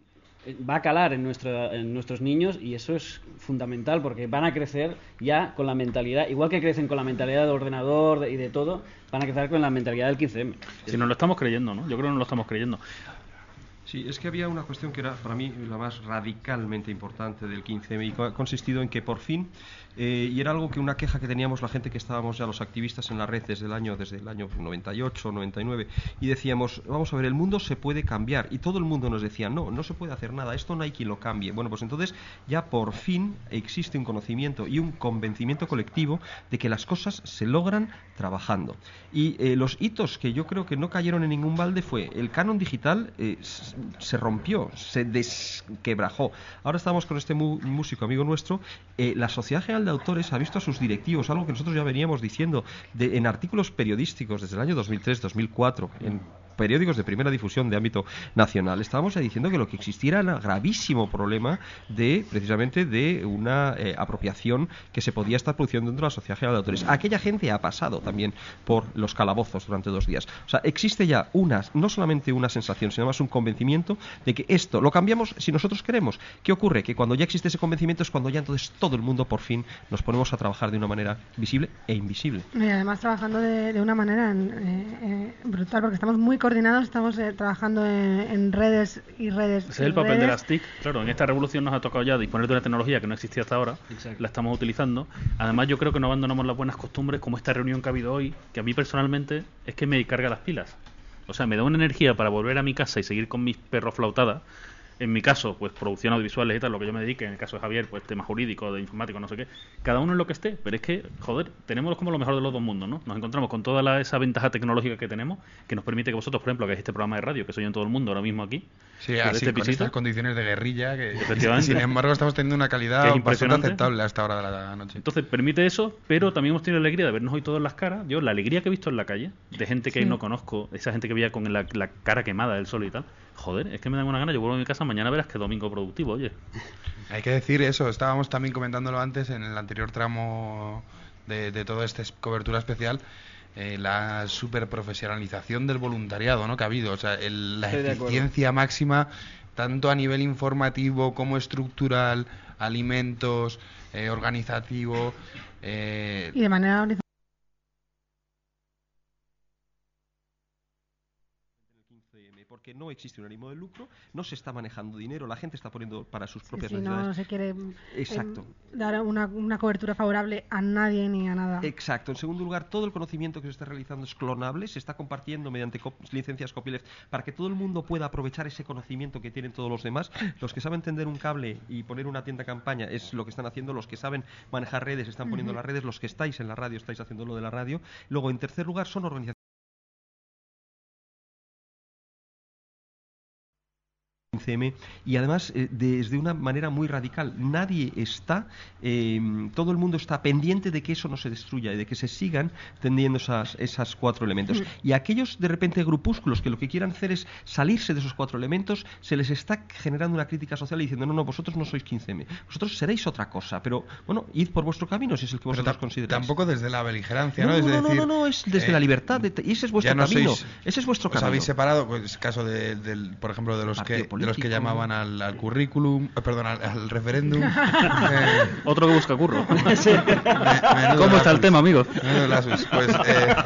va a calar en, nuestro, en nuestros niños, y eso es fundamental porque van a crecer ya con la mentalidad, igual que crecen con la mentalidad del ordenador de, y de todo, van a crecer con la mentalidad del quince eme. Si nos lo estamos creyendo, ¿no? Yo creo que no lo estamos creyendo. Sí, es que había una cuestión que era para mí la más radicalmente importante del quince eme y ha consistido en que por fin, eh, y era algo que una queja que teníamos la gente que estábamos ya los activistas en la red desde el año desde el año noventa y ocho, noventa y nueve, y decíamos, vamos a ver, el mundo se puede cambiar, y todo el mundo nos decía, no, no se puede hacer nada, esto no hay quien lo cambie. Bueno, pues entonces ya por fin existe un conocimiento y un convencimiento colectivo de que las cosas se logran trabajando. Y eh, los hitos que yo creo que no cayeron en ningún balde fue el canon digital, eh, se rompió, se desquebrajó. Ahora estamos con este mu músico amigo nuestro. Eh, la Sociedad General de Autores ha visto a sus directivos, algo que nosotros ya veníamos diciendo de, en artículos periodísticos desde el año dos mil tres, dos mil cuatro, en periódicos de primera difusión de ámbito nacional. Estábamos ya diciendo que lo que existiera era un gravísimo problema de, precisamente, de una eh, apropiación que se podía estar produciendo dentro de la Sociedad General de Autores. Aquella gente ha pasado también por los calabozos durante dos días. O sea, existe ya una, no solamente una sensación, sino más un convencimiento de que esto lo cambiamos si nosotros queremos. ¿Qué ocurre? Que cuando ya existe ese convencimiento es cuando ya entonces todo el mundo por fin nos ponemos a trabajar de una manera visible e invisible. Y además trabajando de, de una manera en, eh, eh, brutal, porque estamos muy coordinados, estamos eh, trabajando en, en redes y redes. Ese es el papel de las T I C. Claro, en esta revolución nos ha tocado ya disponer de una tecnología que no existía hasta ahora. Exacto. La estamos utilizando. Además, yo creo que no abandonamos las buenas costumbres, como esta reunión que ha habido hoy, que a mí personalmente es que me carga las pilas. O sea, me da una energía para volver a mi casa y seguir con mis perros flautadas. En mi caso, pues producción audiovisuales y tal, lo que yo me dedique. En el caso de Javier, pues tema jurídico, de informático, no sé qué. Cada uno en lo que esté. Pero es que, joder, tenemos como lo mejor de los dos mundos, ¿no? Nos encontramos con toda la, esa ventaja tecnológica que tenemos, que nos permite que vosotros, por ejemplo, que es este programa de radio, que soy en todo el mundo ahora mismo aquí. Sí, así, este con pisito, estas condiciones de guerrilla, que efectivamente, sin embargo estamos teniendo una calidad es bastante aceptable a esta hora de la noche. Entonces permite eso, pero también hemos tenido la alegría de vernos hoy todos las caras. Yo, la alegría que he visto en la calle, de gente que sí. no conozco, esa gente que veía con la, la cara quemada del sol y tal. Joder, es que me dan una gana. Yo vuelvo a mi casa mañana, verás que domingo productivo, oye. Hay que decir eso, estábamos también comentándolo antes en el anterior tramo de, de toda esta cobertura especial, eh, la superprofesionalización del voluntariado, ¿no?, que ha habido, o sea, el, la Estoy eficiencia máxima, tanto a nivel informativo como estructural, alimentos, eh, organizativo. Eh, y de manera organizativa. Porque no existe un ánimo de lucro, no se está manejando dinero, la gente está poniendo para sus propias sí, sí, necesidades. No se quiere Exacto. Eh, dar una, una cobertura favorable a nadie ni a nada. Exacto. En segundo lugar, todo el conocimiento que se está realizando es clonable, se está compartiendo mediante co licencias copyleft para que todo el mundo pueda aprovechar ese conocimiento que tienen todos los demás. Los que saben tender un cable y poner una tienda campaña es lo que están haciendo, los que saben manejar redes están poniendo uh-huh. las redes, los que estáis en la radio estáis haciendo lo de la radio. Luego, en tercer lugar, son organizaciones quince eme y además eh, desde una manera muy radical. Nadie está, eh, todo el mundo está pendiente de que eso no se destruya y de que se sigan tendiendo esas, esas cuatro elementos. Y aquellos de repente grupúsculos que lo que quieran hacer es salirse de esos cuatro elementos, se les está generando una crítica social y diciendo no, no, vosotros no sois quince eme, vosotros seréis otra cosa, pero bueno, id por vuestro camino si es el que vosotros consideráis. Tampoco desde la beligerancia, ¿no? No, es no, decir, no, no, no, es desde eh, la libertad, de, y ese es vuestro no camino, sois, ese es vuestro os camino. Habéis separado, pues caso de, de, por ejemplo, de los que de los que llamaban al, al currículum, eh, perdón, al, al referéndum. eh, Otro que busca curro. Sí. Me, ¿Cómo está el tema, amigos? Pues eh,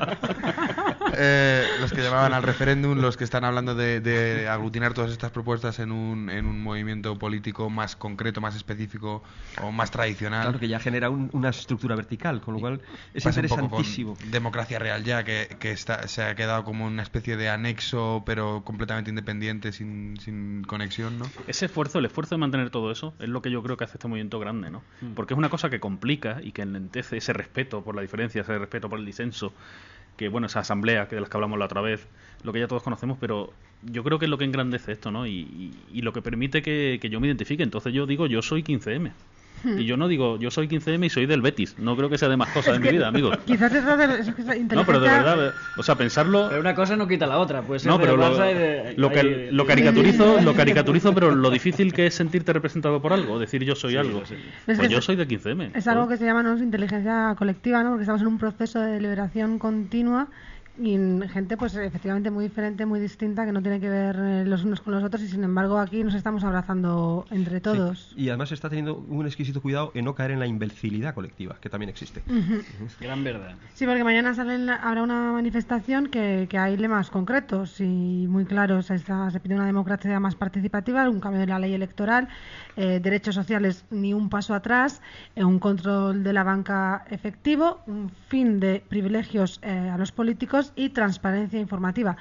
eh, los que llamaban al referéndum, los que están hablando de, de aglutinar todas estas propuestas en un, en un movimiento político más concreto, más específico o más tradicional. Claro, que ya genera un, una estructura vertical, con lo cual es Pasa interesantísimo. Un poco con democracia real ya, que, que está, se ha quedado como una especie de anexo, pero completamente independiente, sin, sin conexión, ¿no? Ese esfuerzo, el esfuerzo de mantener todo eso, es lo que yo creo que hace este movimiento grande, ¿no? Mm. Porque es una cosa que complica y que enlentece ese respeto por la diferencia, ese respeto por el disenso, que bueno, esa asamblea que de las que hablamos la otra vez, lo que ya todos conocemos, pero yo creo que es lo que engrandece esto, ¿no? Y, y, y lo que permite que, que yo me identifique. Entonces yo digo, yo soy quince eme. Y yo no digo, yo soy quince eme y soy del Betis. No creo que sea de más cosas en mi vida, amigos. Quizás es de inteligencia... No, pero de verdad, o sea, pensarlo... Pero una cosa no quita la otra, pues. No, pero lo, de, lo, que, de, lo caricaturizo, lo caricaturizo, pero lo difícil que es sentirte representado por algo, decir yo soy sí, algo. Sí. Pues es yo soy de quince eme. Es algo que se llama, ¿no?, inteligencia colectiva, ¿no? Porque estamos en un proceso de liberación continua y gente pues efectivamente muy diferente, muy distinta, que no tiene que ver eh, los unos con los otros, y sin embargo aquí nos estamos abrazando entre todos. Sí. Y además está teniendo un exquisito cuidado en no caer en la imbecilidad colectiva, que también existe. Uh-huh. Uh-huh. Gran verdad. Sí, porque mañana salen, habrá una manifestación que, que hay lemas concretos y muy claros. Esta, se pide una democracia más participativa, un cambio de la ley electoral, eh, derechos sociales ni un paso atrás, eh, un control de la banca efectivo, un fin de privilegios eh, a los políticos y transparencia informativa.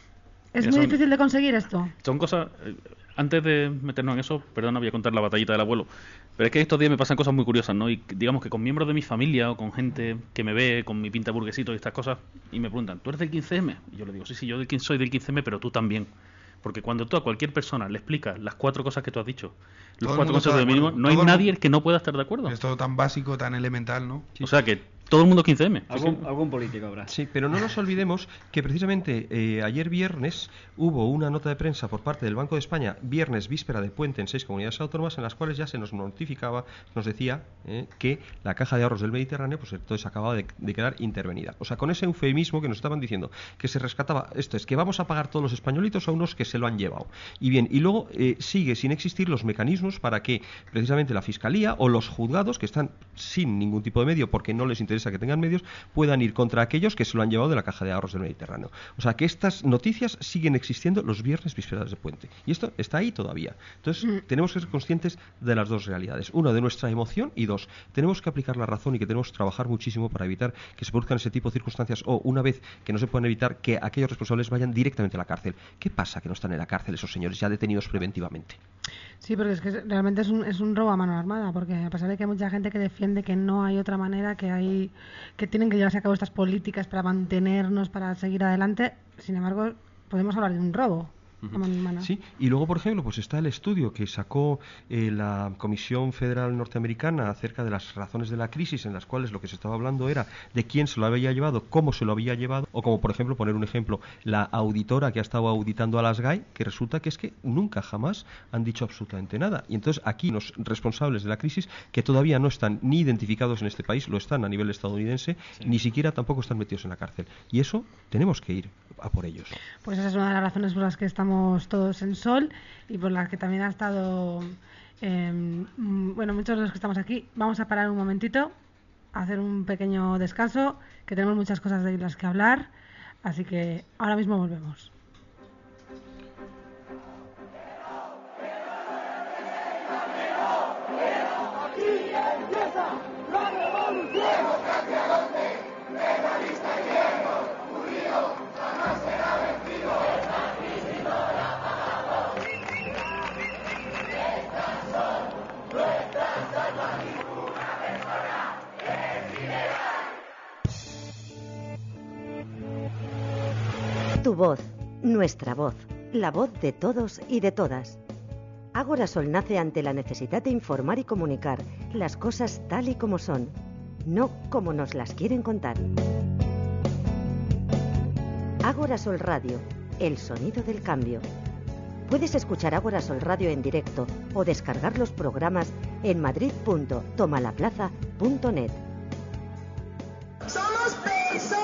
¿Es Mira, muy son- difícil de conseguir esto? Son cosas... eh, Antes de meternos en eso, perdona, voy a contar la batallita del abuelo. Pero es que estos días me pasan cosas muy curiosas, ¿no? Y digamos que con miembros de mi familia o con gente que me ve con mi pinta burguesito y estas cosas, y me preguntan, ¿tú eres del quince eme? Y yo le digo, sí, sí, yo del quince soy del quince eme, pero tú también. Porque cuando tú a cualquier persona le explicas las cuatro cosas que tú has dicho, los Todo el cuatro mundo está conceptos de de mínimo, acuerdo. no hay Todo el nadie que no pueda estar de acuerdo. Es todo tan básico, tan elemental, ¿no? O sea que todo el mundo quince eme. Algún, algún político habrá. Sí, pero no nos olvidemos que precisamente eh, ayer viernes hubo una nota de prensa por parte del Banco de España, viernes víspera de puente en seis comunidades autónomas, en las cuales ya se nos notificaba, nos decía eh, que la Caja de Ahorros del Mediterráneo, pues entonces acababa de, de quedar intervenida. O sea, con ese eufemismo que nos estaban diciendo que se rescataba, esto es que vamos a pagar todos los españolitos a unos que se lo han llevado. Y bien, y luego eh, sigue sin existir los mecanismos para que precisamente la Fiscalía o los juzgados, que están sin ningún tipo de medio porque no les interesa que tengan medios, puedan ir contra aquellos que se lo han llevado de la Caja de Ahorros del Mediterráneo. O sea que estas noticias siguen existiendo los viernes vísperas de puente. Y esto está ahí todavía. Entonces Mm. tenemos que ser conscientes de las dos realidades. Una, de nuestra emoción, y dos, tenemos que aplicar la razón y que tenemos que trabajar muchísimo para evitar que se produzcan ese tipo de circunstancias o, una vez que no se puedan evitar, que aquellos responsables vayan directamente a la cárcel. ¿Qué pasa que no están en la cárcel esos señores ya detenidos preventivamente? Sí, porque es que realmente es un, es un robo a mano armada, porque a pesar de que hay mucha gente que defiende que no hay otra manera, que hay que tienen que llevarse a cabo estas políticas para mantenernos, para seguir adelante, sin embargo, podemos hablar de un robo a mano armada. Sí, y luego, por ejemplo, pues está el estudio que sacó eh, la Comisión Federal Norteamericana acerca de las razones de la crisis, en las cuales lo que se estaba hablando era de quién se lo había llevado, cómo se lo había llevado, o como, por ejemplo, poner un ejemplo, la auditora que ha estado auditando a las G A E, que resulta que es que nunca jamás han dicho absolutamente nada. Y entonces aquí los responsables de la crisis, que todavía no están ni identificados en este país, lo están a nivel estadounidense, sí. Ni siquiera tampoco están metidos en la cárcel. Y eso tenemos que ir a por ellos. Pues esa es una de las razones por las que estamos todos en Sol y por las que también ha estado eh, bueno, muchos de los que estamos aquí. Vamos a parar un momentito, a hacer un pequeño descanso, que tenemos muchas cosas de las que hablar, así que ahora mismo volvemos. Tu voz, nuestra voz, la voz de todos y de todas. Ágora Sol nace ante la necesidad de informar y comunicar las cosas tal y como son, no como nos las quieren contar. Ágora Sol Radio, el sonido del cambio. Puedes escuchar Ágora Sol Radio en directo o descargar los programas en madrid punto tomalaplaza punto net. ¡Somos personas!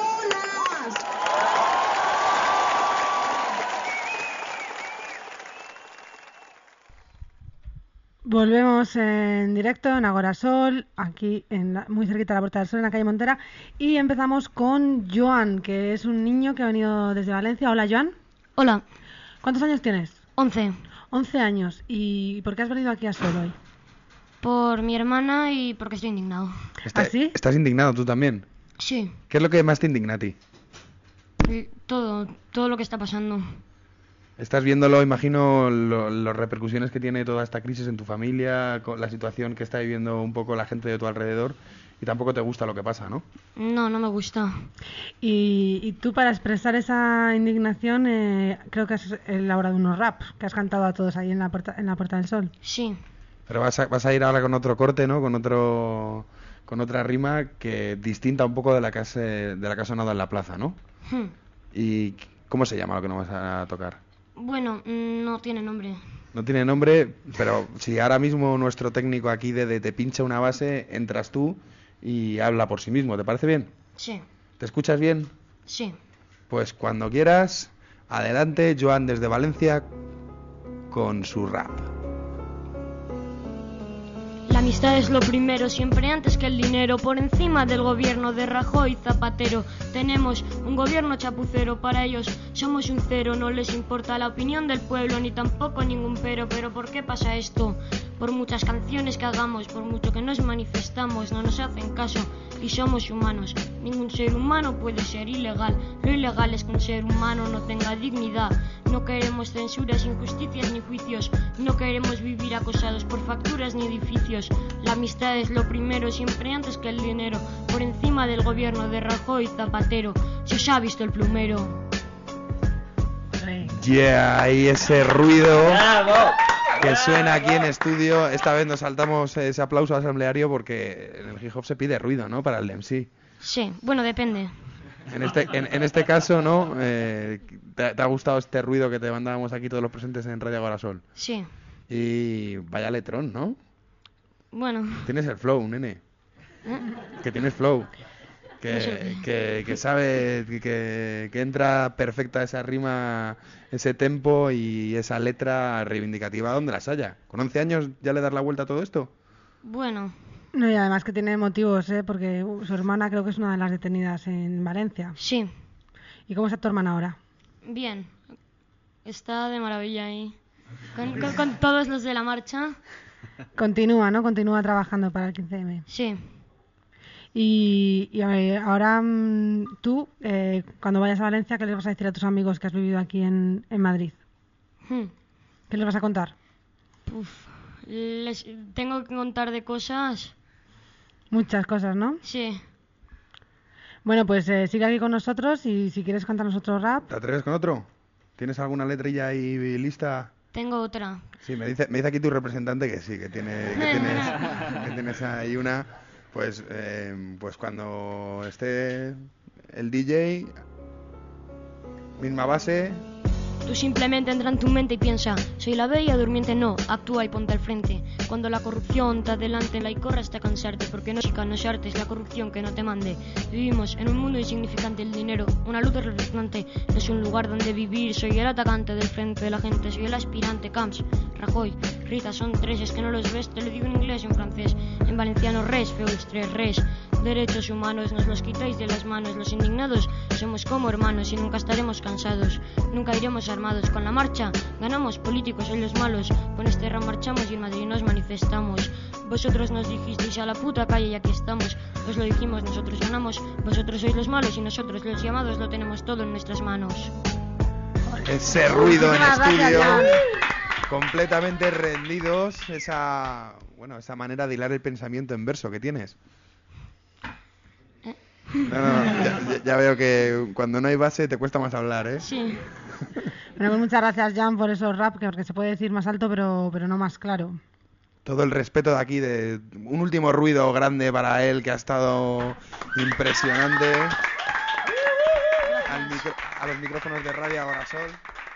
Volvemos en directo en Ágora Sol, aquí en la, muy cerquita de la Puerta del Sol, en la calle Montera, y empezamos con Joan, que es un niño que ha venido desde Valencia. Hola, Joan. Hola. ¿Cuántos años tienes? Once. Once años. ¿Y por qué has venido aquí a Sol hoy? Por mi hermana y porque estoy indignado. Está- ¿Ah, sí? ¿Estás indignado tú también? Sí, ¿Qué es lo que más te indigna a ti? l- todo, todo lo que está pasando. Estás viéndolo, imagino, lo- las repercusiones que tiene toda esta crisis en tu familia, con la situación que está viviendo un poco la gente de tu alrededor, y tampoco te gusta lo que pasa, ¿no? No, no me gusta. Y, y tú, para expresar esa indignación, eh, creo que has elaborado unos rap que has cantado a todos ahí en la Puerta, en la Puerta del Sol. Sí. Pero vas a, vas a ir ahora con otro corte, ¿no? Con otro con otra rima que distinta un poco de la que has, eh, de la que ha sonado en la plaza, ¿no? Hmm. ¿Y cómo se llama lo que nos vas a tocar? Bueno, mm, no tiene nombre. No tiene nombre, pero si ahora mismo nuestro técnico aquí de, de te pincha una base, entras tú y habla por sí mismo, ¿te parece bien? Sí, ¿Te escuchas bien? sí. Pues cuando quieras, adelante, Joan desde Valencia con su rap. La amistad es lo primero, siempre antes que el dinero. Por encima del gobierno de Rajoy y Zapatero. Tenemos un gobierno chapucero, para ellos somos un cero. No les importa la opinión del pueblo, ni tampoco ningún pero. Pero ¿por qué pasa esto? Por muchas canciones que hagamos, por mucho que nos manifestamos, no nos hacen caso y somos humanos. Ningún ser humano puede ser ilegal. Lo ilegal es que un ser humano no tenga dignidad. No queremos censuras, injusticias ni juicios. No queremos vivir acosados por facturas ni edificios. La amistad es lo primero, siempre antes que el dinero. Por encima del gobierno de Rajoy y Zapatero. Se os ha visto el plumero. Yeah, y ese ruido ¡Bravo! que suena aquí en estudio. Esta vez nos saltamos ese aplauso asambleario porque en el hip hop se pide ruido, ¿no? Para el M C. Sí, bueno, depende. En este, en, en este caso, ¿no? Eh, ¿te, ¿Te ha gustado este ruido que te mandábamos aquí todos los presentes en Radio Agorasol? Sí. Y vaya letrón, ¿no? Bueno. Tienes el flow, nene. ¿Eh? Que tienes flow. Que, No sé. que, que sabe, que, que entra perfecta esa rima, ese tempo y esa letra reivindicativa donde las haya. ¿Con once años ya le das la vuelta a todo esto? Bueno. No, y además que tiene motivos, ¿eh? Porque uh, su hermana creo que es una de las detenidas en Valencia. Sí. ¿Y cómo está tu hermana ahora? Bien. Está de maravilla ahí. Con, con, con todos los de la marcha. Continúa, ¿no? Continúa trabajando para el quince eme. Sí. Y, y a ver, ahora mm, tú, eh, cuando vayas a Valencia, ¿qué les vas a decir a tus amigos que has vivido aquí en, en Madrid? Hmm. ¿Qué les vas a contar? Uf. Les tengo que contar de cosas. Muchas cosas, ¿no? Sí. Bueno, pues eh, sigue aquí con nosotros y si quieres cantarnos otro rap. ¿Te atreves con otro? ¿Tienes alguna letrilla ahí lista? Tengo otra. Sí, me dice, me dice aquí tu representante que sí, que, tiene, que, tienes, que tienes ahí una. Pues, eh, pues cuando esté el D J, misma base. Tú simplemente entra en tu mente y piensa, soy la bella durmiente, no, actúa y ponte al frente. Cuando la corrupción te adelante, la y corre hasta cansarte, porque no chica, no es arte, es la corrupción que no te mande. Vivimos en un mundo insignificante, el dinero, una luz reflectante, no es un lugar donde vivir, soy el atacante del frente de la gente, soy el aspirante, Camps, Rajoy, Rita, son tres, es que no los ves, te lo digo en inglés y en francés, en valenciano res, feo tres res. Derechos humanos nos los quitáis de las manos. Los indignados somos como hermanos y nunca estaremos cansados. Nunca iremos armados. Con la marcha ganamos, políticos sois los malos. Con este rap marchamos y en Madrid nos manifestamos. Vosotros nos dijisteis a la puta calle y aquí estamos. Os lo dijimos, nosotros ganamos. Vosotros sois los malos y nosotros los llamados lo tenemos todo en nuestras manos. Ese ruido en Muchísimas estudio. gracias, Completamente rendidos. Esa, bueno, esa manera de hilar el pensamiento en verso que tienes. No, no, ya, ya veo que cuando no hay base te cuesta más hablar, ¿eh? Sí. Bueno, pues muchas gracias, Jan, por esos rap, que porque se puede decir más alto, pero, pero no más claro. Todo el respeto de aquí, de un último ruido grande para él, que ha estado impresionante. Al micro, a los micrófonos de Radio Agorasol.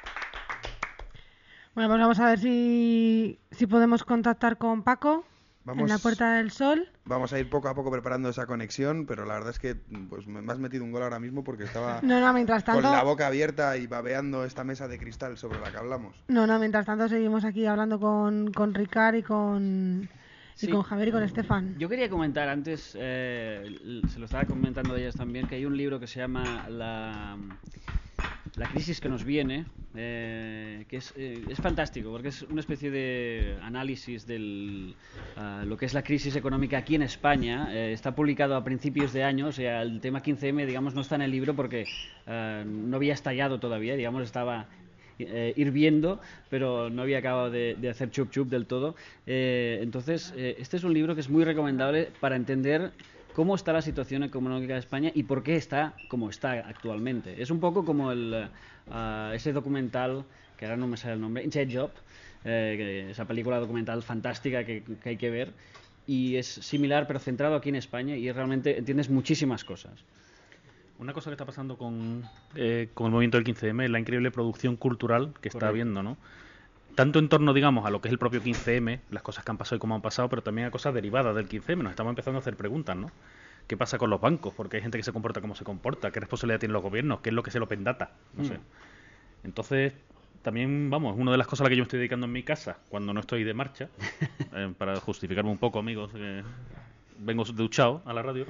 Bueno, pues vamos a ver si, si podemos contactar con Paco. Vamos, en la Puerta del Sol. Vamos a ir poco a poco preparando esa conexión, pero la verdad es que pues me has metido un gol ahora mismo porque estaba No, no, mientras tanto... con la boca abierta y babeando esta mesa de cristal sobre la que hablamos. No, no, mientras tanto seguimos aquí hablando con, con Ricard y con... Y Sí. con Javier y con Estefan. Yo quería comentar antes, eh, se lo estaba comentando a ellas también, que hay un libro que se llama La, la crisis que nos viene, eh, que es, eh, es fantástico, porque es una especie de análisis de uh, lo que es la crisis económica aquí en España. Eh, está publicado a principios de año, o sea, el tema quince eme, digamos, no está en el libro porque uh, no había estallado todavía, digamos, estaba... Eh, hirviendo, pero no había acabado de, de hacer chup chup del todo. Eh, entonces, eh, este es un libro que es muy recomendable para entender cómo está la situación económica de España y por qué está como está actualmente. Es un poco como el, uh, ese documental, que ahora no me sale el nombre, Inside Job, eh, que esa película documental fantástica que, que hay que ver, y es similar pero centrado aquí en España y realmente entiendes muchísimas cosas. Una cosa que está pasando con, eh, con el movimiento del quince eme es la increíble producción cultural que está Correcto. habiendo, ¿no? Tanto en torno, digamos, a lo que es el propio quince eme, las cosas que han pasado y cómo han pasado, pero también a cosas derivadas del quince eme. Nos estamos empezando a hacer preguntas, ¿no? qué pasa con los bancos, porque hay gente que se comporta como se comporta, qué responsabilidad tienen los gobiernos, qué es lo que es el Open Data, no Mm. sé. Entonces, también, vamos, una de las cosas a las que yo me estoy dedicando en mi casa, cuando no estoy de marcha, eh, para justificarme un poco, amigos, que vengo duchado a la radio.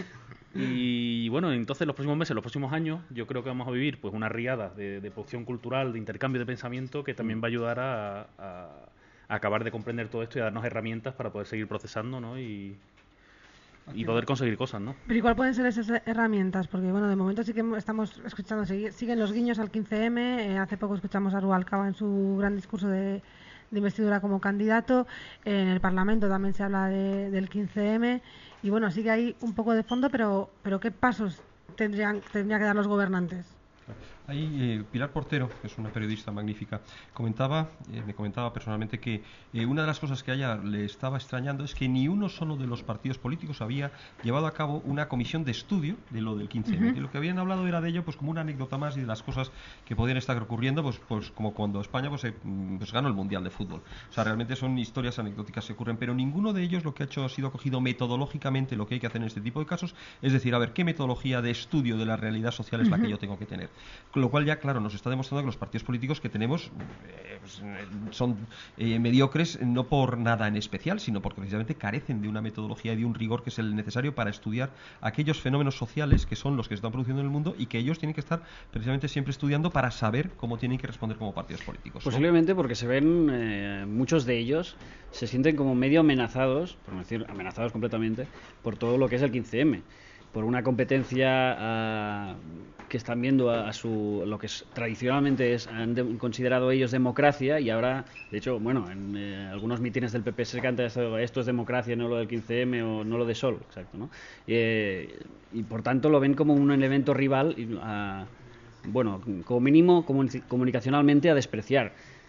Y bueno, entonces los próximos meses, los próximos años, yo creo que vamos a vivir pues una riada de, de producción cultural, de intercambio de pensamiento, que también va a ayudar a, a, a acabar de comprender todo esto y a darnos herramientas para poder seguir procesando, ¿no? Y, y poder conseguir cosas, ¿no? Pero ¿y cuál pueden ser esas herramientas? Porque bueno, de momento sí que estamos escuchando, siguen los guiños al quince eme, eh, hace poco escuchamos a Rubalcaba en su gran discurso de, de investidura como candidato, eh, en el Parlamento también se habla de, del quince eme, y bueno, sí que hay un poco de fondo, pero, pero ¿qué pasos tendrían, tendrían que dar los gobernantes? Ahí eh, Pilar Portero, que es una periodista magnífica, comentaba, eh, me comentaba personalmente que eh, una de las cosas que a ella le estaba extrañando es que ni uno solo de los partidos políticos había llevado a cabo una comisión de estudio de lo del quince eme. Uh-huh. Y lo que habían hablado era de ello pues como una anécdota más y de las cosas que podían estar ocurriendo, pues, pues como cuando España pues, eh, pues ganó el Mundial de Fútbol. O sea, realmente son historias anecdóticas que ocurren, pero ninguno de ellos lo que ha hecho ha sido cogido metodológicamente lo que hay que hacer en este tipo de casos, es decir, a ver, ¿qué metodología de estudio de la realidad social es la que yo tengo que tener? Con lo cual ya, claro, nos está demostrando que los partidos políticos que tenemos eh, pues, eh, son eh, mediocres no por nada en especial, sino porque precisamente carecen de una metodología y de un rigor que es el necesario para estudiar aquellos fenómenos sociales que son los que se están produciendo en el mundo y que ellos tienen que estar precisamente siempre estudiando para saber cómo tienen que responder como partidos políticos, ¿no? Posiblemente porque se ven, eh, muchos de ellos se sienten como medio amenazados, por no decir amenazados completamente, por todo lo que es el quince eme. Por una competencia uh, que están viendo a, a su lo que es, tradicionalmente es, han de, considerado ellos democracia, y ahora, de hecho, bueno, en eh, algunos mítines del P P se canta esto, esto es democracia, no lo del quince eme o no lo de Sol, exacto, ¿no? Eh, y por tanto lo ven como un elemento rival, y, uh, bueno, como mínimo comun- comunicacionalmente a despreciar.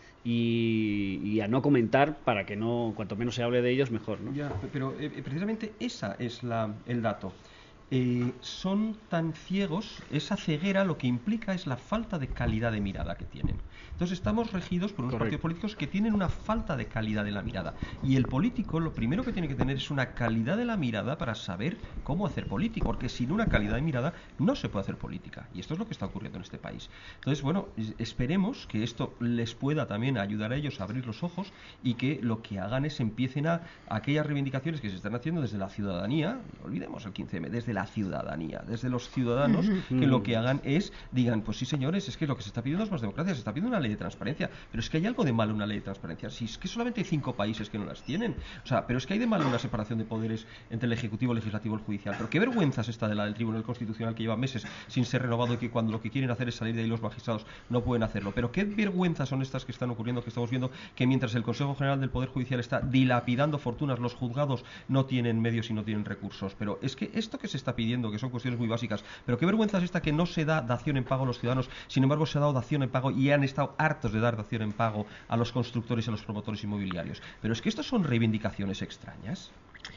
Y, y a no comentar para que no, cuanto menos se hable de ellos, mejor, ¿no? Ya, pero eh, precisamente esa es la, el dato. Eh, son tan ciegos, esa ceguera lo que implica es la falta de calidad de mirada que tienen. Entonces estamos regidos por unos Correcto. partidos políticos que tienen una falta de calidad de la mirada. Y el político lo primero que tiene que tener es una calidad de la mirada para saber cómo hacer política, porque sin una calidad de mirada no se puede hacer política. Y esto es lo que está ocurriendo en este país. Entonces, bueno, esperemos que esto les pueda también ayudar a ellos a abrir los ojos y que lo que hagan es empiecen a, a aquellas reivindicaciones que se están haciendo desde la ciudadanía, no olvidemos el quince eme, desde la ciudadanía, desde los ciudadanos, Ujú. que lo que hagan es, digan, pues sí señores, es que lo que se está pidiendo es más democracia, se está pidiendo una ley de transparencia, pero es que hay algo de malo en una ley de transparencia, si es que solamente hay cinco países que no las tienen, o sea, pero es que hay de malo una separación de poderes entre el Ejecutivo, el Legislativo y el Judicial, pero qué vergüenza es esta de la del Tribunal Constitucional que lleva meses sin ser renovado y que cuando lo que quieren hacer es salir de ahí los magistrados no pueden hacerlo, pero qué vergüenzas son estas que están ocurriendo, que estamos viendo que mientras el Consejo General del Poder Judicial está dilapidando fortunas, los juzgados no tienen medios y no tienen recursos, pero es que esto que se está pidiendo, que son cuestiones muy básicas, pero qué vergüenza es esta que no se da dación en pago a los ciudadanos, sin embargo se ha dado dación en pago y han estado hartos de dar dación en pago a los constructores y a los promotores inmobiliarios. Pero es que estas son reivindicaciones extrañas.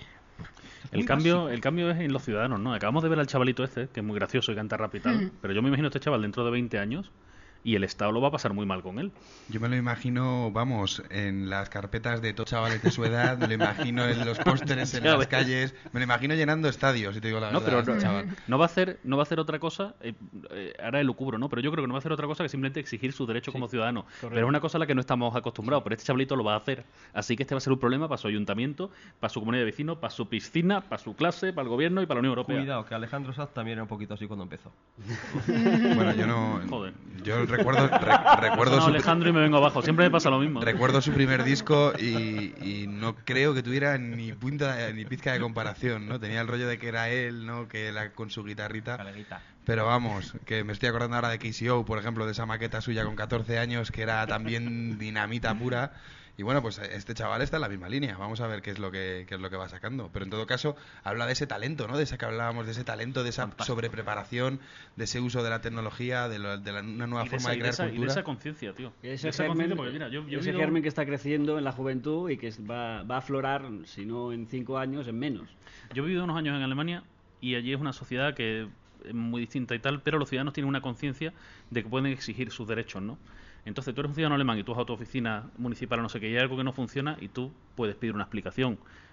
El cambio, el cambio es en los ciudadanos, ¿no? Acabamos de ver al chavalito este, que es muy gracioso y canta rap y tal, Mm. pero yo me imagino a este chaval dentro de veinte años y el Estado lo va a pasar muy mal con él. Yo me lo imagino, vamos, en las carpetas de todos chavales de su edad, me lo imagino en los pósteres en Ya las ves. calles, me lo imagino llenando estadios, si te digo la No, verdad. pero no, chaval. no va a hacer, no va a hacer otra cosa, eh, eh, ahora elucubro, ¿no? Pero yo creo que no va a hacer otra cosa que simplemente exigir su derecho como ciudadano. correcto. Pero es una cosa a la que no estamos acostumbrados, pero este chavalito lo va a hacer. Así que este va a ser un problema para su ayuntamiento, para su comunidad de vecinos, para su piscina, para su clase, para el gobierno y para la Unión Europea. Cuidado, que Alejandro Sanz también era un poquito así cuando empezó. Bueno, yo no... Joder. Yo recuerdo... re- recuerdo No, su- Alejandro y me vengo abajo, siempre me pasa lo mismo. Recuerdo su primer disco y, y no creo que tuviera ni punta ni pizca de comparación, ¿no? Tenía el rollo de que era él, ¿no? Que era con su guitarrita. Pero vamos, que me estoy acordando ahora de K C O, por ejemplo, de esa maqueta suya con catorce años, que era también dinamita pura. Y bueno, pues este chaval está en la misma línea. Vamos a ver qué es lo que qué es lo que va sacando. Pero en todo caso, habla de ese talento, ¿no? De ese que hablábamos, de ese talento, de esa sobrepreparación, de ese uso de la tecnología, de, lo- de la- una nueva Y de forma esa, de y de crear esa- y de cultura. esa conciencia, tío. Y De ese esa germen, conciencia, porque mira, yo, yo he ese vivido- germen que está creciendo en la juventud y que es- va, va a aflorar, si no en cinco años, en menos. Yo he vivido unos años en Alemania y allí es una sociedad que es muy distinta y tal, pero los ciudadanos tienen una conciencia de que pueden exigir sus derechos, ¿no? Entonces tú eres un ciudadano alemán y tú vas a tu oficina municipal o no sé qué y hay algo que no funciona y tú puedes pedir una explicación.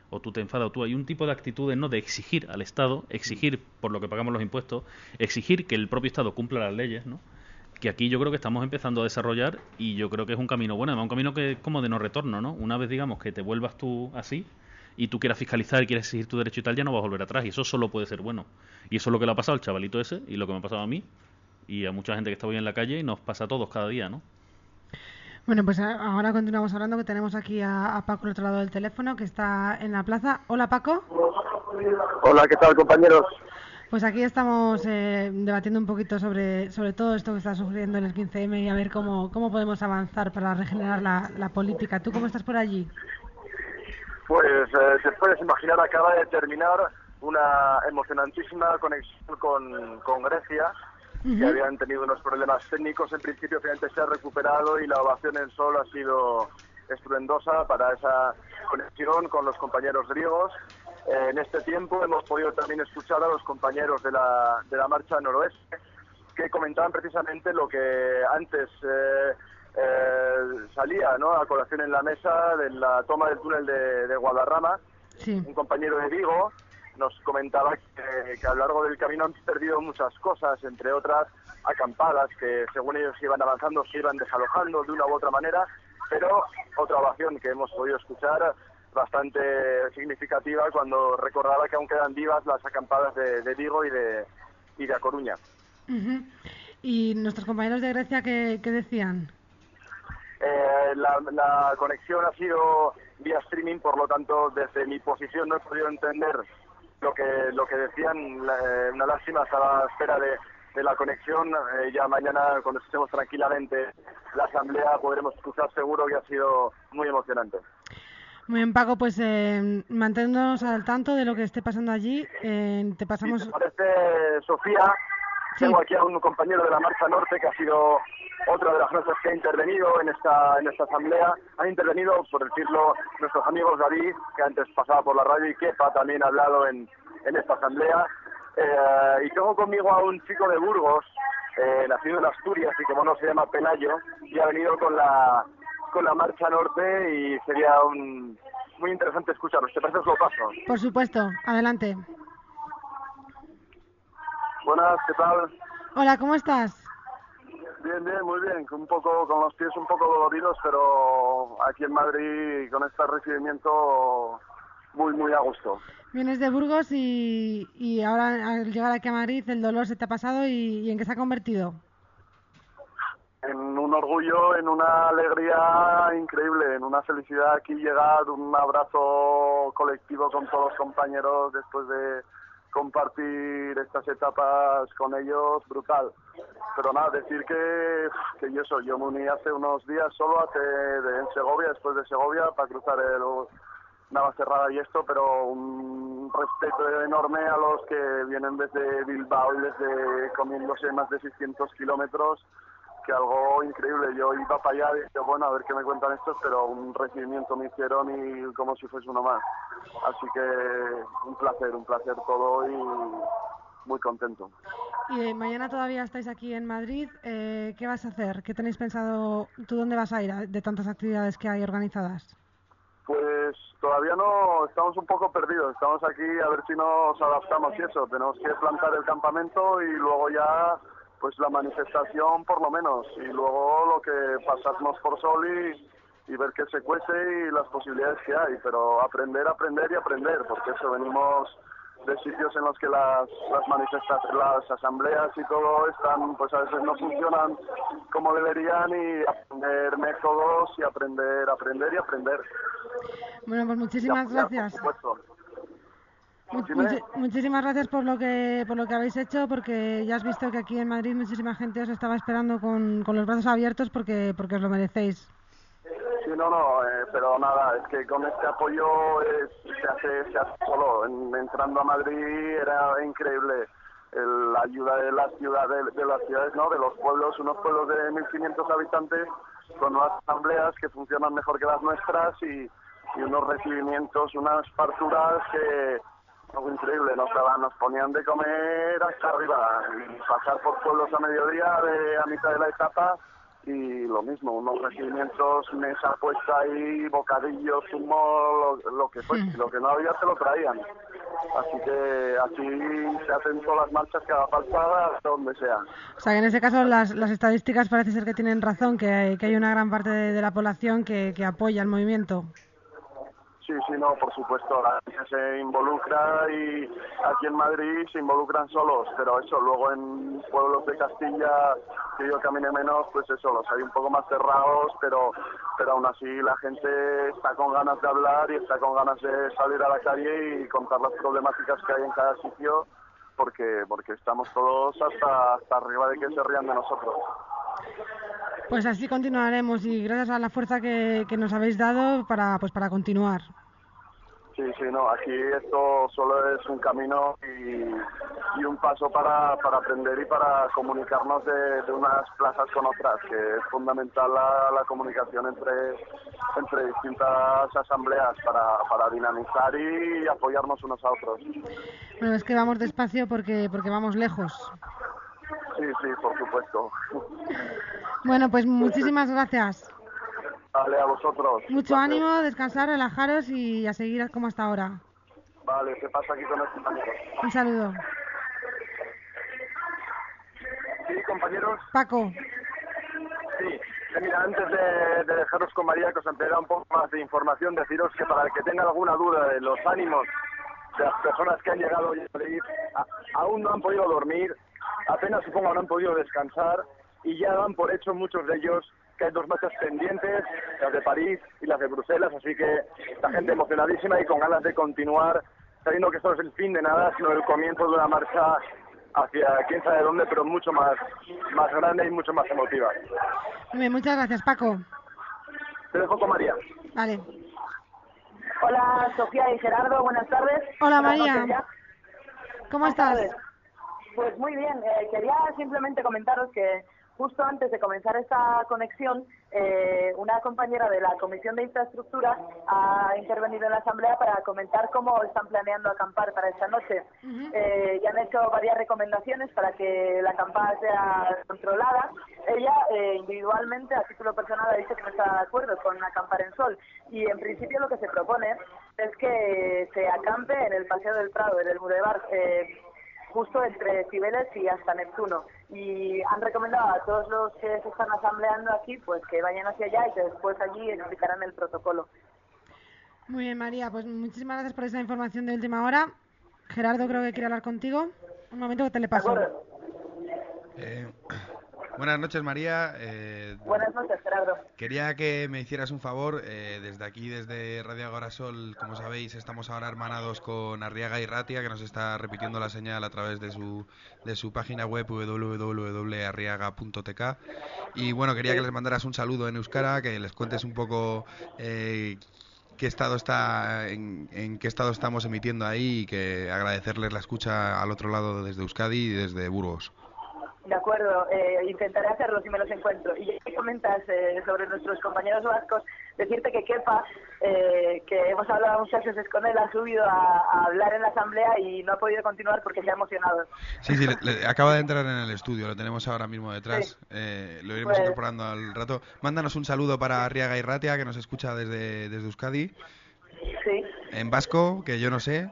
o tú te enfadas, o tú hay un tipo de actitudes, ¿no?, de exigir al Estado, exigir por lo que pagamos los impuestos, exigir que el propio Estado cumpla las leyes, ¿no?, que aquí yo creo que estamos empezando a desarrollar, y yo creo que es un camino bueno, además un camino que es como de no retorno, ¿no? Una vez, digamos, que te vuelvas tú así y tú quieras fiscalizar y quieres exigir tu derecho y tal, ya no vas a volver atrás, y eso solo puede ser bueno. Y eso es lo que le ha pasado al chavalito ese, y lo que me ha pasado a mí, y a mucha gente que está hoy en la calle, y nos pasa a todos cada día, ¿no? Bueno, pues ahora continuamos hablando, que tenemos aquí a, a Paco al otro lado del teléfono, que está en la plaza. Hola, Paco. Hola, ¿qué tal, compañeros? Pues aquí estamos eh, debatiendo un poquito sobre, sobre todo esto que está sucediendo en el quince eme y a ver cómo, cómo podemos avanzar para regenerar la, la política. ¿Tú cómo estás por allí? Pues eh, te puedes imaginar, acaba de terminar una emocionantísima conexión con, con Grecia, uh-huh. que habían tenido unos problemas técnicos. En principio, finalmente se ha recuperado y la ovación en sol ha sido estruendosa para esa conexión con los compañeros griegos. Eh, en este tiempo hemos podido también escuchar a los compañeros de la, de la Marcha Noroeste, que comentaban precisamente lo que antes eh, eh, salía, ¿no?, a colación en la mesa de la toma del túnel de, de Guadarrama. Sí. Un compañero de Vigo nos comentaba que, que a lo largo del camino han perdido muchas cosas, entre otras acampadas que según ellos iban avanzando se iban desalojando de una u otra manera, pero otra ovación que hemos podido escuchar bastante significativa cuando recordaba que aún quedan vivas las acampadas de, de Vigo y de, y de A Coruña. Uh-huh. ¿Y nuestros compañeros de Grecia qué, qué decían? Eh, la, la conexión ha sido vía streaming, por lo tanto desde mi posición no he podido entender lo que lo que decían. La, eh, una lástima, estaba a la espera de, de la conexión. Eh, ya mañana, cuando estemos tranquilamente la asamblea, podremos escuchar seguro que ha sido muy emocionante. Muy bien, Paco, pues eh, manténnos al tanto de lo que esté pasando allí. Eh, te pasamos... Si te parece, Sofía, sí. Tengo aquí a un compañero de la Marcha Norte que ha sido otra de las fuerzas que ha intervenido en esta en esta asamblea. Han intervenido, por decirlo, nuestros amigos David, que antes pasaba por la radio, y Kepa también ha hablado en, en esta asamblea. Eh, y tengo conmigo a un chico de Burgos, eh, nacido en Asturias y como no se llama Pelayo, y ha venido con la... con la Marcha Norte, y sería un muy interesante escucharos. ¿Te parece? Os lo paso. Por supuesto, adelante. Buenas, ¿qué tal? Hola, ¿cómo estás? Bien, bien, muy bien. Un poco con los pies un poco doloridos, pero aquí en Madrid con este recibimiento muy, muy a gusto. Vienes de Burgos y, y ahora al llegar aquí a Madrid el dolor se te ha pasado, y, y ¿en qué se ha convertido? En un orgullo, en una alegría increíble, en una felicidad aquí llegar, un abrazo colectivo con todos los compañeros después de compartir estas etapas con ellos, brutal. Pero nada, decir que, que yo soy, yo me uní hace unos días solo hace de, en Segovia, después de Segovia, para cruzar el Navacerrada y esto, pero un respeto enorme a los que vienen desde Bilbao y desde comiéndose más de seiscientos kilómetros, que algo increíble. Yo iba para allá y dije, bueno, a ver qué me cuentan estos, pero un recibimiento me hicieron y como si fuese uno más. Así que un placer, un placer todo y muy contento. Y eh, mañana todavía estáis aquí en Madrid. Eh, ¿Qué vas a hacer? ¿Qué tenéis pensado? ¿Tú dónde vas a ir de tantas actividades que hay organizadas? Pues todavía no, estamos un poco perdidos. Estamos aquí a ver si nos adaptamos y eso. Tenemos que plantar el campamento y luego ya... pues la manifestación por lo menos, y luego lo que pasarnos por sol y, y ver qué se cuece y las posibilidades que hay, pero aprender, aprender y aprender, porque eso, venimos de sitios en los que las, las manifestaciones, las asambleas y todo están, pues a veces no funcionan como deberían, y aprender métodos y aprender, aprender y aprender. Bueno, pues muchísimas ya, gracias. Ya, por supuesto. Much, muchísimas gracias por lo que por lo que habéis hecho, porque ya has visto que aquí en Madrid muchísima gente os estaba esperando con, con los brazos abiertos porque porque os lo merecéis. Sí, no, no, eh, pero nada, es que con este apoyo eh, se hace se hace solo. En, entrando a Madrid era increíble el, la ayuda de las ciudades, de, de las ciudades, ¿no? De los pueblos, unos pueblos de mil quinientos habitantes con unas asambleas que funcionan mejor que las nuestras y, y unos recibimientos, unas parturas que algo increíble, nos daban, nos ponían de comer hasta arriba, y pasar por pueblos a mediodía de, a mitad de la etapa, y lo mismo, unos recibimientos, mesa puesta ahí, bocadillos, zumo, lo, lo que fue, lo que no había se lo traían. Así que así se hacen todas las marchas que haga falta, donde sea. O sea que en ese caso las, las estadísticas parece ser que tienen razón, que hay, que hay una gran parte de, de la población que, que apoya el movimiento. Sí, sí, no, por supuesto, la gente se involucra y aquí en Madrid se involucran solos, pero eso, luego en pueblos de Castilla, que yo camine menos, pues eso, los hay un poco más cerrados, pero pero aún así la gente está con ganas de hablar y está con ganas de salir a la calle y contar las problemáticas que hay en cada sitio, porque porque estamos todos hasta, hasta arriba de que se rían de nosotros. Pues así continuaremos y gracias a la fuerza que, que nos habéis dado para pues para continuar. Sí, sí, no, aquí esto solo es un camino y, y un paso para, para aprender y para comunicarnos de, de unas plazas con otras, que es fundamental la, la comunicación entre, entre distintas asambleas para, para dinamizar y apoyarnos unos a otros. Bueno, es que vamos despacio porque porque vamos lejos. Sí, sí, por supuesto. Bueno, pues muchísimas gracias. Vale, a vosotros. Mucho ánimo, descansar, relajaros y a seguir como hasta ahora. Vale, ¿qué pasa aquí con los compañeros? Un saludo. Sí, compañeros. Paco. Sí, mira, antes de, de dejaros con María, que os ampliara un poco más de información, deciros que para el que tenga alguna duda de los ánimos de las personas que han llegado hoy a Madrid, a, aún no han podido dormir, apenas supongo no han podido descansar y ya dan por hecho muchos de ellos que hay dos marchas pendientes, las de París y las de Bruselas, así que la gente emocionadísima y con ganas de continuar, sabiendo que esto no es el fin de nada, sino el comienzo de una marcha hacia quién sabe dónde, pero mucho más, más grande y mucho más emotiva. Bien, muchas gracias, Paco. Te dejo con María. Vale. Hola, Sofía y Gerardo, buenas tardes. Hola, Buenas María. noches ya. ¿Cómo Buenas estás? tardes. Pues muy bien, eh, quería simplemente comentaros que justo antes de comenzar esta conexión, eh, una compañera de la Comisión de Infraestructura ha intervenido en la Asamblea para comentar cómo están planeando acampar para esta noche. Uh-huh. eh, y han hecho varias recomendaciones para que la acampada sea controlada. Ella, eh, individualmente, a título personal, ha dicho que no está de acuerdo con acampar en sol. Y, en principio, lo que se propone es que se acampe en el Paseo del Prado, en el Boulevard, eh, justo entre Cibeles y hasta Neptuno. Y han recomendado a todos los que se están asambleando aquí pues que vayan hacia allá y que después allí explicarán el protocolo. Muy bien, María, pues muchísimas gracias por esa información de última hora. Gerardo, creo que quiere hablar contigo. Un momento que te le paso. Eh, buenas noches, María. Eh, buenas noches, Gerardo. Quería que me hicieras un favor. Eh, desde aquí, desde Radio Agorasol, como sabéis, estamos ahora hermanados con Arriaga y Ratia, que nos está repitiendo la señal a través de su de su página web doble u doble u doble u punto arriaga punto t k. Y bueno, quería que les mandaras un saludo en euskara, que les cuentes un poco eh, qué estado está, en, en qué estado estamos emitiendo ahí, y que agradecerles la escucha al otro lado desde Euskadi y desde Burgos. De acuerdo, eh, intentaré hacerlo si me los encuentro. Y ya que comentas eh, sobre nuestros compañeros vascos, decirte que Kepa, eh, que hemos hablado muchas veces con él, ha subido a, a hablar en la asamblea y no ha podido continuar porque se ha emocionado. Sí, sí, le, le, acaba de entrar en el estudio, lo tenemos ahora mismo detrás, sí. eh, lo iremos pues... incorporando al rato. Mándanos un saludo para Arriaga y Ratia, que nos escucha desde, desde Euskadi. Sí. En vasco, que yo no sé.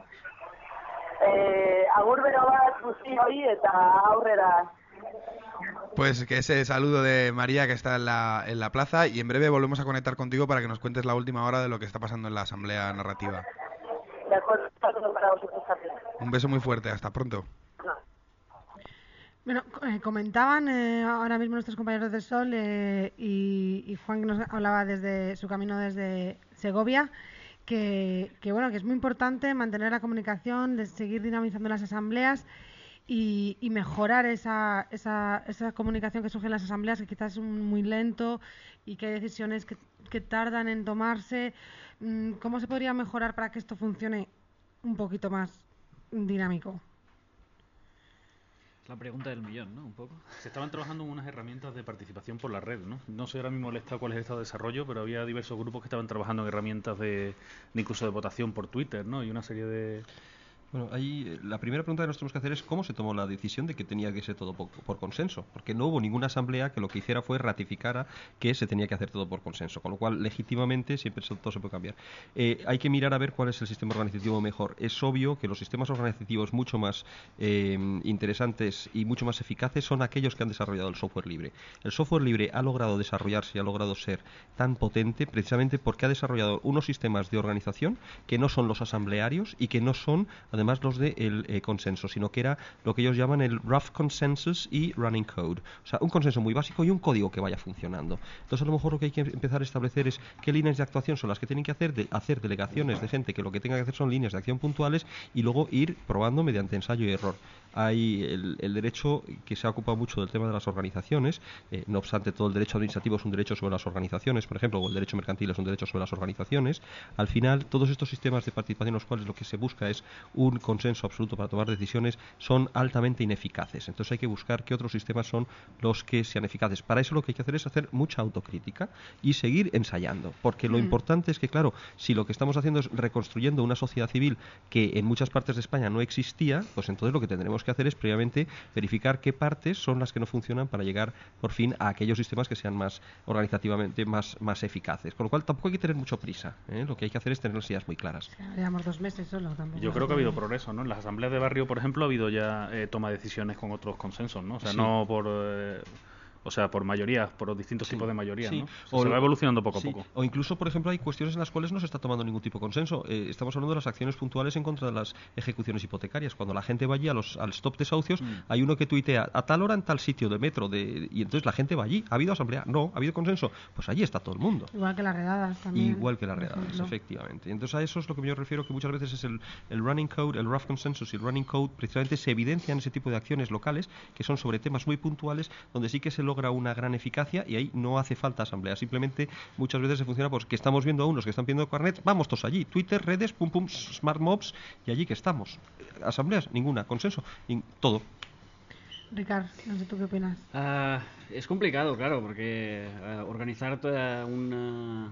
Eh, agur bero bat guztioi eta aurrera. Pues que ese saludo de María, que está en la, en la plaza, y en breve volvemos a conectar contigo para que nos cuentes la última hora de lo que está pasando en la asamblea narrativa. De acuerdo, saludo para vosotros también. Un beso muy fuerte, hasta pronto. No. Bueno, eh, comentaban eh, ahora mismo nuestros compañeros del Sol eh, y, y Juan, que nos hablaba desde su camino desde Segovia, que, que bueno, que es muy importante mantener la comunicación, de seguir dinamizando las asambleas y, y mejorar esa, esa, esa comunicación que surge en las asambleas, que quizás es muy lento y que hay decisiones que, que tardan en tomarse. ¿Cómo se podría mejorar para que esto funcione un poquito más dinámico? La pregunta del millón, ¿no? Un poco. Se estaban trabajando en unas herramientas de participación por la red, ¿no? No sé ahora mismo el estado, cuál es el estado de desarrollo, pero había diversos grupos que estaban trabajando en herramientas de, de incluso de votación por Twitter, ¿no? Y una serie de, Bueno, ahí la primera pregunta que nos tenemos que hacer es cómo se tomó la decisión de que tenía que ser todo por, por consenso, porque no hubo ninguna asamblea que lo que hiciera fue ratificara que se tenía que hacer todo por consenso, con lo cual legítimamente siempre todo se puede cambiar. Eh, hay que mirar a ver cuál es el sistema organizativo mejor. Es obvio que los sistemas organizativos mucho más eh, interesantes y mucho más eficaces son aquellos que han desarrollado el software libre. El software libre ha logrado desarrollarse y ha logrado ser tan potente precisamente porque ha desarrollado unos sistemas de organización que no son los asamblearios y que no son además además los del de eh, consenso, sino que era lo que ellos llaman el rough consensus y running code. O sea, un consenso muy básico y un código que vaya funcionando. Entonces, a lo mejor lo que hay que empezar a establecer es qué líneas de actuación son las que tienen que hacer, de hacer delegaciones de gente que lo que tenga que hacer son líneas de acción puntuales y luego ir probando mediante ensayo y error. Hay el, el derecho que se ha ocupado mucho del tema de las organizaciones, eh, no obstante todo el derecho administrativo es un derecho sobre las organizaciones, por ejemplo, o el derecho mercantil es un derecho sobre las organizaciones. Al final, todos estos sistemas de participación en los cuales lo que se busca es un consenso absoluto para tomar decisiones son altamente ineficaces. Entonces hay que buscar qué otros sistemas son los que sean eficaces. Para eso lo que hay que hacer es hacer mucha autocrítica y seguir ensayando, porque lo mm. importante es que, claro, si lo que estamos haciendo es reconstruyendo una sociedad civil que en muchas partes de España no existía, pues entonces lo que tendremos que hacer es previamente verificar qué partes son las que no funcionan para llegar por fin a aquellos sistemas que sean más organizativamente más, más eficaces. Con lo cual tampoco hay que tener mucho prisa, ¿eh? Lo que hay que hacer es tener las ideas muy claras. Llevamos dos meses solo. Tampoco Yo creo que ha habido progreso, ¿no? En las asambleas de barrio, por ejemplo, ha habido ya eh, toma de decisiones con otros consensos, ¿no? O sea, sí. no por... Eh, O sea, por mayoría, por los distintos sí, tipos de mayoría, sí. ¿no? O sea, o se va evolucionando poco sí. a poco. O incluso, por ejemplo, hay cuestiones en las cuales no se está tomando ningún tipo de consenso. Eh, estamos hablando de las acciones puntuales en contra de las ejecuciones hipotecarias. Cuando la gente va allí a los, al stop desahucios, mm. hay uno que tuitea a tal hora en tal sitio de metro, de, y entonces la gente va allí. ¿Ha habido asamblea? No. ¿Ha habido consenso? Pues allí está todo el mundo. Igual que las redadas también. Igual que las redadas, efectivamente. Y entonces a eso es lo que yo refiero, que muchas veces es el, el running code, el rough consensus y el running code, precisamente se evidencian ese tipo de acciones locales que son sobre temas muy puntuales, donde sí que se logra una gran eficacia. Y ahí no hace falta asamblea, simplemente muchas veces se funciona pues que estamos viendo a unos que están pidiendo carnet, vamos todos allí, Twitter, redes, pum pum, smart mobs, y allí que estamos. Asambleas, ninguna, consenso, in, todo. Ricard, no sé tú qué opinas. Uh, es complicado, claro, porque uh, organizar toda una...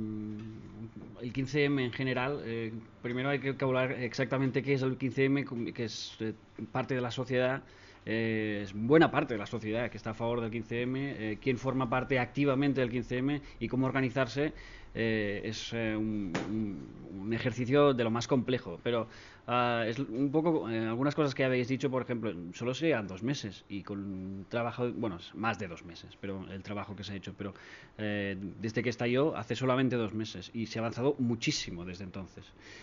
el quince eme en general, eh, primero hay que calcular exactamente qué es el quince eme, que es eh, parte de la sociedad. Eh, es buena parte de la sociedad que está a favor del quince eme, eh, quién forma parte activamente del quince eme y cómo organizarse eh, es eh, un, un, un ejercicio de lo más complejo, pero uh, es un poco eh, algunas cosas que habéis dicho, por ejemplo, solo se llevan dos meses y con trabajo, bueno, más de dos meses, pero el trabajo que se ha hecho, pero eh, desde que estalló hace solamente dos meses y se ha avanzado muchísimo desde entonces.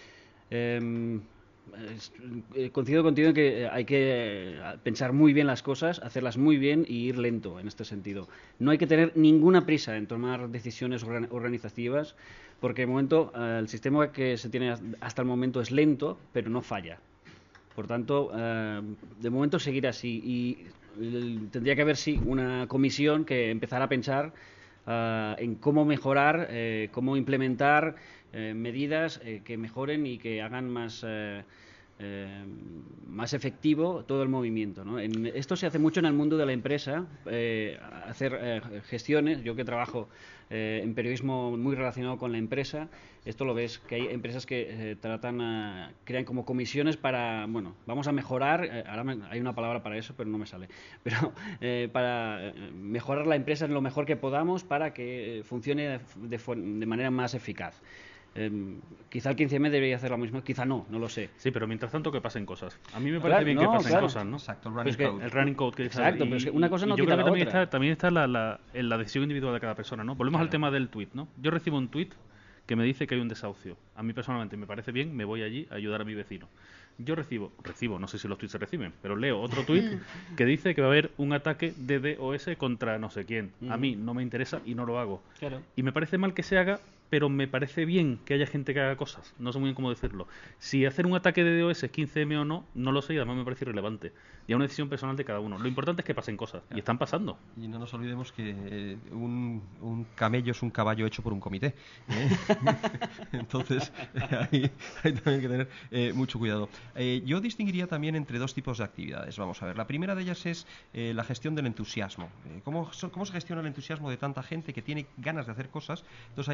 Eh, Eh, coincido contigo en que hay que pensar muy bien las cosas, hacerlas muy bien y ir lento en este sentido. No hay que tener ninguna prisa en tomar decisiones organizativas, porque de momento eh, el sistema que se tiene hasta el momento es lento, pero no falla. Por tanto, eh, de momento seguir así. Y eh, tendría que haber sí una comisión que empezara a pensar uh, en cómo mejorar, eh, cómo implementar eh, medidas eh, que mejoren y que hagan más eh, eh, más efectivo todo el movimiento, ¿no? En, esto se hace mucho en el mundo de la empresa, eh, hacer eh, gestiones. Yo que trabajo eh, en periodismo muy relacionado con la empresa, esto lo ves, que hay empresas que eh, tratan a, crean como comisiones para, bueno, vamos a mejorar, eh, ahora me, hay una palabra para eso pero no me sale, pero eh, para eh, mejorar la empresa en lo mejor que podamos para que eh, funcione de, de, de manera más eficaz. Eh, quizá el quince eme debería hacer lo mismo, quizá no, no lo sé. Sí, pero mientras tanto que pasen cosas. A mí me parece claro, bien no, que pasen claro. cosas, ¿no? Exacto, el running pues que code. El running code que Exacto, y, pero es que una cosa no yo quita creo la que también otra. está, también está la, la, en la decisión individual de cada persona, ¿no? Volvemos claro. al tema del tweet, ¿no? Yo recibo un tweet que me dice que hay un desahucio. A mí personalmente me parece bien, me voy allí a ayudar a mi vecino. Yo recibo, recibo, no sé si los tweets se reciben, pero leo otro tweet que dice que va a haber un ataque de DOS contra no sé quién. A mí no me interesa y no lo hago. Claro. Y me parece mal que se haga, pero me parece bien que haya gente que haga cosas. No sé muy bien cómo decirlo. Si hacer un ataque de DOS es quince eme o no, no lo sé y además me parece irrelevante. Y es una decisión personal de cada uno. Lo importante es que pasen cosas. Claro. Y están pasando. Y no nos olvidemos que eh, un, un camello es un caballo hecho por un comité. ¿eh? Entonces, ahí hay también que tener eh, mucho cuidado. Eh, yo distinguiría también entre dos tipos de actividades. Vamos a ver. La primera de ellas es eh, la gestión del entusiasmo. Eh, ¿cómo, ¿Cómo se gestiona el entusiasmo de tanta gente que tiene ganas de hacer cosas? Entonces ahí lo que habrá que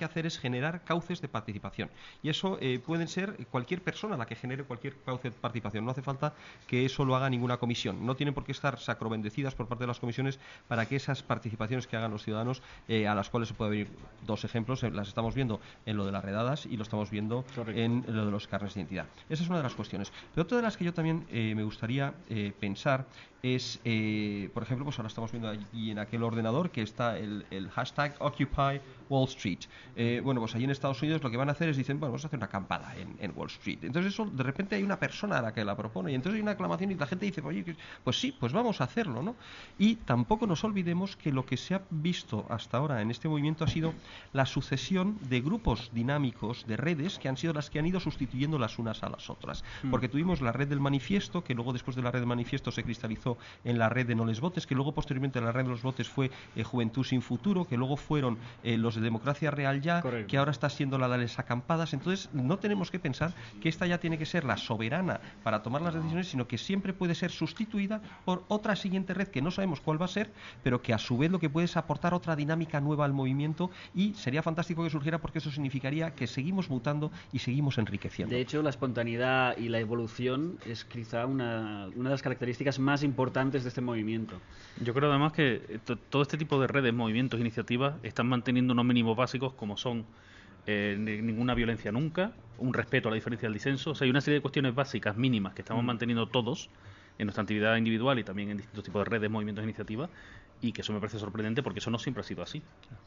que hacer es generar cauces de participación. Y eso eh, pueden ser cualquier persona la que genere cualquier cauce de participación. No hace falta que eso lo haga ninguna comisión. No tienen por qué estar sacrobendecidas por parte de las comisiones para que esas participaciones que hagan los ciudadanos, eh, a las cuales se puede venir dos ejemplos, eh, las estamos viendo en lo de las redadas y lo estamos viendo Correcto. en lo de los carnets de identidad. Esa es una de las cuestiones. Pero otra de las que yo también eh, me gustaría eh, pensar es, eh, por ejemplo, pues ahora estamos viendo allí en aquel ordenador que está el, el hashtag Occupy Wall Street. Eh, bueno, pues allí en Estados Unidos lo que van a hacer es, dicen, bueno, vamos a hacer una acampada en, en Wall Street. Entonces eso, de repente hay una persona a la que la propone y entonces hay una aclamación y la gente dice, oye, pues sí, pues vamos a hacerlo, ¿no? Y tampoco nos olvidemos que lo que se ha visto hasta ahora en este movimiento ha sido la sucesión de grupos dinámicos, de redes, que han sido las que han ido sustituyendo las unas a las otras. Mm. Porque tuvimos la red del manifiesto, que luego después de la red del manifiesto se cristalizó en la red de No Les Votes, que luego posteriormente en la red de los votes fue eh, Juventud Sin Futuro, que luego fueron eh, los de Democracia Real Ya, Correcto. Que ahora está siendo la de las acampadas. Entonces no tenemos que pensar que esta ya tiene que ser la soberana para tomar las decisiones, sino que siempre puede ser sustituida por otra siguiente red que no sabemos cuál va a ser, pero que a su vez lo que puede es aportar otra dinámica nueva al movimiento, y sería fantástico que surgiera, porque eso significaría que seguimos mutando y seguimos enriqueciendo. De hecho, la espontaneidad y la evolución es quizá una, una de las características más importantes de este movimiento. Yo creo además que todo este tipo de redes, movimientos, iniciativas están manteniendo unos mínimos básicos como son eh, ninguna violencia nunca, un respeto a la diferencia del disenso. O sea, hay una serie de cuestiones básicas, mínimas, que estamos mm. manteniendo todos en nuestra actividad individual y también en distintos tipos de redes, movimientos, iniciativas, y que eso me parece sorprendente porque eso no siempre ha sido así.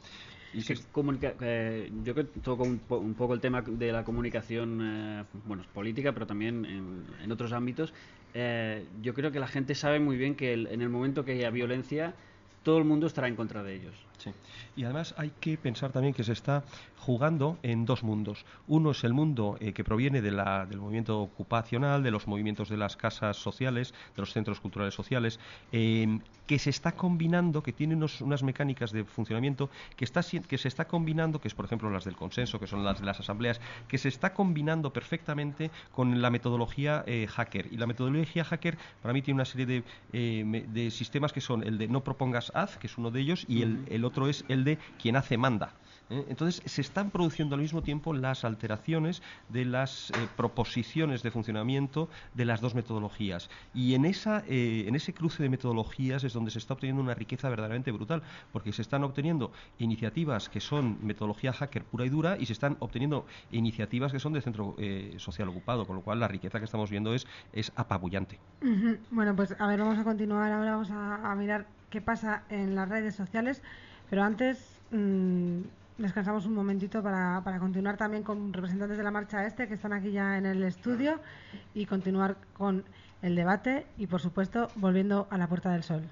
Y que comunica eh, yo que toco un, po un poco el tema de la comunicación, eh, bueno, política, pero también en, en otros ámbitos. Eh, yo creo que la gente sabe muy bien que el, en el momento que haya violencia, todo el mundo estará en contra de ellos. Sí. Y además hay que pensar también que se está jugando en dos mundos. Uno es el mundo eh, que proviene de la, del movimiento ocupacional, de los movimientos de las casas sociales, de los centros culturales sociales, eh, que se está combinando, que tiene unos, unas mecánicas de funcionamiento que, está, que se está combinando, que es por ejemplo las del consenso, que son las de las asambleas, que se está combinando perfectamente con la metodología eh, hacker. Y la metodología hacker para mí tiene una serie de, eh, de sistemas que son el de no propongas haz, que es uno de ellos, y el, el otro es el de quien hace manda. ¿eh? Entonces se están produciendo al mismo tiempo las alteraciones de las eh, proposiciones de funcionamiento de las dos metodologías, y en esa eh, en ese cruce de metodologías es donde se está obteniendo una riqueza verdaderamente brutal, porque se están obteniendo iniciativas que son metodología hacker pura y dura, y se están obteniendo iniciativas que son de centro eh, social ocupado, con lo cual la riqueza que estamos viendo es, es apabullante. Uh-huh. Bueno, pues a ver, vamos a continuar ahora, vamos a, a mirar qué pasa en las redes sociales, pero antes mmm, descansamos un momentito para, para continuar también con representantes de la Marcha Este que están aquí ya en el estudio, y continuar con el debate y, por supuesto, volviendo a la Puerta del Sol.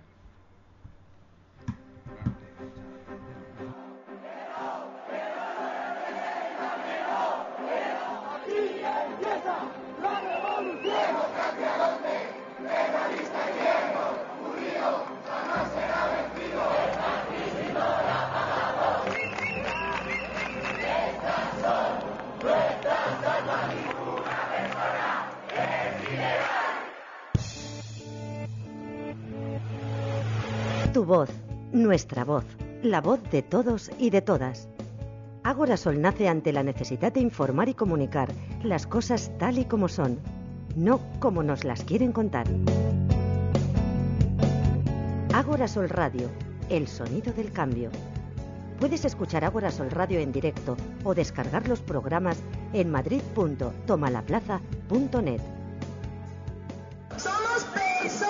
Tu voz, nuestra voz, la voz de todos y de todas. Agorasol nace ante la necesidad de informar y comunicar las cosas tal y como son, no como nos las quieren contar. Agorasol Radio, el sonido del cambio. Puedes escuchar Agorasol Radio en directo o descargar los programas en madrid punto tomalaplaza punto net. ¡Somos personas!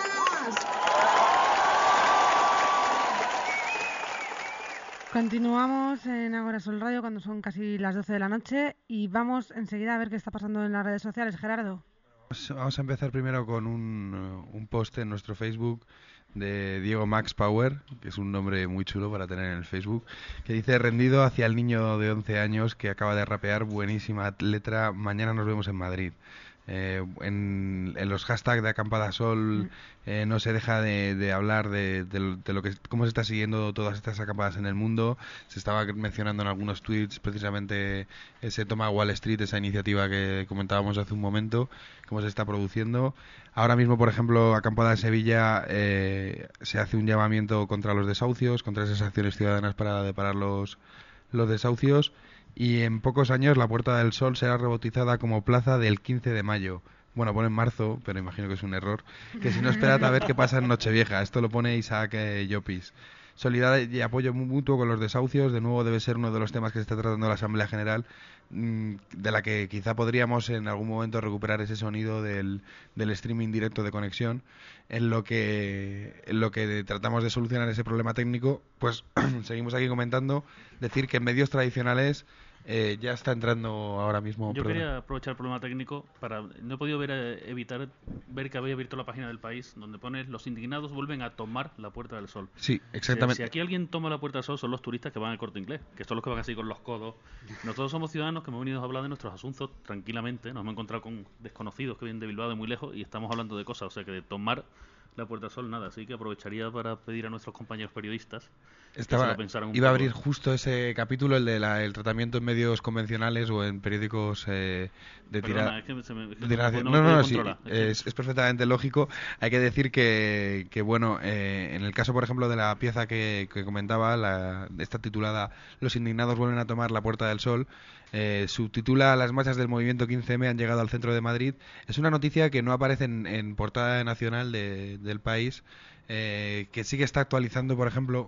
Continuamos en Agorasol Radio cuando son casi las doce de la noche, y vamos enseguida a ver qué está pasando en las redes sociales. Gerardo. Vamos a empezar primero con un, un post en nuestro Facebook de Diego Max Power, que es un nombre muy chulo para tener en el Facebook, que dice: rendido hacia el niño de once años que acaba de rapear, buenísima letra, mañana nos vemos en Madrid. Eh, en, en los hashtags de Acampada Sol eh, no se deja de, de hablar de, de, de lo que cómo se está siguiendo todas estas acampadas en el mundo. Se estaba mencionando en algunos tweets precisamente ese Toma Wall Street, esa iniciativa que comentábamos hace un momento, cómo se está produciendo. Ahora mismo, por ejemplo, Acampada de Sevilla, eh, se hace un llamamiento contra los desahucios, contra esas acciones ciudadanas para deparar los los desahucios, y en pocos años la Puerta del Sol será rebautizada como Plaza del quince de mayo. Bueno, pone en marzo, pero imagino que es un error. Que si no, esperad a ver qué pasa en Nochevieja. Esto lo pone Isaac eh, Llopis. Solidaridad y apoyo mutuo con los desahucios, de nuevo debe ser uno de los temas que se está tratando en la Asamblea General, mmm, de la que quizá podríamos en algún momento recuperar ese sonido del, del streaming directo de conexión. En lo que en lo que tratamos de solucionar ese problema técnico, pues seguimos aquí comentando, decir que en medios tradicionales Eh, ya está entrando ahora mismo. Yo perdón. quería aprovechar el problema técnico para... No he podido ver, eh, evitar ver que había abierto la página del País donde pone: los indignados vuelven a tomar la Puerta del Sol. Sí, exactamente. Si, si aquí alguien toma la Puerta del Sol son los turistas que van al Corte Inglés, que son los que van así con los codos. Nosotros somos ciudadanos que hemos venido a hablar de nuestros asuntos tranquilamente. Nos hemos encontrado con desconocidos que vienen de Bilbao, de muy lejos, y estamos hablando de cosas. O sea que de tomar la Puerta del Sol nada. Así que aprovecharía para pedir a nuestros compañeros periodistas Estaba, que se lo pensaran un iba a poco. abrir justo ese capítulo, el de la, el tratamiento en medios convencionales o en periódicos eh, de Perdona, tirada. es que se me- es que de no- tiración- no no, me no, puedo no, sí, controlar. Es que- es, es perfectamente lógico. Hay que decir que, que bueno, eh, en el caso, por ejemplo, de la pieza que, que comentaba, la, esta titulada Los indignados vuelven a tomar la Puerta del Sol, eh, subtitula Las marchas del movimiento quince eme han llegado al centro de Madrid. Es una noticia que no aparece en, en portada nacional de, del País, eh, que sí que está actualizando, por ejemplo,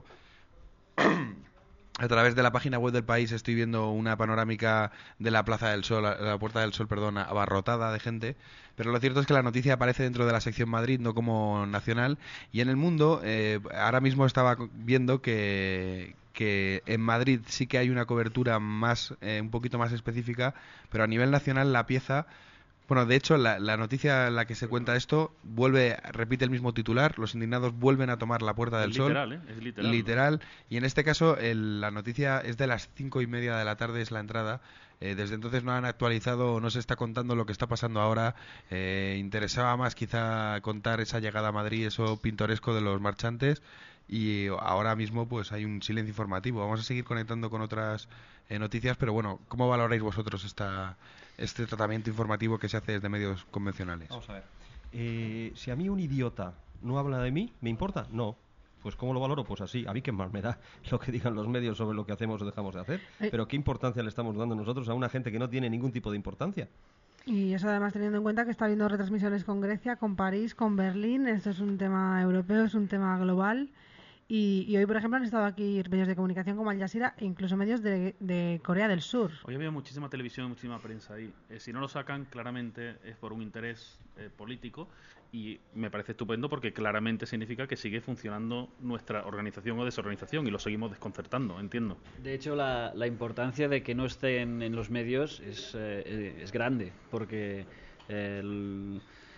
a través de la página web del País. Estoy viendo una panorámica de la Plaza del Sol, la Puerta del Sol, perdón, abarrotada de gente, pero lo cierto es que la noticia aparece dentro de la sección Madrid, no como nacional. Y en el mundo, eh, ahora mismo estaba viendo que que en Madrid sí que hay una cobertura más eh, un poquito más específica, pero a nivel nacional la pieza... Bueno, de hecho, la, la noticia en la que se cuenta esto vuelve, repite el mismo titular: los indignados vuelven a tomar la Puerta del Es Sol. literal, ¿eh? Es literal. Literal. Y en este caso, el- la noticia es de las cinco y media de la tarde, es la entrada. Eh, desde entonces no han actualizado, no se está contando lo que está pasando ahora. Eh, interesaba más quizá contar esa llegada a Madrid, eso pintoresco de los marchantes. Y ahora mismo pues hay un silencio informativo. Vamos a seguir conectando con otras eh, noticias, pero bueno, ¿cómo valoráis vosotros esta, este tratamiento informativo que se hace desde medios convencionales? Vamos a ver. Eh, si a mí un idiota no habla de mí, ¿me importa? No. Pues ¿cómo lo valoro? Pues así. A mí qué más me da lo que digan los medios sobre lo que hacemos o dejamos de hacer. Eh. Pero ¿qué importancia le estamos dando nosotros a una gente que no tiene ningún tipo de importancia? Y eso además teniendo en cuenta que está habiendo retransmisiones con Grecia, con París, con Berlín. Esto es un tema europeo, es un tema global. Y, y hoy, por ejemplo, han estado aquí medios de comunicación como Al Jazeera e incluso medios de, de Corea del Sur. Hoy había muchísima televisión, muchísima prensa ahí. Eh, si no lo sacan, claramente es por un interés eh, político, y me parece estupendo porque claramente significa que sigue funcionando nuestra organización o desorganización y lo seguimos desconcertando, entiendo. De hecho, la, la importancia de que no estén en los medios es, eh, es grande, porque eh, el-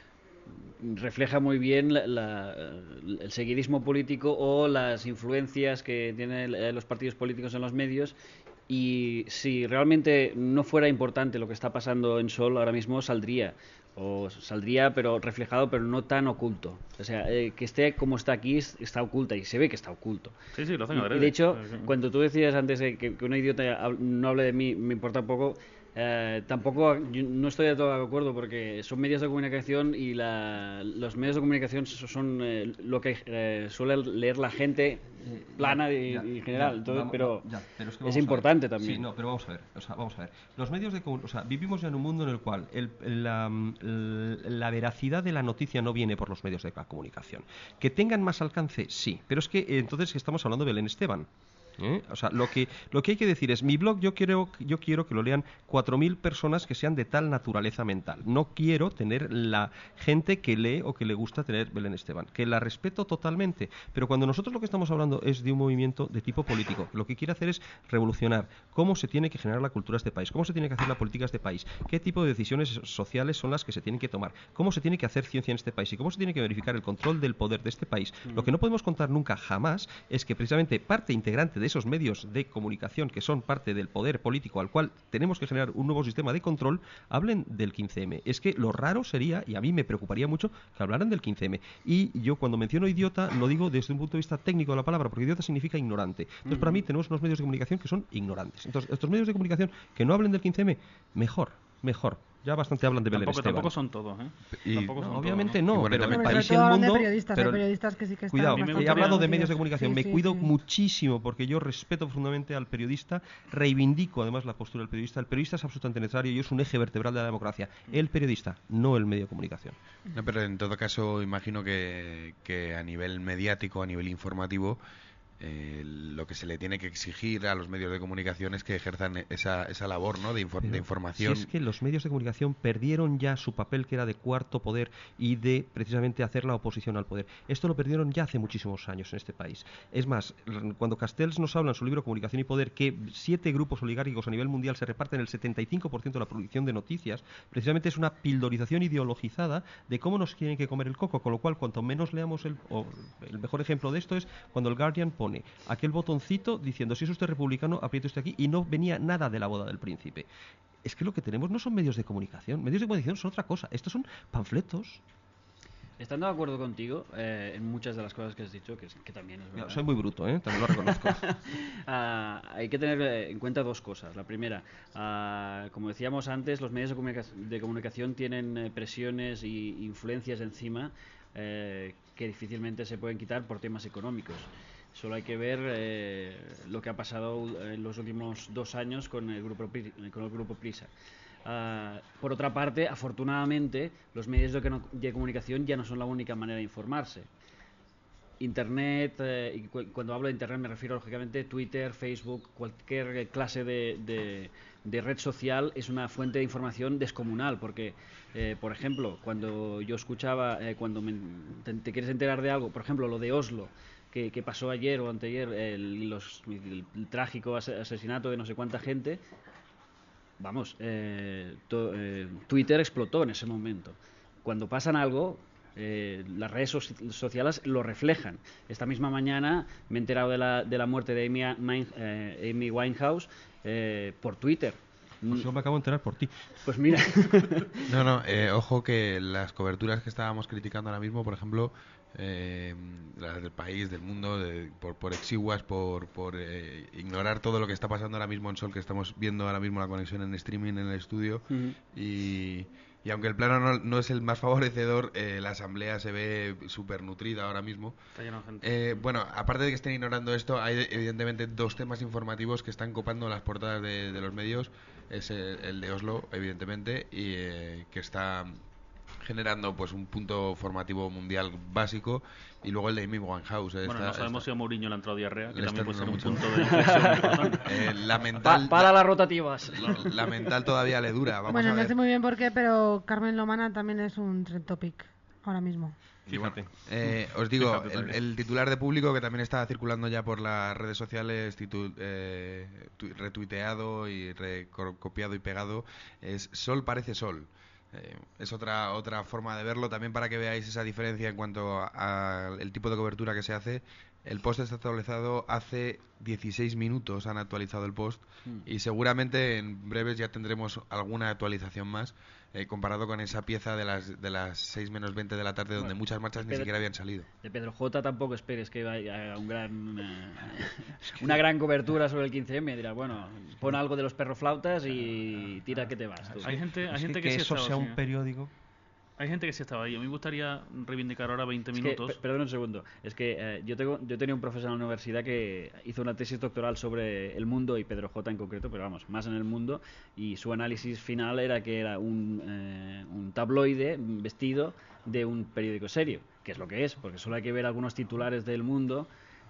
refleja muy bien la- la- el seguidismo político o las influencias que tienen eh, los partidos políticos en los medios. Y si realmente no fuera importante lo que está pasando en Sol ahora mismo, saldría. O saldría, pero reflejado, pero no tan oculto. O sea, eh, que esté como está aquí, es- está oculta, y se ve que está oculto. Sí, sí, lo hacen Y- adrede. y de hecho, Sí, sí. cuando tú decías antes de que, que un idiota hab- no hable de mí, me importa poco. Eh, tampoco, yo no estoy de todo de acuerdo, porque son medios de comunicación y la, los medios de comunicación so- son eh, lo que eh, suele leer la gente plana y, Ya, y general. ya, Entonces, vamos- pero, ya, pero es, que es vamos a importante ver. también. Sí, no, pero vamos a ver. O sea, vamos a ver. Los medios de comun- o sea, vivimos ya en un mundo en el cual el- la, el- la veracidad de la noticia no viene por los medios de la comunicación. Que tengan más alcance, sí. Pero es que eh, entonces estamos hablando de Belén Esteban. ¿Eh? O sea, lo que, lo que hay que decir es, mi blog yo quiero, yo quiero que lo lean cuatro mil personas que sean de tal naturaleza mental. No quiero tener la gente que lee o que le gusta tener Belén Esteban, que la respeto totalmente. Pero cuando nosotros lo que estamos hablando es de un movimiento de tipo político, lo que quiere hacer es revolucionar cómo se tiene que generar la cultura de este país, cómo se tiene que hacer la política de este país, qué tipo de decisiones sociales son las que se tienen que tomar, cómo se tiene que hacer ciencia en este país y cómo se tiene que verificar el control del poder de este país. Lo que no podemos contar nunca, jamás, es que precisamente parte integrante de esos medios de comunicación que son parte del poder político al cual tenemos que generar un nuevo sistema de control, hablen del quince eme. Es que lo raro sería, y a mí me preocuparía mucho, que hablaran del quince eme. Y yo cuando menciono idiota lo digo desde un punto de vista técnico de la palabra, porque idiota significa ignorante. Entonces para mí tenemos unos medios de comunicación que son ignorantes. Entonces estos medios de comunicación que no hablen del quince eme, mejor, mejor. Ya bastante hablan de Belén Tampoco, Esteban. tampoco son todos, ¿eh? Y, Tampoco no, son obviamente todos, no, ¿no? pero Y bueno, el también- país y Sobre el todo mundo... de periodistas, pero- hay periodistas que sí que están Cuidado, bastante he hablado de medios metidos. de comunicación. Sí, me sí, cuido sí. muchísimo porque yo respeto profundamente al periodista, reivindico además la postura del periodista. El periodista es absolutamente necesario y es un eje vertebral de la democracia. El periodista, no el medio de comunicación. No, pero en todo caso imagino que, que a nivel mediático, a nivel informativo, eh, lo que se le tiene que exigir a los medios de comunicación es que ejerzan esa, esa labor, ¿no?, de, infor- de Pero información. Si es que los medios de comunicación perdieron ya su papel, que era de cuarto poder y de precisamente hacer la oposición al poder. Esto lo perdieron ya hace muchísimos años en este país. Es más, cuando Castells nos habla en su libro Comunicación y Poder que siete grupos oligárquicos a nivel mundial se reparten el setenta y cinco por ciento de la producción de noticias, precisamente es una pildorización ideologizada de cómo nos tienen que comer el coco, con lo cual cuanto menos leamos el, o el mejor ejemplo de esto es cuando el Guardian pone aquel botoncito diciendo si es usted republicano, apriete usted aquí, y no venía nada de la boda del príncipe. Es que lo que tenemos no son medios de comunicación, medios de comunicación son otra cosa, estos son panfletos. Estando de acuerdo contigo eh, en muchas de las cosas que has dicho, que, es- que también es verdad. No, soy muy bruto, ¿eh? También lo reconozco. Ah, hay que tener eh, en cuenta dos cosas. La primera, ah, como decíamos antes, los medios de, comunica- de comunicación tienen eh, presiones e influencias encima eh, que difícilmente se pueden quitar por temas económicos. Solo hay que ver eh, lo que ha pasado en los últimos dos años con el grupo, Pri- con el grupo Prisa. Uh, por otra parte, afortunadamente, los medios de, cono- de comunicación ya no son la única manera de informarse. Internet, eh, y cu- cuando hablo de Internet me refiero lógicamente a Twitter, Facebook, cualquier clase de, de, de red social es una fuente de información descomunal, porque, eh, por ejemplo, cuando yo escuchaba, eh, cuando me- te, te quieres enterar de algo, por ejemplo, lo de Oslo, que, que pasó ayer o anteayer, el, los, el, el trágico ase- asesinato de no sé cuánta gente, vamos, eh, to- eh, Twitter explotó en ese momento. Cuando pasan algo, eh, las redes so- sociales lo reflejan. Esta misma mañana me he enterado de la, de la muerte de Amy, Min- eh, Amy Winehouse eh, por Twitter. Pues yo me acabo de enterar por ti. Pues mira. No, no, eh, ojo que las coberturas que estábamos criticando ahora mismo, por ejemplo, eh, las del país, del mundo, de- por, por exiguas, por, por eh, ignorar todo lo que está pasando ahora mismo en Sol, que estamos viendo ahora mismo la conexión en streaming en el estudio, Ujú. y, y aunque el plano no, no es el más favorecedor, eh, la asamblea se ve súper nutrida ahora mismo. Está lleno de gente. Eh, bueno, aparte de que estén ignorando esto, hay evidentemente dos temas informativos que están copando las portadas de, de los medios. Es el, el de Oslo, evidentemente, y eh, que está generando pues un punto formativo mundial básico, y luego el de Amy Winehouse. eh, Bueno, está- no sabemos está- si a Mourinho le ha entrado diarrea, que le también está puede ser un dando punto mucho. de inflexión importante. Eh, la mental, Pa- para las rotativas. La, la mental todavía le dura. Vamos Bueno, a no ver. sé muy bien por qué, pero Carmen Lomana también es un trend topic ahora mismo. Y bueno, eh, os digo, Fíjate el, también. el titular de Público, que también está circulando ya por las redes sociales, titu- eh, tu- retuiteado y reco- copiado y pegado, es Sol parece Sol. Eh, es otra otra forma de verlo, también para que veáis esa diferencia en cuanto al tipo de cobertura que se hace. El post está actualizado hace dieciséis minutos, han actualizado el post, Mm. y seguramente en breves ya tendremos alguna actualización más, eh, comparado con esa pieza de las de las seis menos veinte de la tarde, donde Bueno, muchas marchas ni Pedro- siquiera habían salido. De Pedro J tampoco esperes que vaya un gran, eh, una gran cobertura sobre el quince eme. Dirás, bueno, pon algo de los perroflautas y tira que te vas. tú. Hay gente, hay Es gente que, que, que sí eso ha estado sea así, un ¿eh? periódico. Hay gente que sí estaba ahí. A mí me gustaría reivindicar ahora veinte Es que, minutos. pe- perdón un segundo. Es que eh, yo tengo yo tenía un profesor en la universidad que hizo una tesis doctoral sobre el mundo y Pedro J en concreto, pero vamos, más en el mundo, y su análisis final era que era un, eh, un tabloide vestido de un periódico serio, que es lo que es, porque solo hay que ver algunos titulares del mundo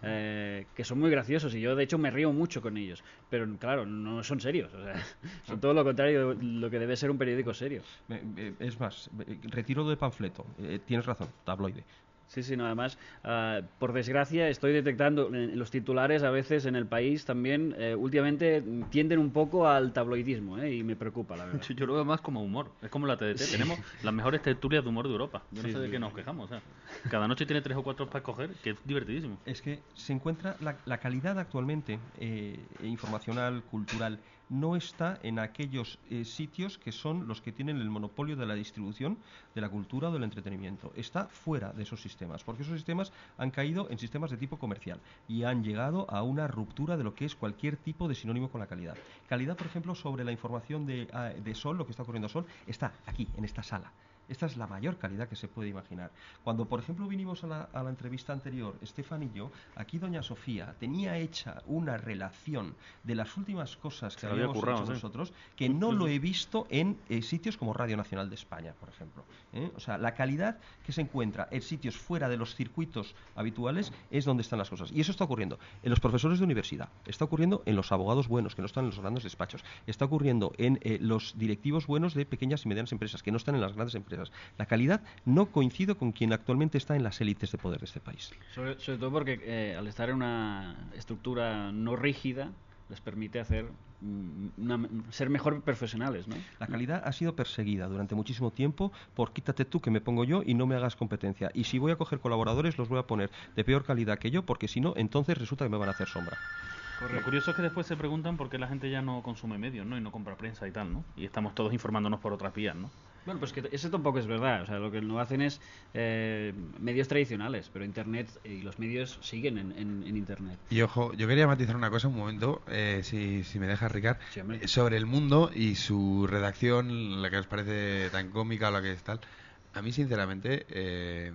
eh, que son muy graciosos, y yo de hecho me río mucho con ellos, pero claro, no son serios, o sea, son todo lo contrario de lo que debe ser un periódico serio. Eh, eh, Es más, eh, retiro de panfleto. Eh, tienes razón, tabloide. Sí, sí, no, además, ah, por desgracia, estoy detectando en los titulares a veces en el país también, eh, últimamente tienden un poco al tabloidismo, eh, y me preocupa, la verdad. Yo, yo lo veo más como humor. Es como la T D T. Sí. Tenemos las mejores tertulias de humor de Europa. Yo no Sí, sé de sí, qué sí. nos quejamos. O sea, cada noche tiene tres o cuatro para escoger, que es divertidísimo. Es que se encuentra la, la calidad actualmente eh, informacional, cultural, no está en aquellos eh, sitios que son los que tienen el monopolio de la distribución de la cultura o del entretenimiento. Está fuera de esos sistemas, porque esos sistemas han caído en sistemas de tipo comercial y han llegado a una ruptura de lo que es cualquier tipo de sinónimo con la calidad. Calidad, por ejemplo, sobre la información de, de Sol, lo que está ocurriendo a Sol, está aquí, en esta sala. Esta es la mayor calidad que se puede imaginar. Cuando, por ejemplo, vinimos a la, a la entrevista anterior, Estefan y yo, aquí doña Sofía tenía hecha una relación de las últimas cosas que Se había habíamos currado, hecho ¿sí? nosotros, que no lo he visto en eh, sitios como Radio Nacional de España, por ejemplo. ¿eh? O sea, la calidad que se encuentra en sitios fuera de los circuitos habituales es donde están las cosas. Y eso está ocurriendo en los profesores de universidad, está ocurriendo en los abogados buenos, que no están en los grandes despachos, está ocurriendo en eh, los directivos buenos de pequeñas y medianas empresas, que no están en las grandes empresas. La calidad no coincide con quien actualmente está en las élites de poder de este país. Sobre, sobre todo porque eh, al estar en una estructura no rígida les permite hacer una, ser mejor profesionales, ¿no? La calidad ha sido perseguida durante muchísimo tiempo por quítate tú que me pongo yo y no me hagas competencia. Y si voy a coger colaboradores los voy a poner de peor calidad que yo, porque si no, entonces resulta que me van a hacer sombra. Correcto. Lo curioso es que después se preguntan por qué la gente ya no consume medios, ¿no? Y no compra prensa y tal, ¿no? Y estamos todos informándonos por otras vías, ¿no? Bueno, pues que eso tampoco es verdad. O sea, lo que no hacen es eh, medios tradicionales, pero Internet y los medios siguen en, en, en Internet. Y ojo, yo quería matizar una cosa un momento, eh, si, si me dejas, Ricard, sí, sobre El Mundo y su redacción, la que os parece tan cómica o la que es tal. A mí, sinceramente, eh,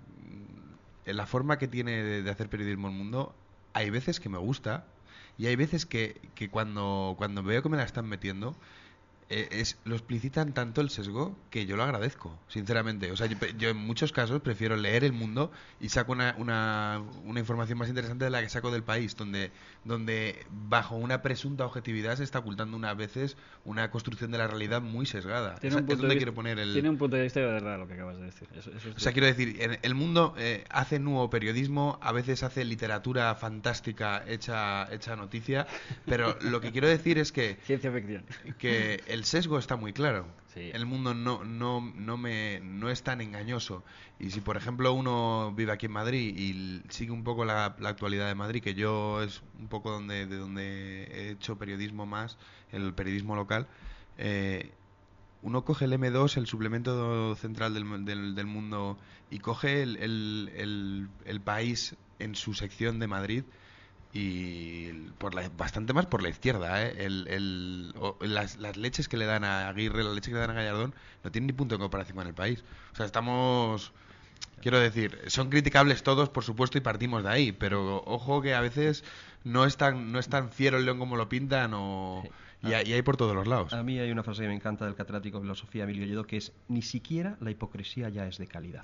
la forma que tiene de, de hacer periodismo El Mundo, hay veces que me gusta y hay veces que, que cuando, cuando veo que me la están metiendo... Eh, es, lo explicitan tanto el sesgo que yo lo agradezco, sinceramente. O sea, yo, yo en muchos casos prefiero leer El Mundo y saco una, una, una información más interesante de la que saco del País, donde, donde bajo una presunta objetividad se está ocultando unas veces una construcción de la realidad muy sesgada. Tiene O sea, un punto es donde de quiero vista, poner el... Tiene un punto de vista de verdad lo que acabas de decir. Eso, eso es o sea, quiero decir, en El Mundo eh, hace nuevo periodismo, a veces hace literatura fantástica hecha, hecha noticia, pero lo que quiero decir es que... Ciencia ficción. Que el sesgo está muy claro. Sí. El mundo no no no me no es tan engañoso. Y si por ejemplo uno vive aquí en Madrid y sigue un poco la, la actualidad de Madrid, que yo es un poco donde de donde he hecho periodismo más, el periodismo local, eh, uno coge el eme dos, el suplemento central del, del, del Mundo, y coge el, el, el, el País en su sección de Madrid, y por la, bastante más por la izquierda, ¿eh? el, el, o, las, las leches que le dan a Aguirre, las leches que le dan a Gallardón, no tienen ni punto de comparación con El País. O sea, estamos... Quiero decir, son criticables todos, por supuesto, y partimos de ahí, pero ojo que a veces no es tan, no es tan fiero el león como lo pintan, o... Sí. Y, y hay por todos los lados. A mí hay una frase que me encanta del catedrático de filosofía Emilio Lledó, que es: ni siquiera la hipocresía ya es de calidad.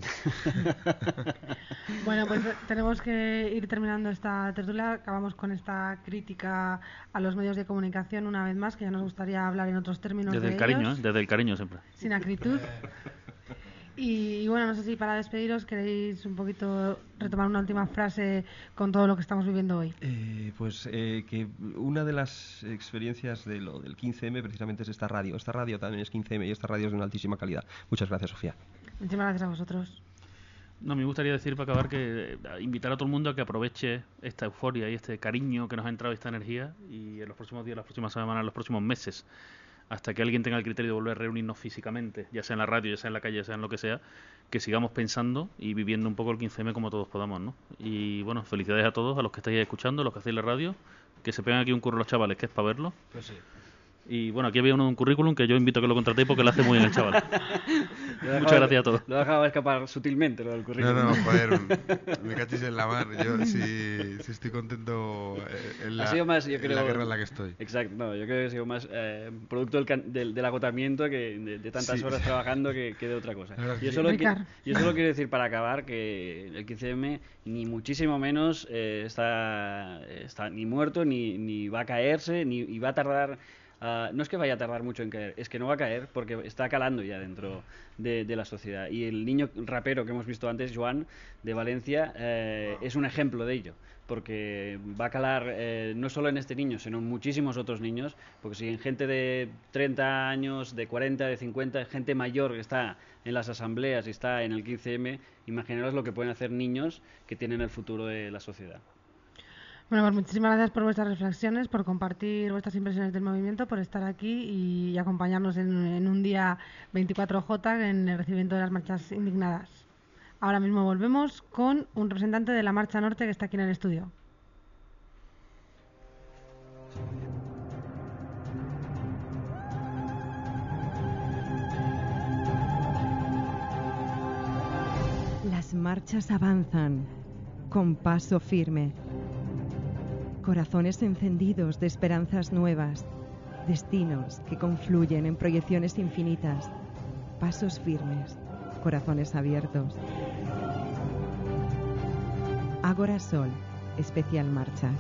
Bueno, pues tenemos que ir terminando esta tertulia. Acabamos con esta crítica a los medios de comunicación una vez más, que ya nos gustaría hablar en otros términos. Desde de el cariño, ellos, ¿eh? Desde el cariño siempre. Sin acritud. Y, y bueno, no sé si para despediros queréis un poquito retomar una última frase con todo lo que estamos viviendo hoy. Eh, pues eh, que una de las experiencias de lo del quince eme precisamente es esta radio. Esta radio también es quince eme y esta radio es de una altísima calidad. Muchas gracias, Sofía. Muchísimas gracias a vosotros. No, me gustaría decir para acabar que invitar a todo el mundo a que aproveche esta euforia y este cariño que nos ha entrado, esta energía, y en los próximos días, las próximas semanas, los próximos meses, hasta que alguien tenga el criterio de volver a reunirnos físicamente, ya sea en la radio, ya sea en la calle, ya sea en lo que sea, que sigamos pensando y viviendo un poco el quince eme como todos podamos, ¿no? Y bueno, felicidades a todos, a los que estáis escuchando, a los que hacéis la radio, que se pegan aquí un curro los chavales, que es para verlo. Pues sí. Y bueno, aquí había uno de un currículum que yo invito a que lo contratéis porque lo hace muy bien el chaval. Muchas gracias a todos. Lo he dejado escapar sutilmente, lo del currículum. No, no, joder, me cachis en la mar. Yo sí, sí estoy contento en la, ha sido más, yo creo, en la guerra en la que estoy. Exacto, no, yo creo que ha sido más eh, producto del, can, del, del agotamiento que de, de tantas sí. horas trabajando que, que de otra cosa. Yo solo, que, yo solo quiero decir para acabar que el quince eme ni muchísimo menos eh, está, está ni muerto, ni, ni va a caerse, ni y va a tardar... Uh, no es que vaya a tardar mucho en caer, es que no va a caer porque está calando ya dentro de, de la sociedad. Y el niño rapero que hemos visto antes, Joan, de Valencia, eh, es un ejemplo de ello. Porque va a calar eh, no solo en este niño, sino en muchísimos otros niños. Porque si en gente de treinta años, de cuarenta, de cincuenta, gente mayor que está en las asambleas y está en el quince eme, imaginaros lo que pueden hacer niños que tienen el futuro de la sociedad. Bueno, pues muchísimas gracias por vuestras reflexiones, por compartir vuestras impresiones del movimiento, por estar aquí y acompañarnos en, en un día veinticuatro J en el recibimiento de las marchas indignadas. Ahora mismo volvemos con un representante de la Marcha Norte que está aquí en el estudio. Las marchas avanzan con paso firme. Corazones encendidos de esperanzas nuevas, destinos que confluyen en proyecciones infinitas, pasos firmes, corazones abiertos. Ágora Sol, especial marchas.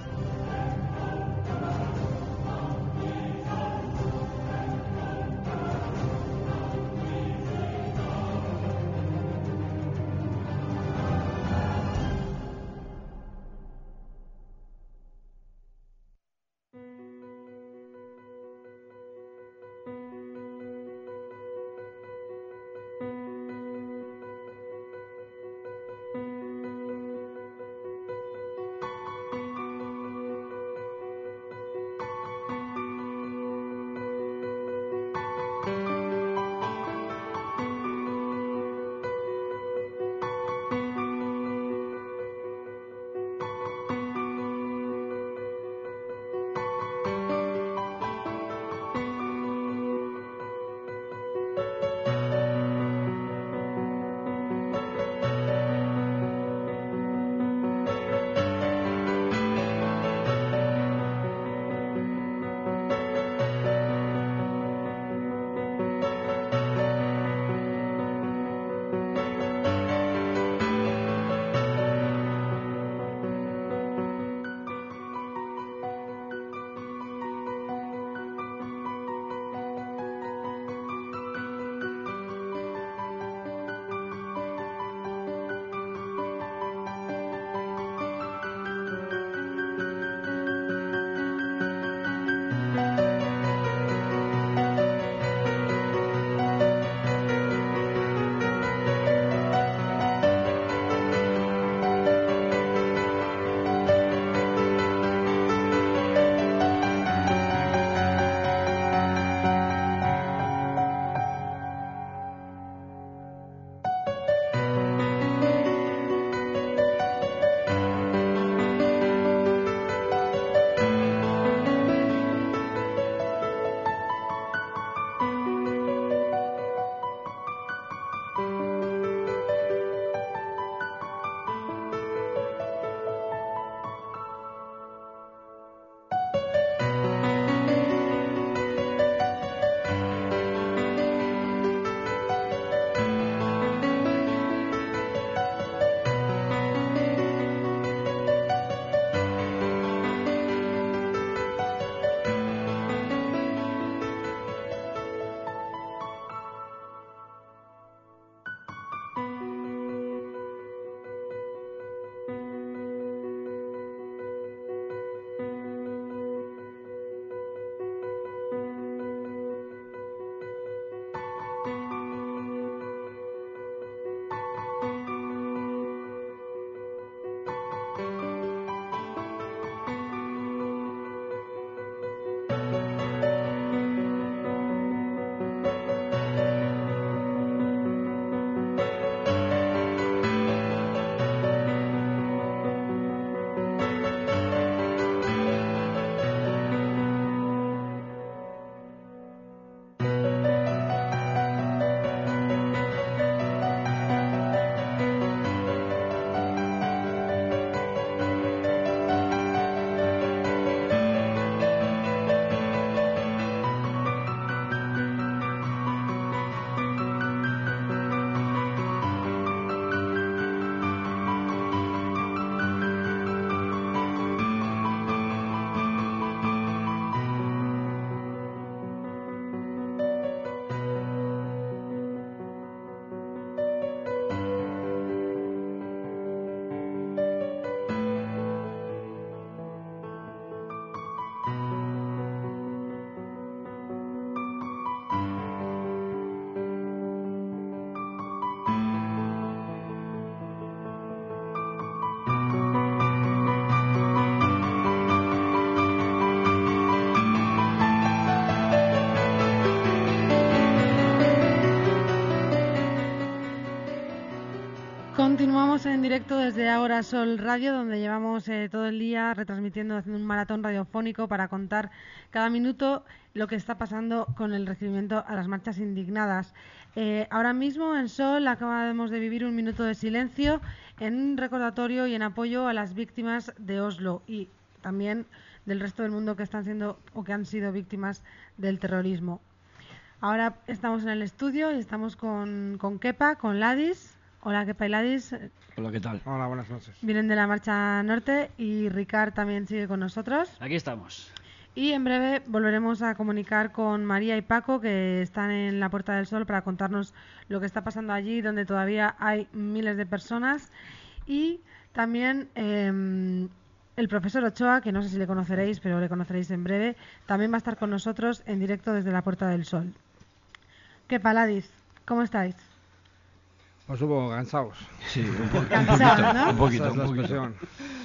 Continuamos en directo desde Ahora Sol Radio, donde llevamos eh, todo el día retransmitiendo, haciendo un maratón radiofónico para contar cada minuto lo que está pasando con el recibimiento a las marchas indignadas. Eh, ahora mismo en Sol acabamos de vivir un minuto de silencio en recordatorio y en apoyo a las víctimas de Oslo y también del resto del mundo que están siendo o que han sido víctimas del terrorismo. Ahora estamos en el estudio y estamos con, con Kepa, con Ladis. Hola, Kepa y Ladis. Hola, ¿qué tal? Hola, buenas noches. Vienen de la Marcha Norte y Ricard también sigue con nosotros. Aquí estamos. Y en breve volveremos a comunicar con María y Paco, que están en la Puerta del Sol, para contarnos lo que está pasando allí, donde todavía hay miles de personas. Y también eh, el profesor Ochoa, que no sé si le conoceréis, pero le conoceréis en breve, también va a estar con nosotros en directo desde la Puerta del Sol. Kepa, Ladis, ¿cómo estáis? Pues hubo cansados. Sí, un, po Cansados, ¿no? un poquito, Esa es la un poquito. expresión.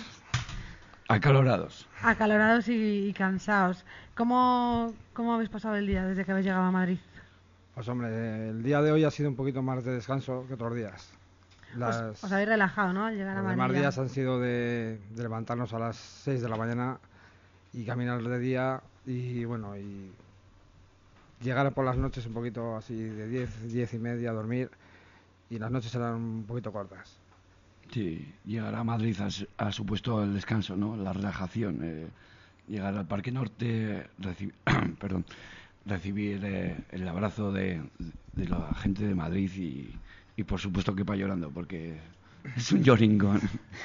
Acalorados. Acalorados y, y cansados. ¿Cómo, ¿Cómo habéis pasado el día desde que habéis llegado a Madrid? Pues hombre, el día de hoy ha sido un poquito más de descanso que otros días. Las, Os, os habéis relajado, ¿no? Al llegar a los Madrid. demás ya. días han sido de, de levantarnos a las seis de la mañana y caminar de día y bueno, y llegar por las noches un poquito así de diez, diez y media a dormir, y las noches eran un poquito cortas. Sí, llegar a Madrid ha, ha supuesto el descanso, ¿no? La relajación. Eh, llegar al Parque Norte, reci perdón, recibir eh, el abrazo de, de la gente de Madrid y, y por supuesto Kepa llorando, porque es un lloringón.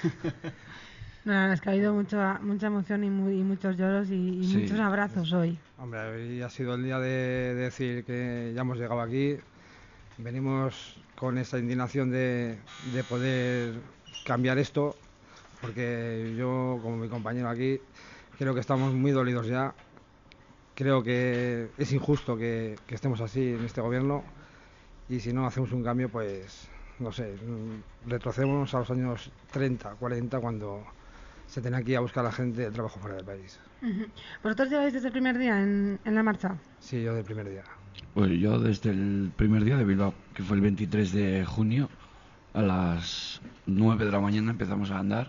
No, es que ha habido mucha mucha emoción y, muy, y muchos lloros y, y Sí. muchos abrazos hoy. Hombre, hoy ha sido el día de, de decir que ya hemos llegado aquí. Venimos con esa indignación de, de poder cambiar esto, porque yo, como mi compañero aquí, creo que estamos muy dolidos ya. Creo que es injusto que, que estemos así en este gobierno, y si no hacemos un cambio, pues, no sé, retrocedemos a los años treinta, cuarenta, cuando se tenía que ir a buscar a la gente el trabajo fuera del país. Uh-huh. ¿Vosotros lleváis desde el primer día en, en la marcha? Sí, yo del primer día. Pues yo desde el primer día de Bilbao, que fue el veintitrés de junio, a las nueve de la mañana empezamos a andar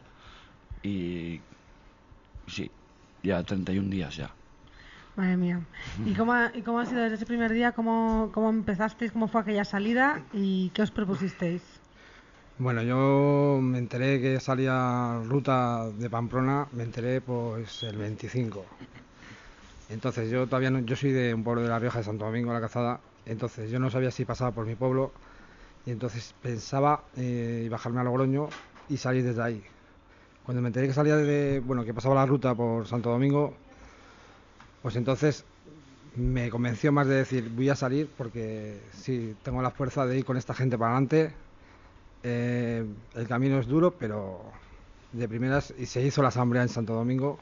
y sí, ya treinta y un días ya. Madre mía. ¿Y cómo ha, y cómo ha sido desde ese primer día? ¿Cómo, cómo empezasteis? ¿Cómo fue aquella salida? ¿Y qué os propusisteis? Bueno, yo me enteré que salía ruta de Pamplona, me enteré pues el veinticinco. Entonces yo todavía no, yo soy de un pueblo de La Rioja, de Santo Domingo, La Cazada, entonces yo no sabía si pasaba por mi pueblo, y entonces pensaba eh, bajarme a Logroño y salir desde ahí. Cuando me enteré que salía de, bueno, que pasaba la ruta por Santo Domingo, pues entonces me convenció más de decir, voy a salir porque sí, tengo la fuerza de ir con esta gente para adelante. Eh, el camino es duro, pero de primeras, y se hizo la asamblea en Santo Domingo,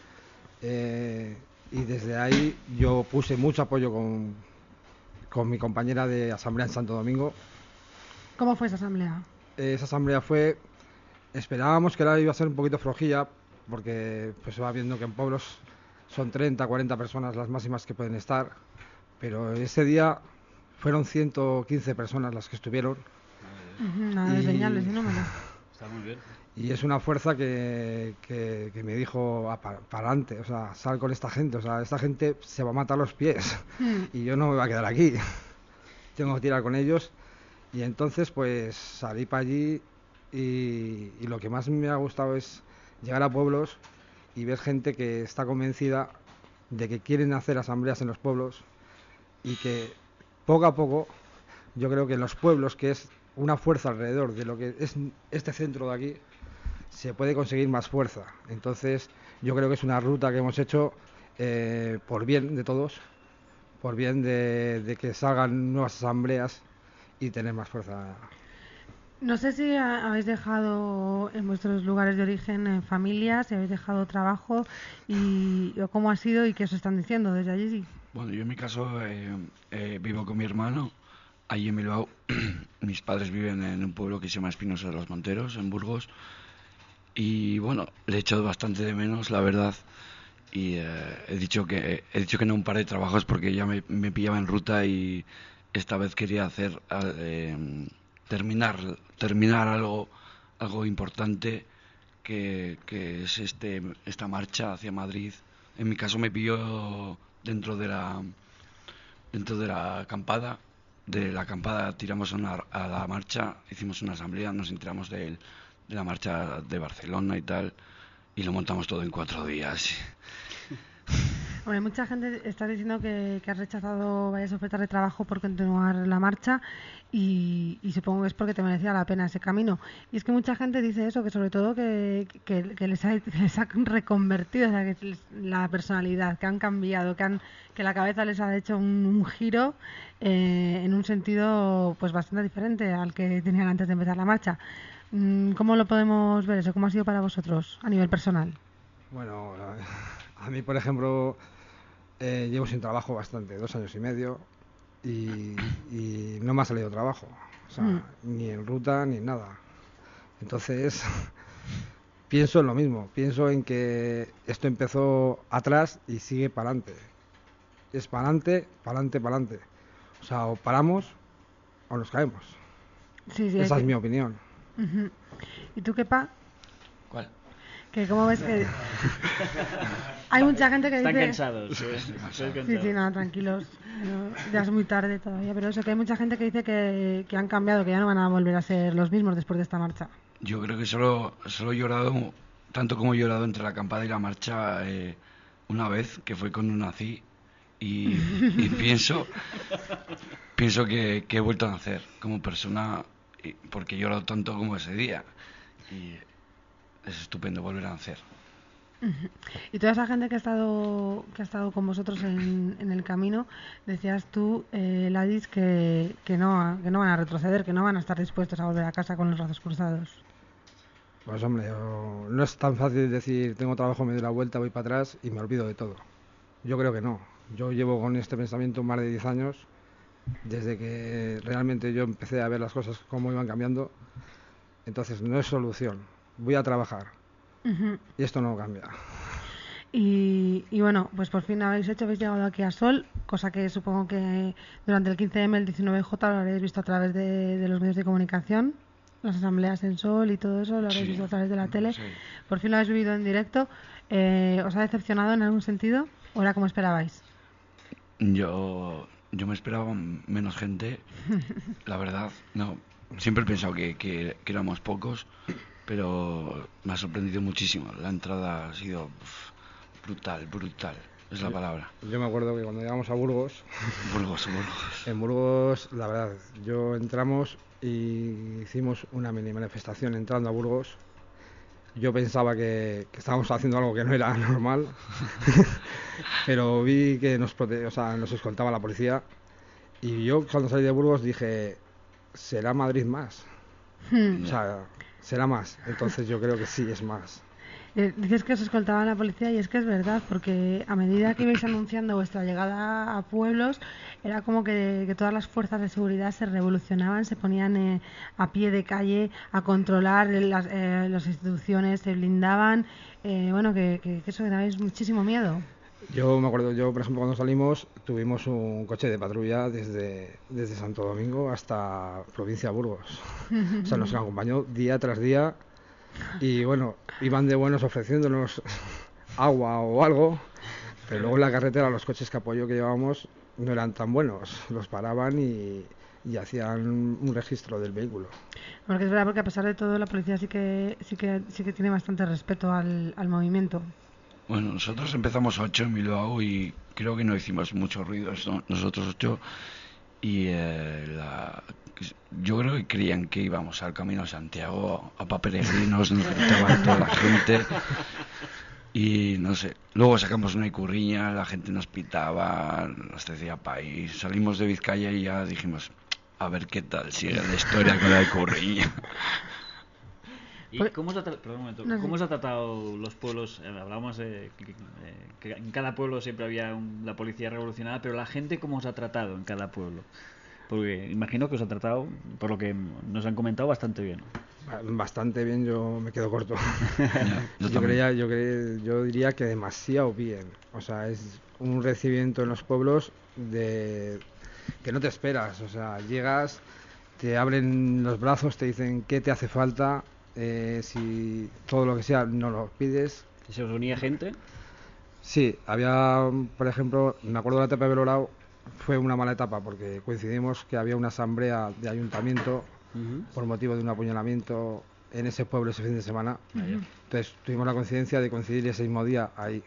eh, y desde ahí yo puse mucho apoyo con, con mi compañera de asamblea en Santo Domingo. ¿Cómo fue esa asamblea? Eh, esa asamblea fue, esperábamos que la iba a ser un poquito flojilla, porque pues se va viendo que en pueblos son treinta, cuarenta personas las máximas que pueden estar, pero ese día fueron ciento quince personas las que estuvieron. Uh-huh, nada de Y- señales y números. Está muy bien. Y es una fuerza que, que, que me dijo, ah, para adelante, o sea, sal con esta gente, o sea, esta gente se va a matar los pies Hmm. y yo no me voy a quedar aquí, tengo que tirar con ellos. Y entonces pues salí para allí y, y lo que más me ha gustado es llegar a pueblos y ver gente que está convencida de que quieren hacer asambleas en los pueblos, y que poco a poco, yo creo que en los pueblos, que es una fuerza alrededor de lo que es este centro de aquí, se puede conseguir más fuerza. Entonces yo creo que es una ruta que hemos hecho eh, por bien de todos, por bien de, de que salgan nuevas asambleas y tener más fuerza. No sé si ha- habéis dejado en vuestros lugares de origen eh, familias, si habéis dejado trabajo y o cómo ha sido y qué os están diciendo desde allí. Sí. Bueno, yo en mi caso eh, eh, vivo con mi hermano allí en Bilbao. Mis padres viven en un pueblo que se llama Espinosa de los Monteros, en Burgos. Y bueno, le he echado bastante de menos, la verdad. Y eh, he dicho que he dicho que no un par de trabajos porque ya me, me pillaba en ruta y esta vez quería hacer eh, terminar, terminar algo, algo importante que, que es este, esta marcha hacia Madrid. En mi caso me pilló dentro de la, dentro de la acampada. De la acampada tiramos a, una, a la marcha, hicimos una asamblea, nos enteramos de, de la marcha de Barcelona y tal, y lo montamos todo en cuatro días. Hombre, mucha gente está diciendo que, que has rechazado varias ofertas de trabajo por continuar la marcha y, y supongo que es porque te merecía la pena ese camino. Y es que mucha gente dice eso, que sobre todo que, que, que, les, ha, que les ha reconvertido, o sea, que les, la personalidad, que han cambiado, que, han, que la cabeza les ha hecho un, un giro eh, en un sentido pues bastante diferente al que tenían antes de empezar la marcha. ¿Cómo lo podemos ver eso? ¿Cómo ha sido para vosotros a nivel personal? Bueno, a mí, por ejemplo, eh, llevo sin trabajo bastante, dos años y medio, y, y no me ha salido trabajo, o sea, mm. ni en ruta ni nada. Entonces, pienso en lo mismo, pienso en que esto empezó atrás y sigue para adelante. Es para adelante, para adelante, para adelante. O sea, o paramos o nos caemos. Sí, sí, Esa que... es mi opinión. Uh-huh. ¿Y tú qué, Pa? ¿Cuál? Que cómo ves que hay mucha gente que Están dice... cansados, sí, sí, sí, no, tranquilos, no, ya es muy tarde todavía, pero eso, que hay mucha gente que dice que, que han cambiado, que ya no van a volver a ser los mismos después de esta marcha. Yo creo que solo, solo he llorado, tanto como he llorado entre la acampada y la marcha, eh, una vez, que fue con un nazi, y, y pienso, pienso que, que he vuelto a nacer como persona, porque he llorado tanto como ese día, y es estupendo volver a nacer. Uh-huh. Y toda esa gente que ha estado que ha estado con vosotros en, en el camino, decías tú, eh, Ladis, que, que, no, que no van a retroceder, que no van a estar dispuestos a volver a casa con los brazos cruzados. Pues hombre, yo, no es tan fácil decir tengo trabajo, me doy la vuelta, voy para atrás y me olvido de todo. Yo creo que no. Yo llevo con este pensamiento más de diez años, desde que realmente yo empecé a ver las cosas cómo iban cambiando. Entonces no es solución. Voy a trabajar. Uh-huh. Y esto no cambia. Y, y bueno, pues por fin habéis hecho, habéis llegado aquí a Sol, cosa que supongo que durante el quince eme, el diecinueve jota lo habréis visto a través de, de los medios de comunicación, las asambleas en Sol y todo eso, lo habréis sí, visto a través de la tele. Sí. Por fin lo habéis vivido en directo. Eh, ¿Os ha decepcionado en algún sentido o era como esperabais? Yo, yo me esperaba menos gente, la verdad. No, siempre he pensado que, que, que éramos pocos, pero me ha sorprendido muchísimo. La entrada ha sido uf, brutal, brutal, es la yo, palabra. Yo me acuerdo que cuando llegamos a Burgos... Burgos, Burgos. En Burgos, la verdad, yo entramos y hicimos una mini manifestación entrando a Burgos. Yo pensaba que, que estábamos haciendo algo que no era normal, pero vi que nos, prote- o sea, nos escoltaba la policía y yo cuando salí de Burgos dije, ¿será Madrid más? Hmm. O sea, será más. Entonces yo creo que sí es más. Eh, dices que os escoltaba la policía y es que es verdad, porque a medida que ibais anunciando vuestra llegada a pueblos, era como que, que todas las fuerzas de seguridad se revolucionaban, se ponían eh, a pie de calle a controlar las, eh, las instituciones, se blindaban, eh, bueno, que, que, que eso que dais muchísimo miedo. Yo me acuerdo, yo por ejemplo cuando salimos tuvimos un coche de patrulla desde, desde Santo Domingo hasta provincia de Burgos. O sea, nos acompañó día tras día. Y bueno, iban de buenos ofreciéndonos agua o algo, pero luego en la carretera los coches que apoyo que llevábamos no eran tan buenos, los paraban y, y hacían un registro del vehículo. Porque es verdad, porque a pesar de todo la policía sí que sí que sí que tiene bastante respeto al, al movimiento. Bueno, nosotros empezamos ocho en Bilbao y creo que no hicimos mucho ruido, ¿no? Nosotros ocho, y eh, la... yo creo que creían que íbamos al Camino de Santiago a pa' peregrinos, nos gritaban toda la gente y no sé, luego sacamos una icurriña, la gente nos pitaba, nos decía país, salimos de Vizcaya y ya dijimos a ver qué tal sigue la historia con la icurriña. ¿Y cómo os ha, perdón, un momento, ¿cómo os ha tratado los pueblos? Eh, hablábamos de que, que en cada pueblo siempre había un, la policía revolucionada, pero la gente, ¿cómo os ha tratado en cada pueblo? Porque imagino que os ha tratado, por lo que nos han comentado, bastante bien. Bastante bien, yo me quedo corto. yo, yo, creía, yo, creía, yo diría que demasiado bien. O sea, es un recibimiento en los pueblos de que no te esperas. O sea, llegas, te abren los brazos, te dicen qué te hace falta, eh, si todo lo que sea no lo pides. ¿Y se os unía gente? Sí, había, por ejemplo, me acuerdo de la etapa de Belorao, fue una mala etapa porque coincidimos que había una asamblea de ayuntamiento uh-huh. por motivo de un apuñalamiento en ese pueblo ese fin de semana. Uh-huh. Entonces tuvimos la coincidencia de coincidir ese mismo día ahí.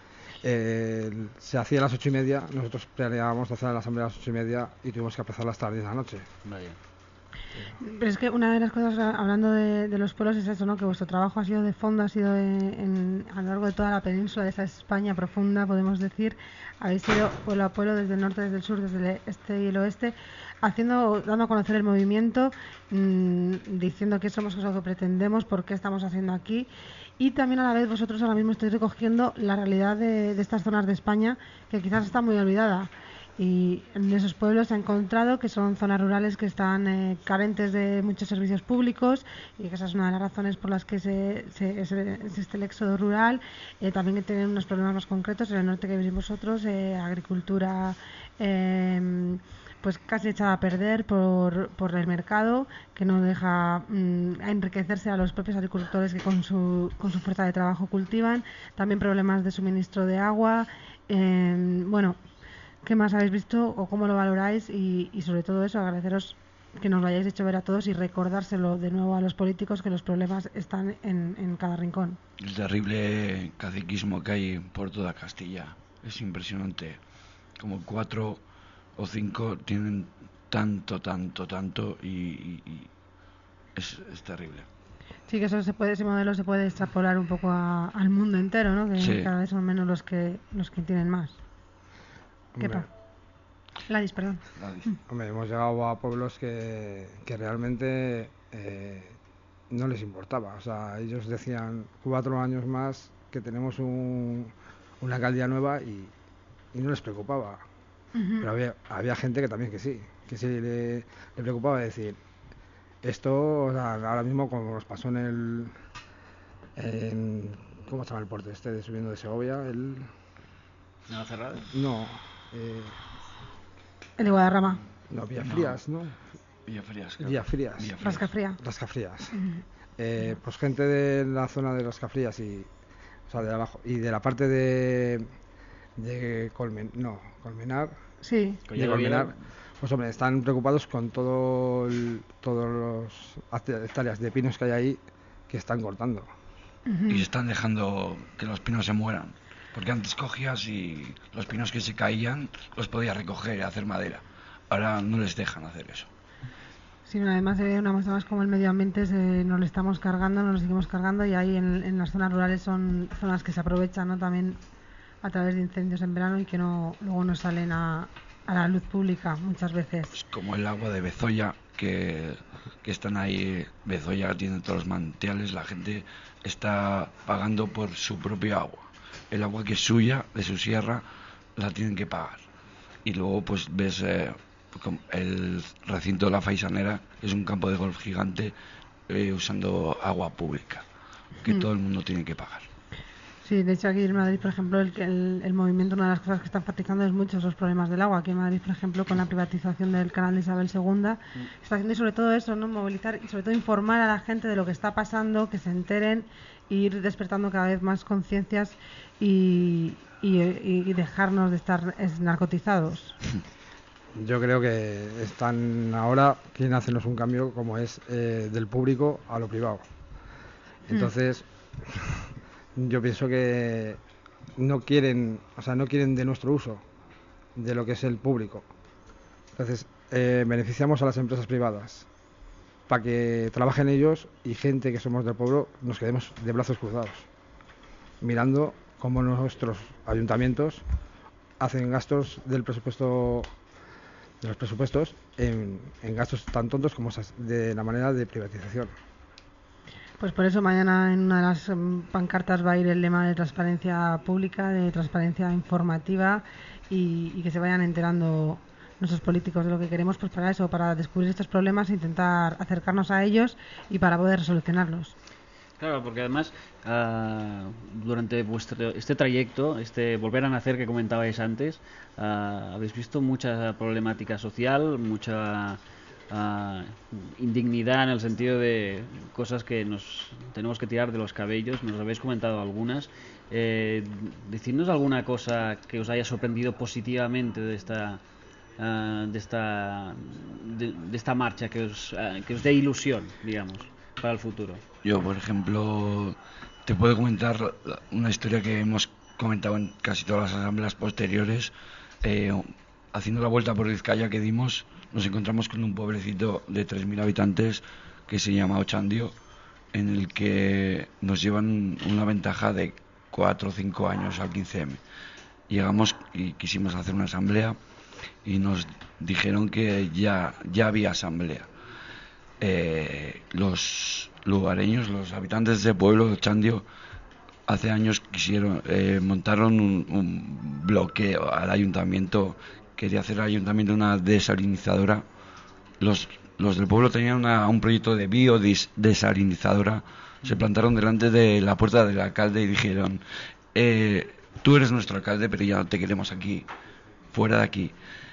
Eh, se hacía a las ocho y media, nosotros planeábamos hacer la asamblea a las ocho y media y tuvimos que empezar hasta las diez de la noche. Vaya. Pero es que una de las cosas, hablando de, de los pueblos, es eso, ¿no? Que vuestro trabajo ha sido de fondo, ha sido de, en, a lo largo de toda la península, de esa España profunda, podemos decir. Habéis ido pueblo a pueblo, desde el norte, desde el sur, desde el este y el oeste, haciendo, dando a conocer el movimiento, mmm, diciendo qué somos, qué es lo que pretendemos, por qué estamos haciendo aquí. Y también a la vez vosotros ahora mismo estáis recogiendo la realidad de, de estas zonas de España, que quizás está muy olvidada. Y en esos pueblos se ha encontrado que son zonas rurales que están eh, carentes de muchos servicios públicos y que esa es una de las razones por las que se, se, se, existe el éxodo rural. Eh, también que tienen unos problemas más concretos en el norte que veis vosotros, eh, agricultura eh, pues casi echada a perder por, por el mercado, que no deja mm, enriquecerse a los propios agricultores que con su, con su fuerza de trabajo cultivan. También problemas de suministro de agua. Eh, bueno... ¿Qué más habéis visto o cómo lo valoráis? Y, y sobre todo eso, agradeceros que nos lo hayáis hecho ver a todos y recordárselo de nuevo a los políticos, que los problemas están en, en cada rincón. El terrible caciquismo que hay por toda Castilla es impresionante. Como cuatro o cinco tienen tanto, tanto, tanto y, y, y es, es terrible. Sí, que eso se puede, ese modelo se puede extrapolar un poco a, al mundo entero, ¿no? Que sí. Cada vez son menos los que los que tienen más. ¿Qué pasa? Ladis, perdón. Ladis. Hombre, hemos llegado a pueblos que, que realmente eh, no les importaba. O sea, ellos decían cuatro años más que tenemos un, una alcaldía nueva y, y no les preocupaba. Uh-huh. Pero había, había gente que también que sí, que sí le, le preocupaba decir, esto, o sea, ahora mismo como nos pasó en el... En, ¿cómo se llama el puerto este de subiendo de Segovia? El... ¿No cerrado? No. Eh, el de Guadarrama. No, Villafrías, ¿no? Villafrías. Villafrías. Rascafría. Rascafrías. Uh-huh. Eh, pues gente de la zona de Rascafrías y, o sea, de abajo y de la parte de de Colmen, no, Colmenar. Sí. De Colmenar. Pues hombre, están preocupados con todo el, todos los hectáreas de pinos que hay ahí que están cortando. Uh-huh. Y están dejando que los pinos se mueran. Porque antes cogías y los pinos que se caían los podías recoger y hacer madera. Ahora no les dejan hacer eso. Sí, además de una muestra más como el medio ambiente se, nos lo estamos cargando, nos lo seguimos cargando y ahí en, en las zonas rurales son zonas que se aprovechan, ¿no? También a través de incendios en verano y que no luego no salen a, a la luz pública muchas veces. Pues como el agua de Bezoya, que, que están ahí, Bezoya tiene todos los manantiales, la gente está pagando por su propio agua. El agua que es suya, de su sierra, la tienen que pagar. Y luego pues ves eh, el recinto de la Faisanera, que es un campo de golf gigante, eh, usando agua pública, que mm. todo el mundo tiene que pagar. Sí, de hecho aquí en Madrid, por ejemplo, el, el, el movimiento, una de las cosas que están enfatizando es muchos los problemas del agua. Aquí en Madrid, por ejemplo, con la privatización del canal de Isabel segunda, mm. está haciendo sobre todo eso, ¿no? Movilizar y sobre todo informar a la gente de lo que está pasando, que se enteren, e ir despertando cada vez más conciencias y, y, y dejarnos de estar narcotizados. Yo creo que están ahora, quieren hacernos un cambio como es eh, del público a lo privado. Entonces, mm. yo pienso que no quieren, o sea, no quieren de nuestro uso, de lo que es el público. Entonces, eh, beneficiamos a las empresas privadas para que trabajen ellos y gente que somos del pueblo nos quedemos de brazos cruzados, mirando cómo nuestros ayuntamientos hacen gastos del presupuesto de los presupuestos en, en gastos tan tontos como esas, de la manera de privatización. Pues por eso mañana en una de las pancartas va a ir el lema de transparencia pública, de transparencia informativa y, y que se vayan enterando nuestros políticos de lo que queremos, pues para eso, para descubrir estos problemas, intentar acercarnos a ellos y para poder solucionarlos. Claro, porque además uh, durante vuestro este trayecto, este volver a nacer que comentabais antes, uh, habéis visto mucha problemática social, mucha uh, indignidad en el sentido de cosas que nos tenemos que tirar de los cabellos. Nos habéis comentado algunas. Eh, decidnos alguna cosa que os haya sorprendido positivamente de esta uh, de esta de, de esta marcha, que os uh, que os dé ilusión, digamos, para el futuro. Yo, por ejemplo, te puedo comentar una historia que hemos comentado en casi todas las asambleas posteriores. Eh, haciendo la vuelta por Vizcaya que dimos, nos encontramos con un pueblecito de tres mil habitantes que se llama Ochandio, en el que nos llevan una ventaja de cuatro o cinco años al quince eme. Llegamos y quisimos hacer una asamblea y nos dijeron que ya, ya había asamblea. Eh, los lugareños, los habitantes del pueblo de Ochandio, hace años quisieron eh, montaron un, un bloqueo al ayuntamiento. Quería hacer al ayuntamiento una desalinizadora. Los, los del pueblo tenían una, un proyecto de biodesalinizadora. Se plantaron delante de la puerta del alcalde y dijeron: eh, tú eres nuestro alcalde, pero ya no te queremos aquí, fuera de aquí.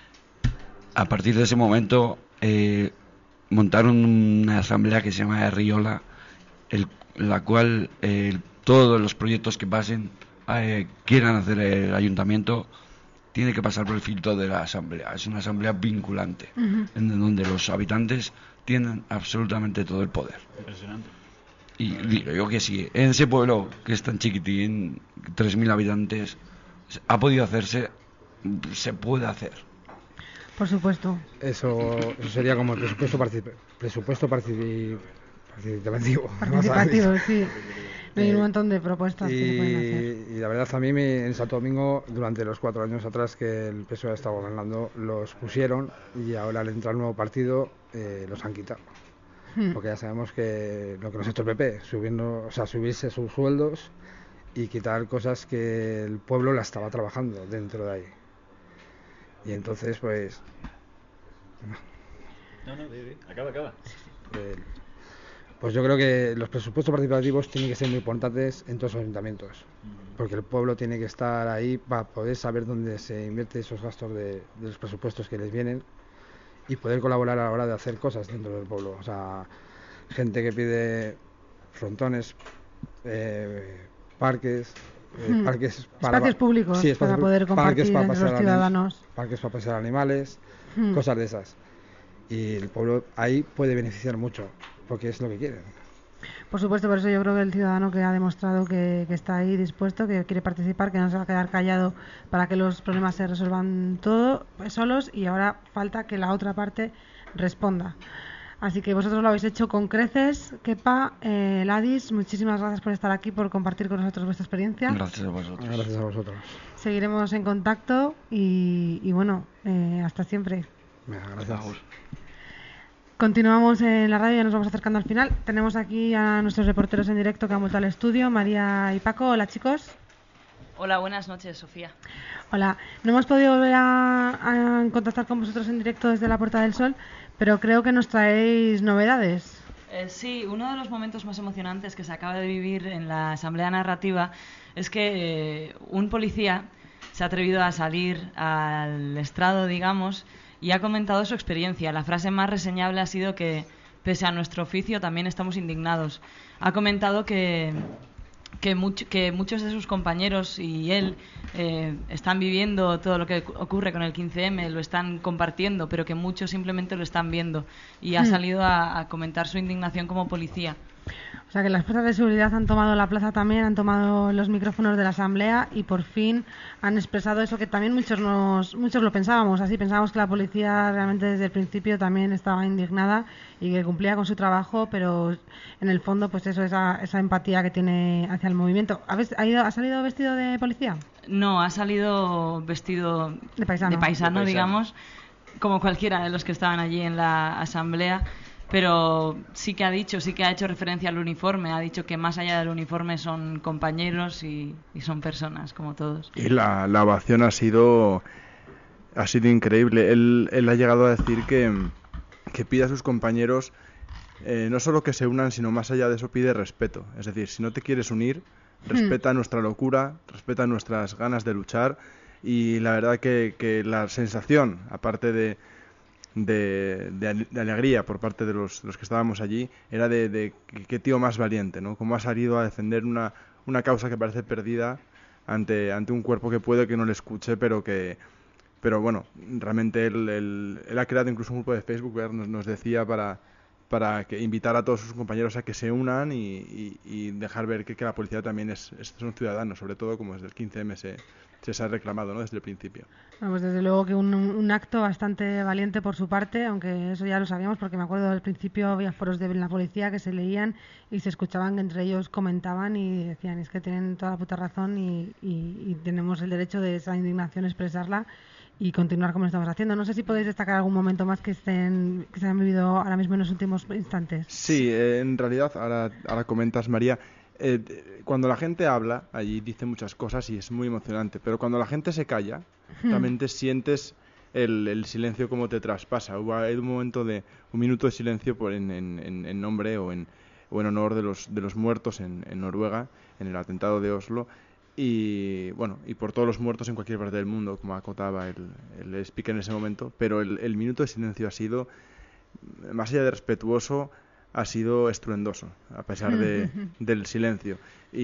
A partir de ese momento eh, montaron una asamblea que se llama Riola, el, la cual eh, todos los proyectos que pasen, eh, quieran hacer el ayuntamiento, tiene que pasar por el filtro de la asamblea. Es una asamblea vinculante, uh-huh. en donde los habitantes tienen absolutamente todo el poder. Impresionante. Y digo yo que sí, en ese pueblo que es tan chiquitín, tres mil habitantes, ha podido hacerse, se puede hacer. Por supuesto. Eso, eso sería como el presupuesto, particip- presupuesto particip- participativo. Participativo, sí. Hay Eh, un montón de propuestas y, que se pueden hacer. y la verdad, a mí me, en Santo Domingo, durante los cuatro años atrás que el P S O E ha estado gobernando, los pusieron y ahora al entrar el nuevo partido eh, los han quitado. Hmm. Porque ya sabemos que lo que nos ha hecho el P P, subiendo, o sea, subirse sus sueldos y quitar cosas que el pueblo la estaba trabajando dentro de ahí. Y entonces, pues... No, no, acaba, acaba. Eh, Pues yo creo que los presupuestos participativos tienen que ser muy importantes en todos los ayuntamientos, porque el pueblo tiene que estar ahí para poder saber dónde se invierte esos gastos de, de los presupuestos que les vienen y poder colaborar a la hora de hacer cosas dentro del pueblo. O sea, gente que pide frontones, eh, parques, eh, Hmm. parques para Espacios públicos sí, espacios para poder compartir para entre los pasear ciudadanos. anim- parques para pasear animales, Hmm. cosas de esas. Y el pueblo ahí puede beneficiar mucho, porque es lo que quieren. Por supuesto, por eso yo creo que el ciudadano que ha demostrado que, que está ahí dispuesto, que quiere participar, que no se va a quedar callado para que los problemas se resuelvan todo pues, solos, y ahora falta que la otra parte responda. Así que vosotros lo habéis hecho con creces. Kepa, eh, Ladis, muchísimas gracias por estar aquí, por compartir con nosotros vuestra experiencia. Gracias a vosotros. Gracias a vosotros. Seguiremos en contacto y, y bueno, eh, hasta siempre. Gracias. Continuamos en la radio, ya nos vamos acercando al final. Tenemos aquí a nuestros reporteros en directo que han vuelto al estudio, María y Paco. Hola, chicos. Hola, buenas noches, Sofía. Hola. No hemos podido volver a, a contactar con vosotros en directo desde la Puerta del Sol, pero creo que nos traéis novedades. Eh, sí, uno de los momentos más emocionantes que se acaba de vivir en la Asamblea Narrativa es que eh, un policía se ha atrevido a salir al estrado, digamos, y ha comentado su experiencia. La frase más reseñable ha sido que, pese a nuestro oficio, también estamos indignados. Ha comentado que, que, much, que muchos de sus compañeros y él eh, están viviendo todo lo que ocurre con el quince eme, lo están compartiendo, pero que muchos simplemente lo están viendo. Y ha Mm. salido a, a comentar su indignación como policía. O sea que las fuerzas de seguridad han tomado la plaza también, han tomado los micrófonos de la asamblea y por fin han expresado eso que también muchos nos, muchos lo pensábamos así, pensábamos que la policía realmente desde el principio también estaba indignada y que cumplía con su trabajo, pero en el fondo pues eso, esa, esa empatía que tiene hacia el movimiento. ¿Ha, ves- ha, ido, ¿Ha salido vestido de policía? No, ha salido vestido De paisano. de paisano, De paisano. digamos, como cualquiera de los que estaban allí en la asamblea. Pero sí que ha dicho, sí que ha hecho referencia al uniforme, ha dicho que más allá del uniforme son compañeros y, y son personas como todos. Y la, la ovación ha sido ha sido increíble. Él, él ha llegado a decir que, que pide a sus compañeros eh, no solo que se unan, sino más allá de eso pide respeto. Es decir, si no te quieres unir, respeta Hmm. nuestra locura, respeta nuestras ganas de luchar. Y la verdad que, que la sensación, aparte de de, de, de alegría por parte de los, los que estábamos allí, era de, de qué tío más valiente, ¿no? Cómo ha salido a defender una, una causa que parece perdida ante, ante un cuerpo que puede que no le escuche, pero que... Pero bueno, realmente él, él, él ha creado incluso un grupo de Facebook, nos, nos decía, para, para que invitar a todos sus compañeros a que se unan y, y, y dejar ver que, que la policía también es, es un ciudadano, sobre todo como desde el quince eme se, se ha reclamado, ¿no? Desde el principio. Vamos, desde luego que un, un acto bastante valiente por su parte, aunque eso ya lo sabíamos, porque me acuerdo al principio había foros de la policía que se leían y se escuchaban que entre ellos comentaban y decían, es que tienen toda la puta razón y, y, y tenemos el derecho de esa indignación expresarla y continuar como lo estamos haciendo. No sé si podéis destacar algún momento más que estén que se han vivido ahora mismo en los últimos instantes. Sí, eh, en realidad, ahora, ahora comentas, María, eh, cuando la gente habla, allí dice muchas cosas y es muy emocionante, pero cuando la gente se calla, hmm. realmente sientes el, el silencio como te traspasa. Hubo hay un momento de un minuto de silencio por en, en, en nombre o en, o en honor de los, de los muertos en, en Noruega, en el atentado de Oslo, y bueno, y por todos los muertos en cualquier parte del mundo, como acotaba el, el speaker en ese momento, pero el, el minuto de silencio ha sido, más allá de respetuoso, ha sido estruendoso, a pesar de, del silencio.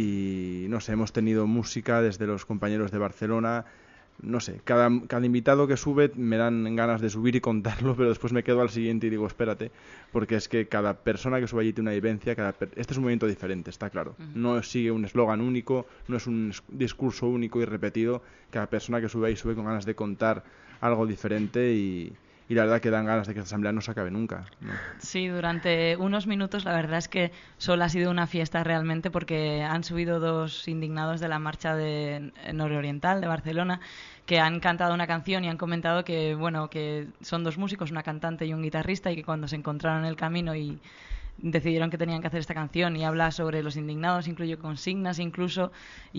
Y no sé, hemos tenido música desde los compañeros de Barcelona, no sé, cada, cada invitado que sube me dan ganas de subir y contarlo, pero después me quedo al siguiente y digo, espérate, porque es que cada persona que sube allí tiene una vivencia, cada per... este es un movimiento diferente, está claro. Uh-huh. No sigue un eslogan único, no es un discurso único y repetido, cada persona que sube ahí sube con ganas de contar algo diferente y... Y la verdad que dan ganas de que esta asamblea no se acabe nunca, ¿no? Sí, durante unos minutos la verdad es que solo ha sido una fiesta realmente, porque han subido dos indignados de la marcha de nororiental de Barcelona que han cantado una canción y han comentado que, bueno, que son dos músicos, una cantante y un guitarrista, y que cuando se encontraron en el camino y decidieron que tenían que hacer esta canción, y habla sobre los indignados, incluye consignas incluso,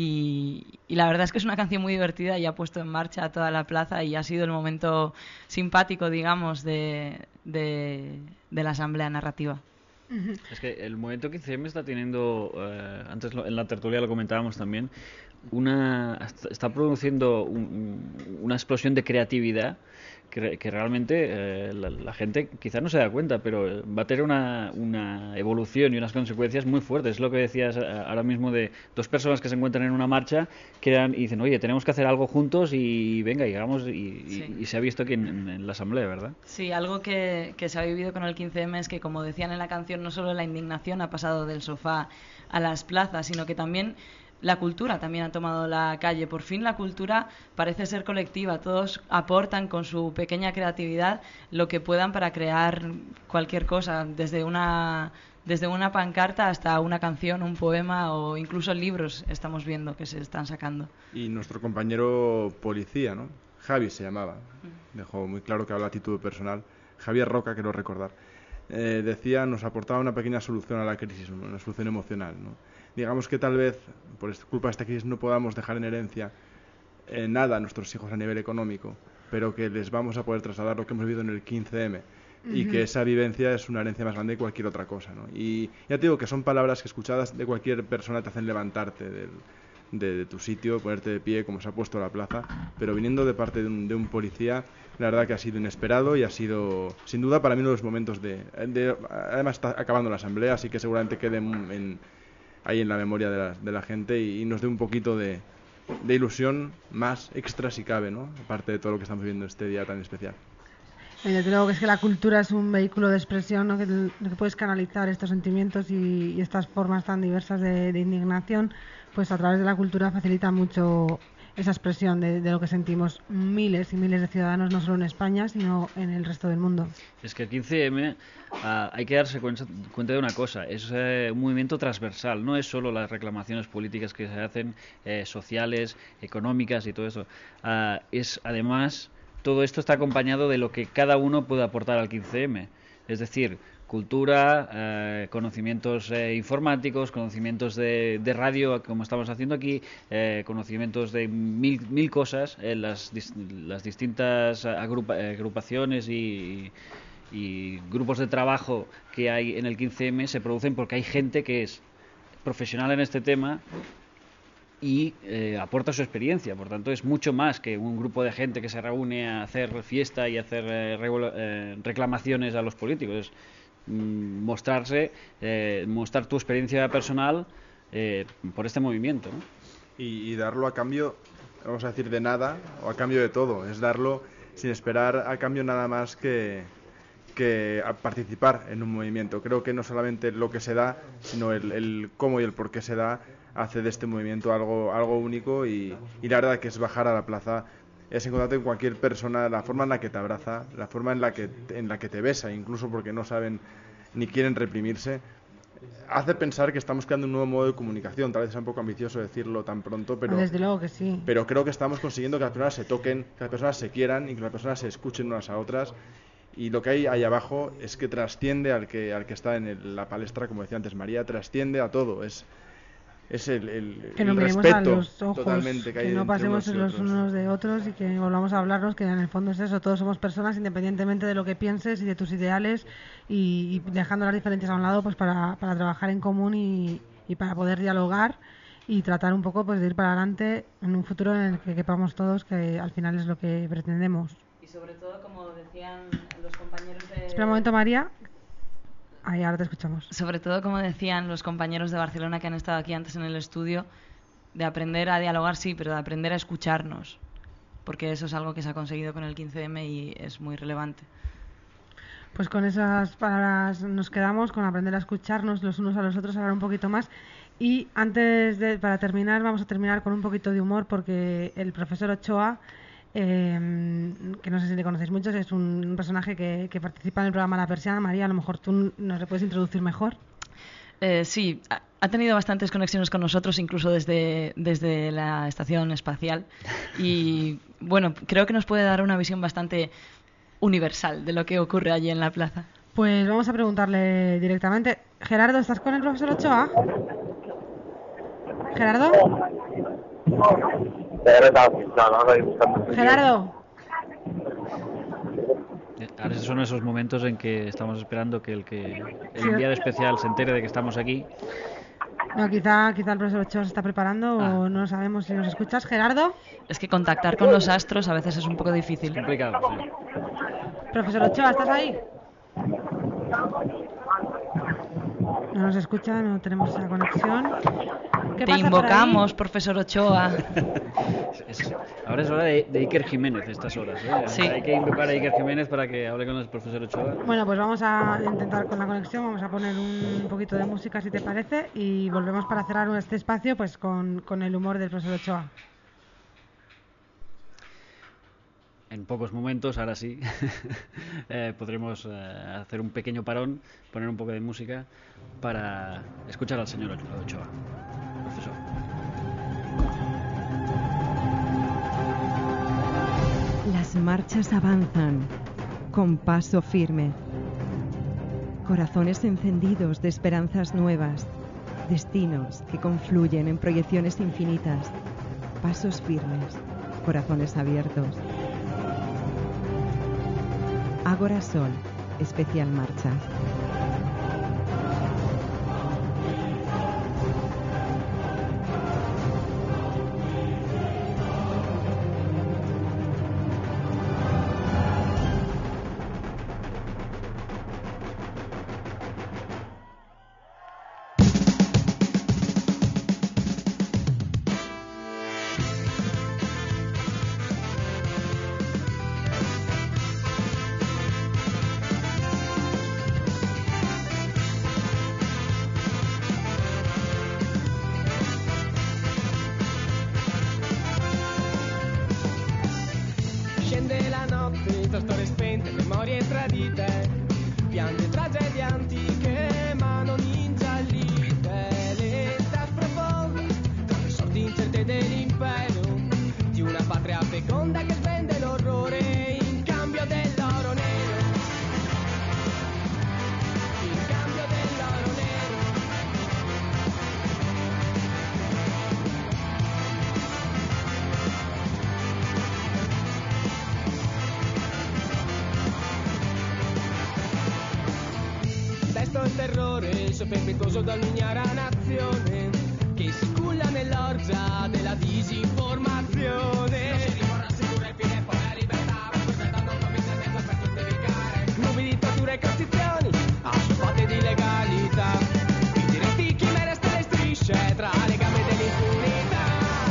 y, y la verdad es que es una canción muy divertida y ha puesto en marcha a toda la plaza y ha sido el momento simpático, digamos, de, de, de la asamblea narrativa. Es que el movimiento quince eme está teniendo, eh, antes lo, en la tertulia lo comentábamos también, una está produciendo un, una explosión de creatividad que, que realmente eh, la, la gente quizás no se da cuenta, pero va a tener una, una evolución y unas consecuencias muy fuertes. Es lo que decías ahora mismo de dos personas que se encuentran en una marcha que eran, y dicen, oye, tenemos que hacer algo juntos y venga, y hagamos, y, sí. y, y se ha visto aquí en, en, en la asamblea, ¿verdad? Sí, algo que, que se ha vivido con el quince eme es que, como decían en la canción, no solo la indignación ha pasado del sofá a las plazas, sino que también la cultura también ha tomado la calle. Por fin la cultura parece ser colectiva. Todos aportan con su pequeña creatividad lo que puedan para crear cualquier cosa, desde una desde una pancarta hasta una canción, un poema o incluso libros estamos viendo que se están sacando. Y nuestro compañero policía, ¿no? Javi se llamaba. Dejó muy claro que habla a título personal. Javier Roca, quiero recordar. Eh, decía, nos aportaba una pequeña solución a la crisis, una solución emocional, ¿no? Digamos que tal vez, por culpa de esta crisis, no podamos dejar en herencia eh, nada a nuestros hijos a nivel económico, pero que les vamos a poder trasladar lo que hemos vivido en el quince eme, uh-huh. y que esa vivencia es una herencia más grande que cualquier otra cosa, ¿no? Y ya te digo que son palabras que escuchadas de cualquier persona te hacen levantarte del, de, de tu sitio, ponerte de pie como se ha puesto la plaza, pero viniendo de parte de un, de un policía, la verdad que ha sido inesperado y ha sido, sin duda, para mí uno de los momentos de... de además está acabando la asamblea, así que seguramente quede en... en ahí en la memoria de la, de la gente y, y nos dé un poquito de, de ilusión más extra si cabe, ¿no? Aparte de todo lo que estamos viviendo este día tan especial. Y desde luego que es que la cultura es un vehículo de expresión, ¿no? que, que puedes canalizar estos sentimientos y, y estas formas tan diversas de, de indignación, pues a través de la cultura facilita mucho esa expresión de, de lo que sentimos miles y miles de ciudadanos, no solo en España, sino en el resto del mundo. Es que el quince eme uh, hay que darse cuenta, cuenta de una cosa, es eh, un movimiento transversal, no es solo las reclamaciones políticas que se hacen, eh, sociales, económicas y todo eso, uh, es además, todo esto está acompañado de lo que cada uno puede aportar al quince eme, es decir, cultura, eh, conocimientos eh, informáticos, conocimientos de, de radio, como estamos haciendo aquí, eh, conocimientos de mil, mil cosas, eh, las, las distintas agrupa, agrupaciones y, y grupos de trabajo que hay en el quince eme se producen porque hay gente que es profesional en este tema y eh, aporta su experiencia. Por tanto, es mucho más que un grupo de gente que se reúne a hacer fiesta y hacer eh, regula- eh, reclamaciones a los políticos. Es mm, mostrarse, eh, mostrar tu experiencia personal eh, por este movimiento, ¿no? Y, y darlo a cambio, vamos a decir, de nada o a cambio de todo. Es darlo sin esperar a cambio nada más que, que a participar en un movimiento. Creo que no solamente lo que se da, sino el, el cómo y el por qué se da hace de este movimiento algo, algo único y, y la verdad que es bajar a la plaza, es encontrarte en cualquier persona, la forma en la que te abraza, la forma en la que, en la que te besa, incluso porque no saben ni quieren reprimirse, hace pensar que estamos creando un nuevo modo de comunicación. Tal vez sea un poco ambicioso decirlo tan pronto, pero, Desde luego que sí. pero creo que estamos consiguiendo que las personas se toquen, que las personas se quieran y que las personas se escuchen unas a otras. Y lo que hay ahí abajo es que trasciende al que al que está en el, la palestra, como decía antes María, trasciende a todo. Es es el, el, que nos el miremos respeto a los ojos, totalmente que, hay que no entre pasemos unos y los otros. unos de otros y que volvamos a hablarnos, que en el fondo es eso, todos somos personas independientemente de lo que pienses y de tus ideales, y, y dejando las diferencias a un lado pues para, para trabajar en común y, y para poder dialogar y tratar un poco pues de ir para adelante en un futuro en el que quepamos todos, que al final es lo que pretendemos. Y sobre todo, como decían los compañeros de... Espera un momento, María. Ahí, ahora te escuchamos. Sobre todo, como decían los compañeros de Barcelona que han estado aquí antes en el estudio, de aprender a dialogar, sí, pero de aprender a escucharnos, porque eso es algo que se ha conseguido con el quince eme y es muy relevante. Pues con esas palabras nos quedamos, con aprender a escucharnos los unos a los otros, hablar un poquito más. Y antes de, para terminar, vamos a terminar con un poquito de humor, porque el profesor Ochoa, eh, que no sé si le conocéis muchos, es un, un personaje que, que participa en el programa La Persiana. María, a lo mejor tú nos le puedes introducir mejor. Eh, sí, ha, ha tenido bastantes conexiones con nosotros, incluso desde, desde la estación espacial. Y bueno, creo que nos puede dar una visión bastante universal de lo que ocurre allí en la plaza. Pues vamos a preguntarle directamente. Gerardo, ¿estás con el profesor Ochoa? ¿Gerardo? Gerardo. Ahora son esos momentos en que estamos esperando que el que el enviado especial se entere de que estamos aquí. No, quizá, quizá el profesor Ochoa se está preparando Ah. o no sabemos si nos escuchas. ¿Gerardo? Es que contactar con los astros a veces es un poco difícil. Complicado, sí. Profesor Ochoa, ¿estás ahí? No nos escucha, no tenemos esa conexión. ¿Qué Te pasa invocamos, profesor Ochoa. Es- ahora es hora de, de Iker Jiménez, estas horas, ¿eh? Sí. Hay que invocar a Iker Jiménez para que hable con el profesor Ochoa. por ahí? Bueno, pues vamos a intentar con la conexión, vamos a poner un poquito de música si te parece y volvemos para cerrar este espacio pues con, con el humor del profesor Ochoa. En pocos momentos, ahora sí, eh, podremos eh, hacer un pequeño parón, poner un poco de música para escuchar al señor Ochoa. Profesor. Las marchas avanzan con paso firme. Corazones encendidos de esperanzas nuevas, destinos que confluyen en proyecciones infinitas, pasos firmes, corazones abiertos. Ágora Sol, especial marcha. Scende la notte, tostore spente, memorie tradite, piante tragedie antiche ma non ingiallite, l'età sprofonda tra le sorti incerte dell'impero di una patria feconda che svende l'orrore in cambio dell'oro nero, in cambio dell'oro nero. Desto il terrore, soppermitoso da un'ignara nazione che si culla nell'orgia della disinformazione. Si ricorda sicura e fine poi la libertà, aspettando un po' senza per giustificare nuove dittature e costrizioni assolute di legalità. I diritti chi meresta le strisce tra le gambe dell'impunità.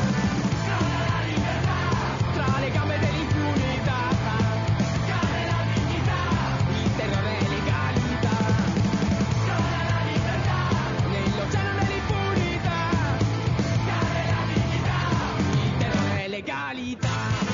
Tra le gambe dell'impunità. Cade la dignità. Il terrore e legalità. Cade la libertà. Nell'oceano dell'impunità. Cade la dignità. Il terrore e legalità.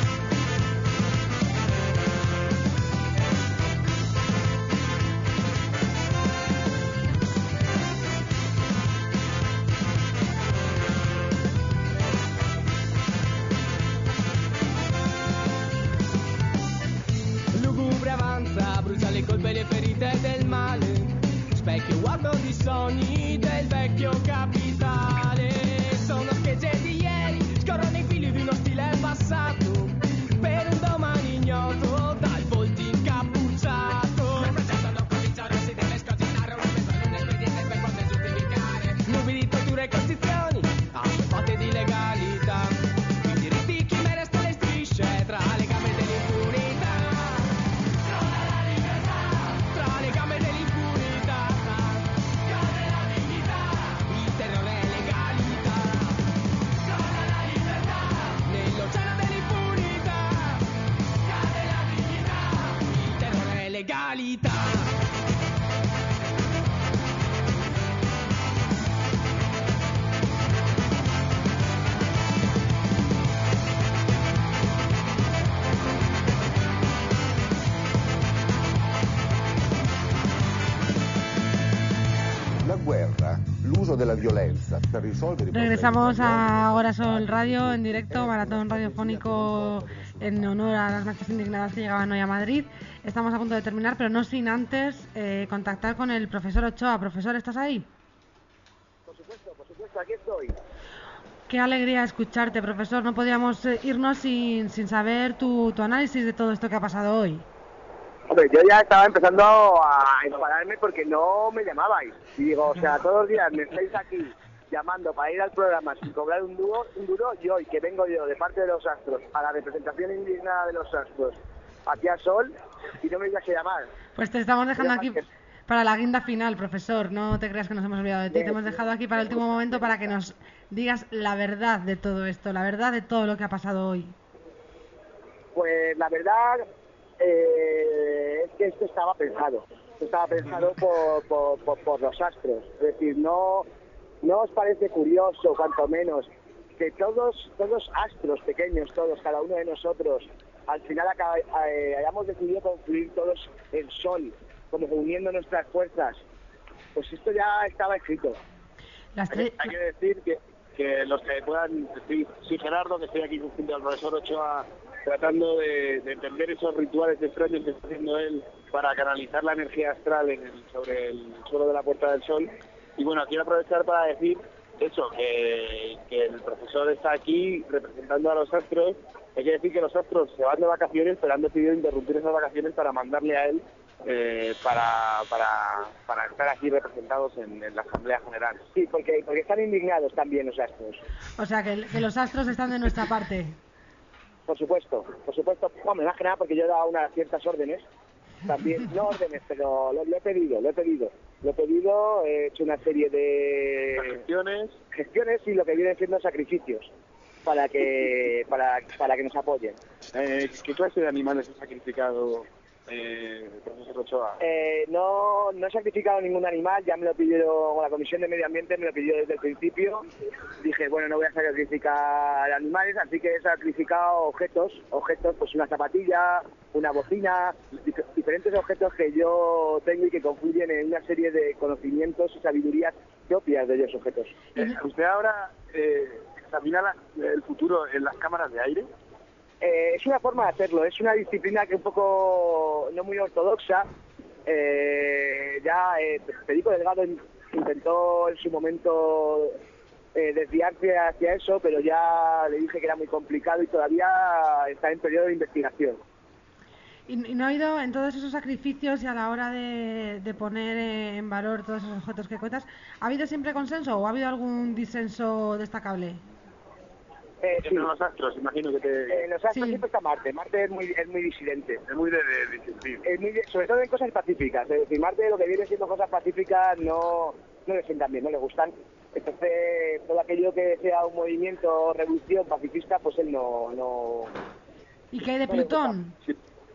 Lugubre avanza, brucia le colpe e le ferite del male. Specchio guardo di sogni del vecchio capitale. Sono schegge di ieri, scorrono i fili di uno stile passato. Per un domani ignoto, dal volto incappucciato. Rappresentano cominciare, si deve sconcitare una persona, un espediente per poter giustificare nuove dittature e costrizioni assolute di legalità. I diritti chi meresta le strisce tra le gambe dell'impunità. Tra le gambe dell'impunità. Cade la dignità. Il terrore e legalità. Cade la libertà. Nell'oceano dell'impunità. Cade la dignità. Il terrore e legalità. La guerra, l'uso della violenza per risolvere i problemi. Regresamos a Ahora Sol Radio en directo, maratón radiofónico en honor a las marchas indignadas que llegaban hoy a Madrid. Estamos a punto de terminar, pero no sin antes eh, contactar con el profesor Ochoa. Profesor, ¿estás ahí? Por supuesto, por supuesto, aquí estoy. Qué alegría escucharte, profesor. No podíamos eh, irnos sin, sin saber tu, tu análisis de todo esto que ha pasado hoy. Hombre, yo ya estaba empezando a enfadarme porque no me llamabais. Y digo, o sea, todos los días me estáis aquí llamando para ir al programa sin cobrar un duro, un duro y hoy que vengo yo de parte de los astros a la representación indignada de los astros aquí a Sol y no me digas que llamar. Pues te estamos dejando aquí para la guinda final, profesor. No te creas que nos hemos olvidado de ti. Te hemos dejado aquí para el último momento para que nos digas la verdad de todo esto, la verdad de todo lo que ha pasado hoy. Pues la verdad eh, es que esto estaba pensado. Esto estaba pensado por, por, por, por los astros. Es decir, no, no os parece curioso, cuanto menos, que todos, todos astros pequeños, todos, cada uno de nosotros, al final acaba, eh, hayamos decidido confluir todos en Sol, como uniendo nuestras fuerzas. Pues esto ya estaba escrito. Las hay, hay que decir que, que los que puedan, sí, sí, Gerardo, que estoy aquí junto al profesor Ochoa, tratando de, de entender esos rituales extraños que está haciendo él para canalizar la energía astral en el, sobre el suelo de la Puerta del Sol. Y bueno, quiero aprovechar para decir eso, que, que el profesor está aquí representando a los astros. Hay que decir que los astros se van de vacaciones, pero han decidido interrumpir esas vacaciones para mandarle a él eh, para, para, para estar aquí representados en, en la Asamblea General. Sí, porque, porque están indignados también los astros. O sea, que, que los astros están de nuestra parte. Por supuesto, por supuesto. Hombre, más que nada porque yo he dado unas ciertas órdenes. También, no órdenes, pero lo, lo he pedido, lo he pedido. Lo he pedido, he hecho una serie de gestiones, gestiones y lo que vienen siendo sacrificios para que para, para que nos apoyen. Eh, ¿Qué clase de animales ha sacrificado eh, el profesor Ochoa? Eh, no, no he sacrificado ningún animal, ya me lo pidió la Comisión de Medio Ambiente, me lo pidió desde el principio. Dije, bueno, no voy a sacrificar animales, así que he sacrificado objetos, objetos, pues una zapatilla, una bocina, dif- diferentes objetos que yo tengo y que confluyen en una serie de conocimientos y sabidurías propias de ellos objetos. Eh, ¿Usted ahora eh, examina la, el futuro en las cámaras de aire? Eh, es una forma de hacerlo, es una disciplina que un poco no muy ortodoxa. Eh, ya eh, Federico Delgado intentó en su momento eh, desviarse hacia eso, pero ya le dije que era muy complicado y todavía está en periodo de investigación. ¿Y, y no ha habido en todos esos sacrificios y a la hora de, de poner eh, en valor todos esos objetos que cuentas, ¿ha habido siempre consenso o ha habido algún disenso destacable? Eh, sí. Los astros, imagino que te... Eh, los astros sí. Siempre está Marte. Marte es muy, es muy disidente. Es muy de, de, de disentir. Es muy de, sobre todo en cosas pacíficas. Es decir, Marte lo que viene siendo cosas pacíficas no, no le sientan bien, no le gustan. Entonces, todo aquello que sea un movimiento, revolución pacifista, pues él no... no ¿Y qué hay de no Plutón? Sí.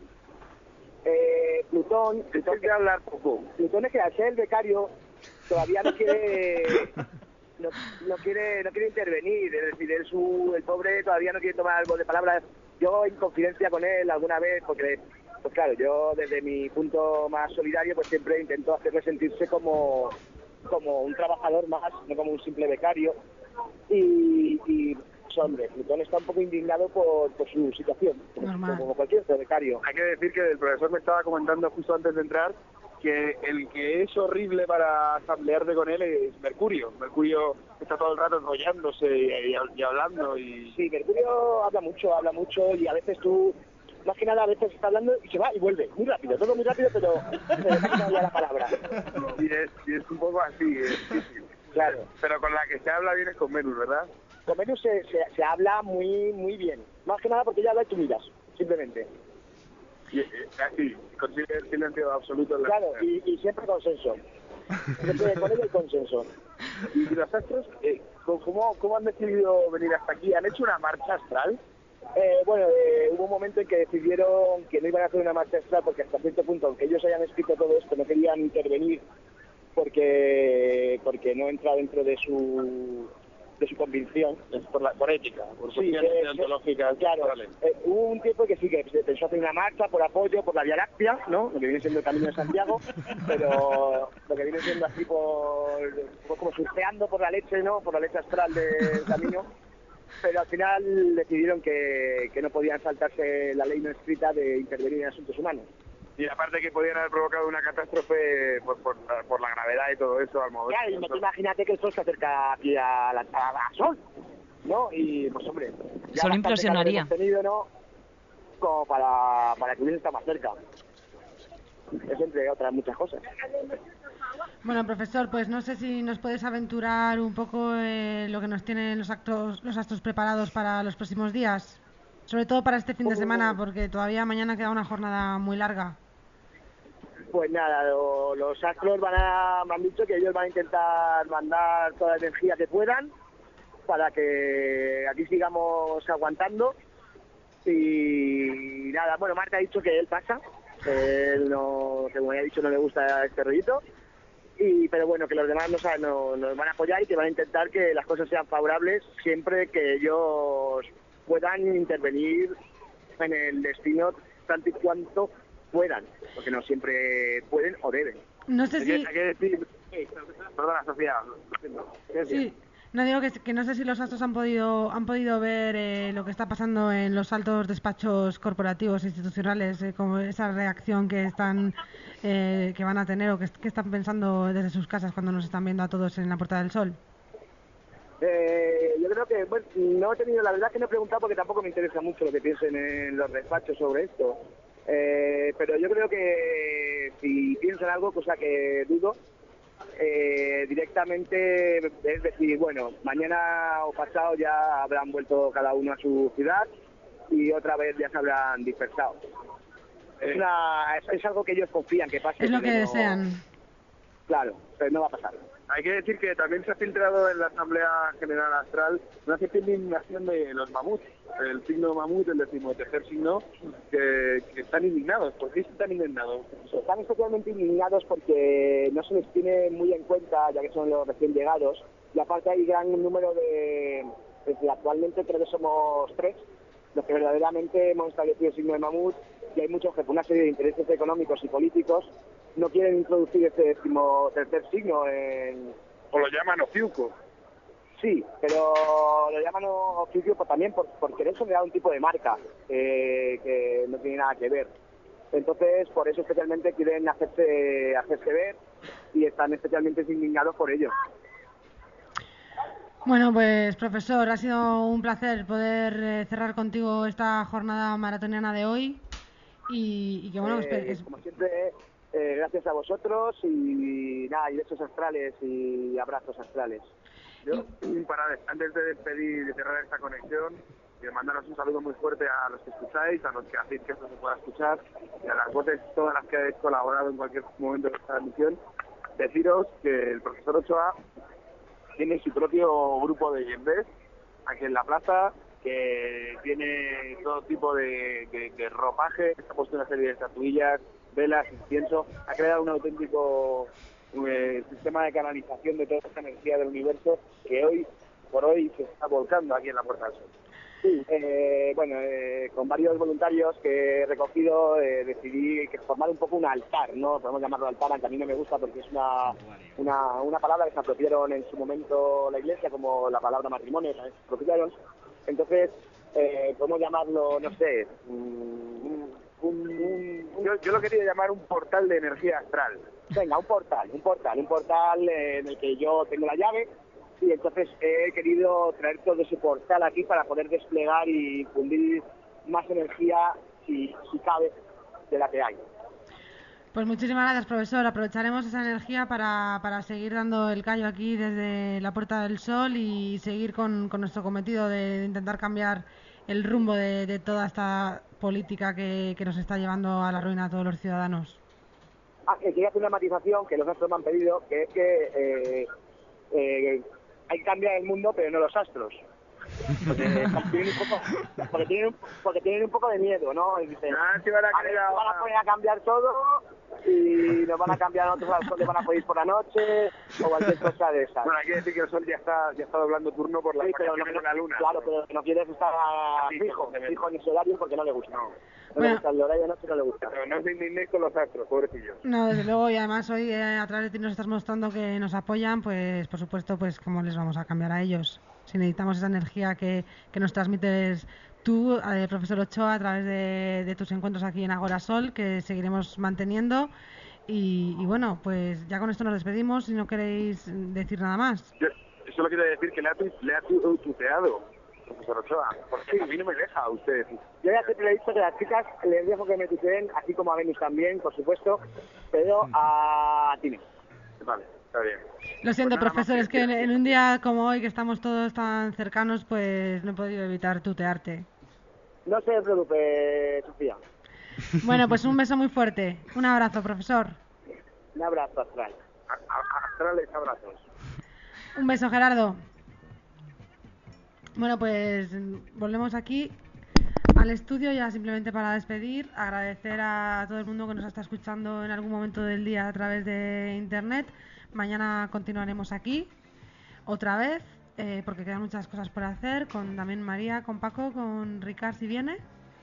Eh, Plutón... Plutón quiere hablar poco. Plutón es que al ser el becario todavía no quiere... No, no quiere no quiere intervenir, es decir, él su, el pobre todavía no quiere tomar algo de palabras. Yo en confidencia con él alguna vez, porque pues claro, yo desde mi punto más solidario pues siempre intento hacerle sentirse como, como un trabajador más, no como un simple becario. Y, y pues, hombre, Plutón está un poco indignado por, por su situación, como, como cualquier otro becario. Hay que decir que el profesor me estaba comentando justo antes de entrar que el que es horrible para asamblearte con él es Mercurio. Mercurio está todo el rato enrollándose y, y, y hablando. y Sí, Mercurio habla mucho, habla mucho y a veces tú, más que nada a veces está hablando y se va y vuelve, muy rápido, todo muy rápido, pero se le pasa ya la palabra. Y es, y es un poco así, es difícil. Claro. Pero con la que se habla bien es con Venus, ¿verdad? Con Venus se, se, se habla muy muy bien, más que nada porque ella habla y tú miras, simplemente. Y, eh, así, consigue el silencio absoluto. En la claro, y, y siempre consenso. Siempre con ello el consenso. ¿Y, y los astros, eh, ¿cómo, ¿cómo han decidido venir hasta aquí? ¿Han hecho una marcha astral? Eh, bueno, eh, hubo un momento en que decidieron que no iban a hacer una marcha astral porque hasta cierto punto, aunque ellos hayan escrito todo esto, no querían intervenir porque porque no entra dentro de su... de su convicción, por, la, por ética, por sí, cuestiones eh, deontológicas. Claro, vale. eh, hubo un tiempo que sí que se pensó hacer una marcha por apoyo, por la Vía Láctea, ¿no? Lo que viene siendo el Camino de Santiago, pero lo que viene siendo así por, por como surfeando por la leche, ¿no? Por la leche astral del camino, pero al final decidieron que, que no podían saltarse la ley no escrita de intervenir en asuntos humanos. Y aparte que podían haber provocado una catástrofe por, por, por la gravedad y todo eso al mover. Claro, y imagínate que el Sol se acerca aquí a la, a la Sol, ¿no? Y pues hombre, ya Sol implosionaría. Tenido, ¿no? Como para, para que hubiese estado más cerca. Es entre otras muchas cosas. Bueno, profesor, pues no sé si nos puedes aventurar un poco eh, lo que nos tienen los actos, los astros preparados para los próximos días. Sobre todo para este fin de semana, porque todavía mañana queda una jornada muy larga. Pues nada, lo, los astros van a, me han dicho que ellos van a intentar mandar toda la energía que puedan para que aquí sigamos aguantando. Y nada, bueno, Marte ha dicho que él pasa, que él no, que como ya he dicho, no le gusta este rollito. Y, pero bueno, que los demás nos, no, nos van a apoyar y que van a intentar que las cosas sean favorables siempre que ellos puedan intervenir en el destino tanto y cuanto puedan, porque no siempre pueden o deben. No sé si... Hay que decir... Perdona, Sofía. Sí, no digo que, que no sé si los astros han podido han podido ver eh, lo que está pasando en los altos despachos corporativos e institucionales, eh, como esa reacción que están eh, que van a tener o que, que están pensando desde sus casas cuando nos están viendo a todos en la Puerta del Sol. Eh, yo creo que, bueno, no he tenido, la verdad que no he preguntado porque tampoco me interesa mucho lo que piensen en los despachos sobre esto, eh, pero yo creo que si piensan algo, cosa que dudo, eh, directamente es decir, bueno, mañana o pasado ya habrán vuelto cada uno a su ciudad y otra vez ya se habrán dispersado. Eh. Es, una, es, es algo que ellos confían que pase. Es lo que no, desean. Claro, pero no va a pasar. Hay que decir que también se ha filtrado en la Asamblea General Astral una cierta indignación de los mamuts, el signo mamut, el decimotercer signo, que, que están indignados. ¿Por qué están indignados? Están especialmente indignados porque no se les tiene muy en cuenta, ya que son los recién llegados, y aparte hay gran número de... Desde actualmente creo que somos tres, los que verdaderamente hemos establecido el signo de mamut, y hay muchos que por una serie de intereses económicos y políticos no quieren introducir este decimotercer signo en... O lo llaman ofiuco. Sí, pero lo llaman ofiuco pues, también por, por querer generar un tipo de marca eh, que no tiene nada que ver. Entonces, por eso especialmente quieren hacerse, hacerse ver y están especialmente indignados por ello. Bueno, pues profesor, ha sido un placer poder eh, cerrar contigo esta jornada maratoniana de hoy. y, y que bueno, Eh, es... como siempre, eh, gracias a vosotros y nada, y besos astrales y abrazos astrales. Yo, para, antes de despedir y de cerrar esta conexión, y de mandaros un saludo muy fuerte a los que escucháis, a los que hacéis que esto se pueda escuchar, y a las voces, todas las que habéis colaborado en cualquier momento de esta emisión, deciros que el profesor Ochoa tiene su propio grupo de yembés aquí en la plaza, que tiene todo tipo de, de, de ropaje, ha puesto una serie de estatuillas, velas, incienso, ha creado un auténtico eh, sistema de canalización de toda esta energía del universo que hoy por hoy se está volcando aquí en la Puerta del Sol. Sí, eh, bueno, eh, con varios voluntarios que he recogido eh, decidí que formar un poco un altar, ¿no? Podemos llamarlo altar, aunque a mí no me gusta porque es una, una, una palabra que se apropiaron en su momento la Iglesia, como la palabra matrimonio, también se apropiaron. Entonces, eh, podemos llamarlo, no sé, un, un, un, yo, yo lo quería llamar un portal de energía astral. Venga, un portal, un portal, un portal eh, en el que yo tengo la llave. Y entonces he querido traer todo ese portal aquí para poder desplegar y infundir más energía, si, si cabe, de la que hay. Pues muchísimas gracias, profesor. Aprovecharemos esa energía para, para seguir dando el callo aquí desde la Puerta del Sol y seguir con, con nuestro cometido de, de intentar cambiar el rumbo de, de toda esta política que, que nos está llevando a la ruina a todos los ciudadanos. Ah, que quería hacer una matización que los astros me han pedido, que es que eh, eh, hay que cambiar el mundo, pero no los astros. Porque tienen un poco, porque tienen un, porque tienen un poco de miedo, ¿no? Y dicen, ah, si van, a a ver, van a poner a cambiar todo y nos van a cambiar nosotros al sol, le van a poder ir por la noche o cualquier cosa de esas. Bueno, hay que decir que el sol ya está ya está doblando turno por la sí, pero no, de la luna. Claro, pero no quieres estar fijo, fijo en ese horario porque no le gusta. No, no bueno, le gusta el horario de noche, no le gusta. Pero no os indignéis con los astros, pobrecillos. No, desde luego, y además hoy eh, a través de ti nos estás mostrando que nos apoyan, pues por supuesto, pues cómo les vamos a cambiar a ellos. Si necesitamos esa energía que, que nos transmites tú, eh, profesor Ochoa, a través de, de tus encuentros aquí en Agora Sol, que seguiremos manteniendo. Y, y bueno, pues ya con esto nos despedimos, si no queréis decir nada más. Yo solo quiero decir que le ha, tu, le ha tu, tuteado, profesor Ochoa, porque a mí no me deja usted. Yo ya siempre le he dicho que a las chicas les dejo que me tuteen, así como a Venus también, por supuesto, pero a ti no. Vale. Está bien. Lo siento, pues profesor, es que en, en un día como hoy, que estamos todos tan cercanos, pues no he podido evitar tutearte. No se preocupe, Sofía. Bueno, pues un beso muy fuerte. Un abrazo, profesor. Un abrazo astral. A, a, astrales abrazos. Un beso, Gerardo. Bueno, pues volvemos aquí al estudio ya simplemente para despedir, agradecer a todo el mundo que nos está escuchando en algún momento del día a través de internet. Mañana continuaremos aquí otra vez eh, porque quedan muchas cosas por hacer con también María, con Paco, con Ricard si viene.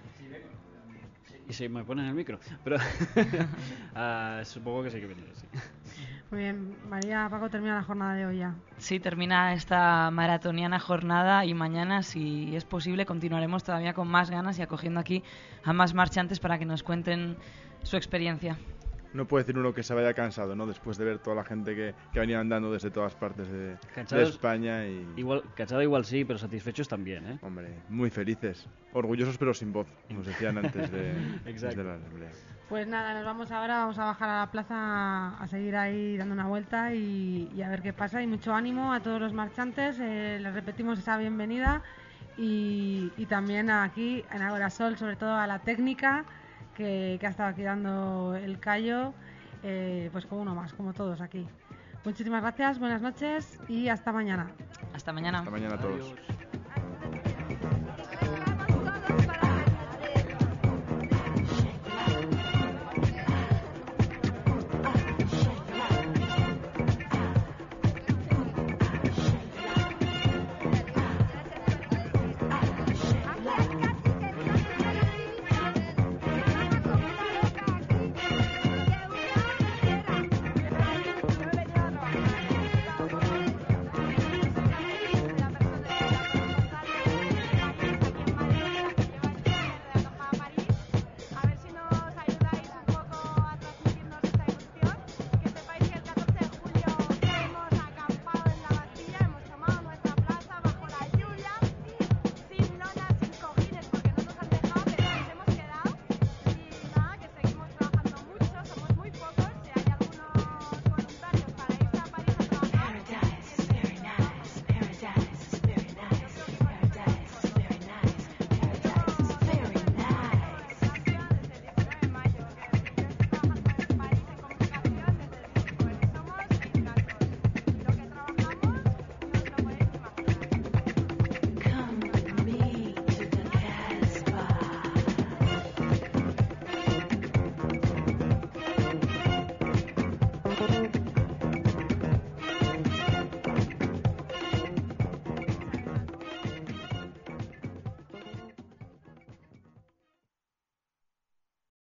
Y si me ponen el micro, pero uh, supongo que sí que viene, sí. Muy bien, María, Paco, termina la jornada de hoy ya. Sí, termina esta maratoniana jornada y mañana, si es posible, continuaremos todavía con más ganas y acogiendo aquí a más marchantes para que nos cuenten su experiencia. No puede decir uno que se vaya cansado, ¿no? Después de ver toda la gente que, que venía andando desde todas partes de, de España y... Igual, cansado igual sí, pero satisfechos también, ¿eh? Hombre, muy felices. Orgullosos pero sin voz, nos decían antes de, de la asamblea. Pues nada, nos vamos ahora, vamos a bajar a la plaza a seguir ahí dando una vuelta y, y a ver qué pasa. Y mucho ánimo a todos los marchantes, eh, les repetimos esa bienvenida y, y también aquí en Agora Sol, sobre todo a la técnica que, que ha estado aquí dando el callo, eh, pues como uno más, como todos aquí. Muchísimas gracias, buenas noches y hasta mañana. Hasta mañana. Hasta mañana a todos. Adiós.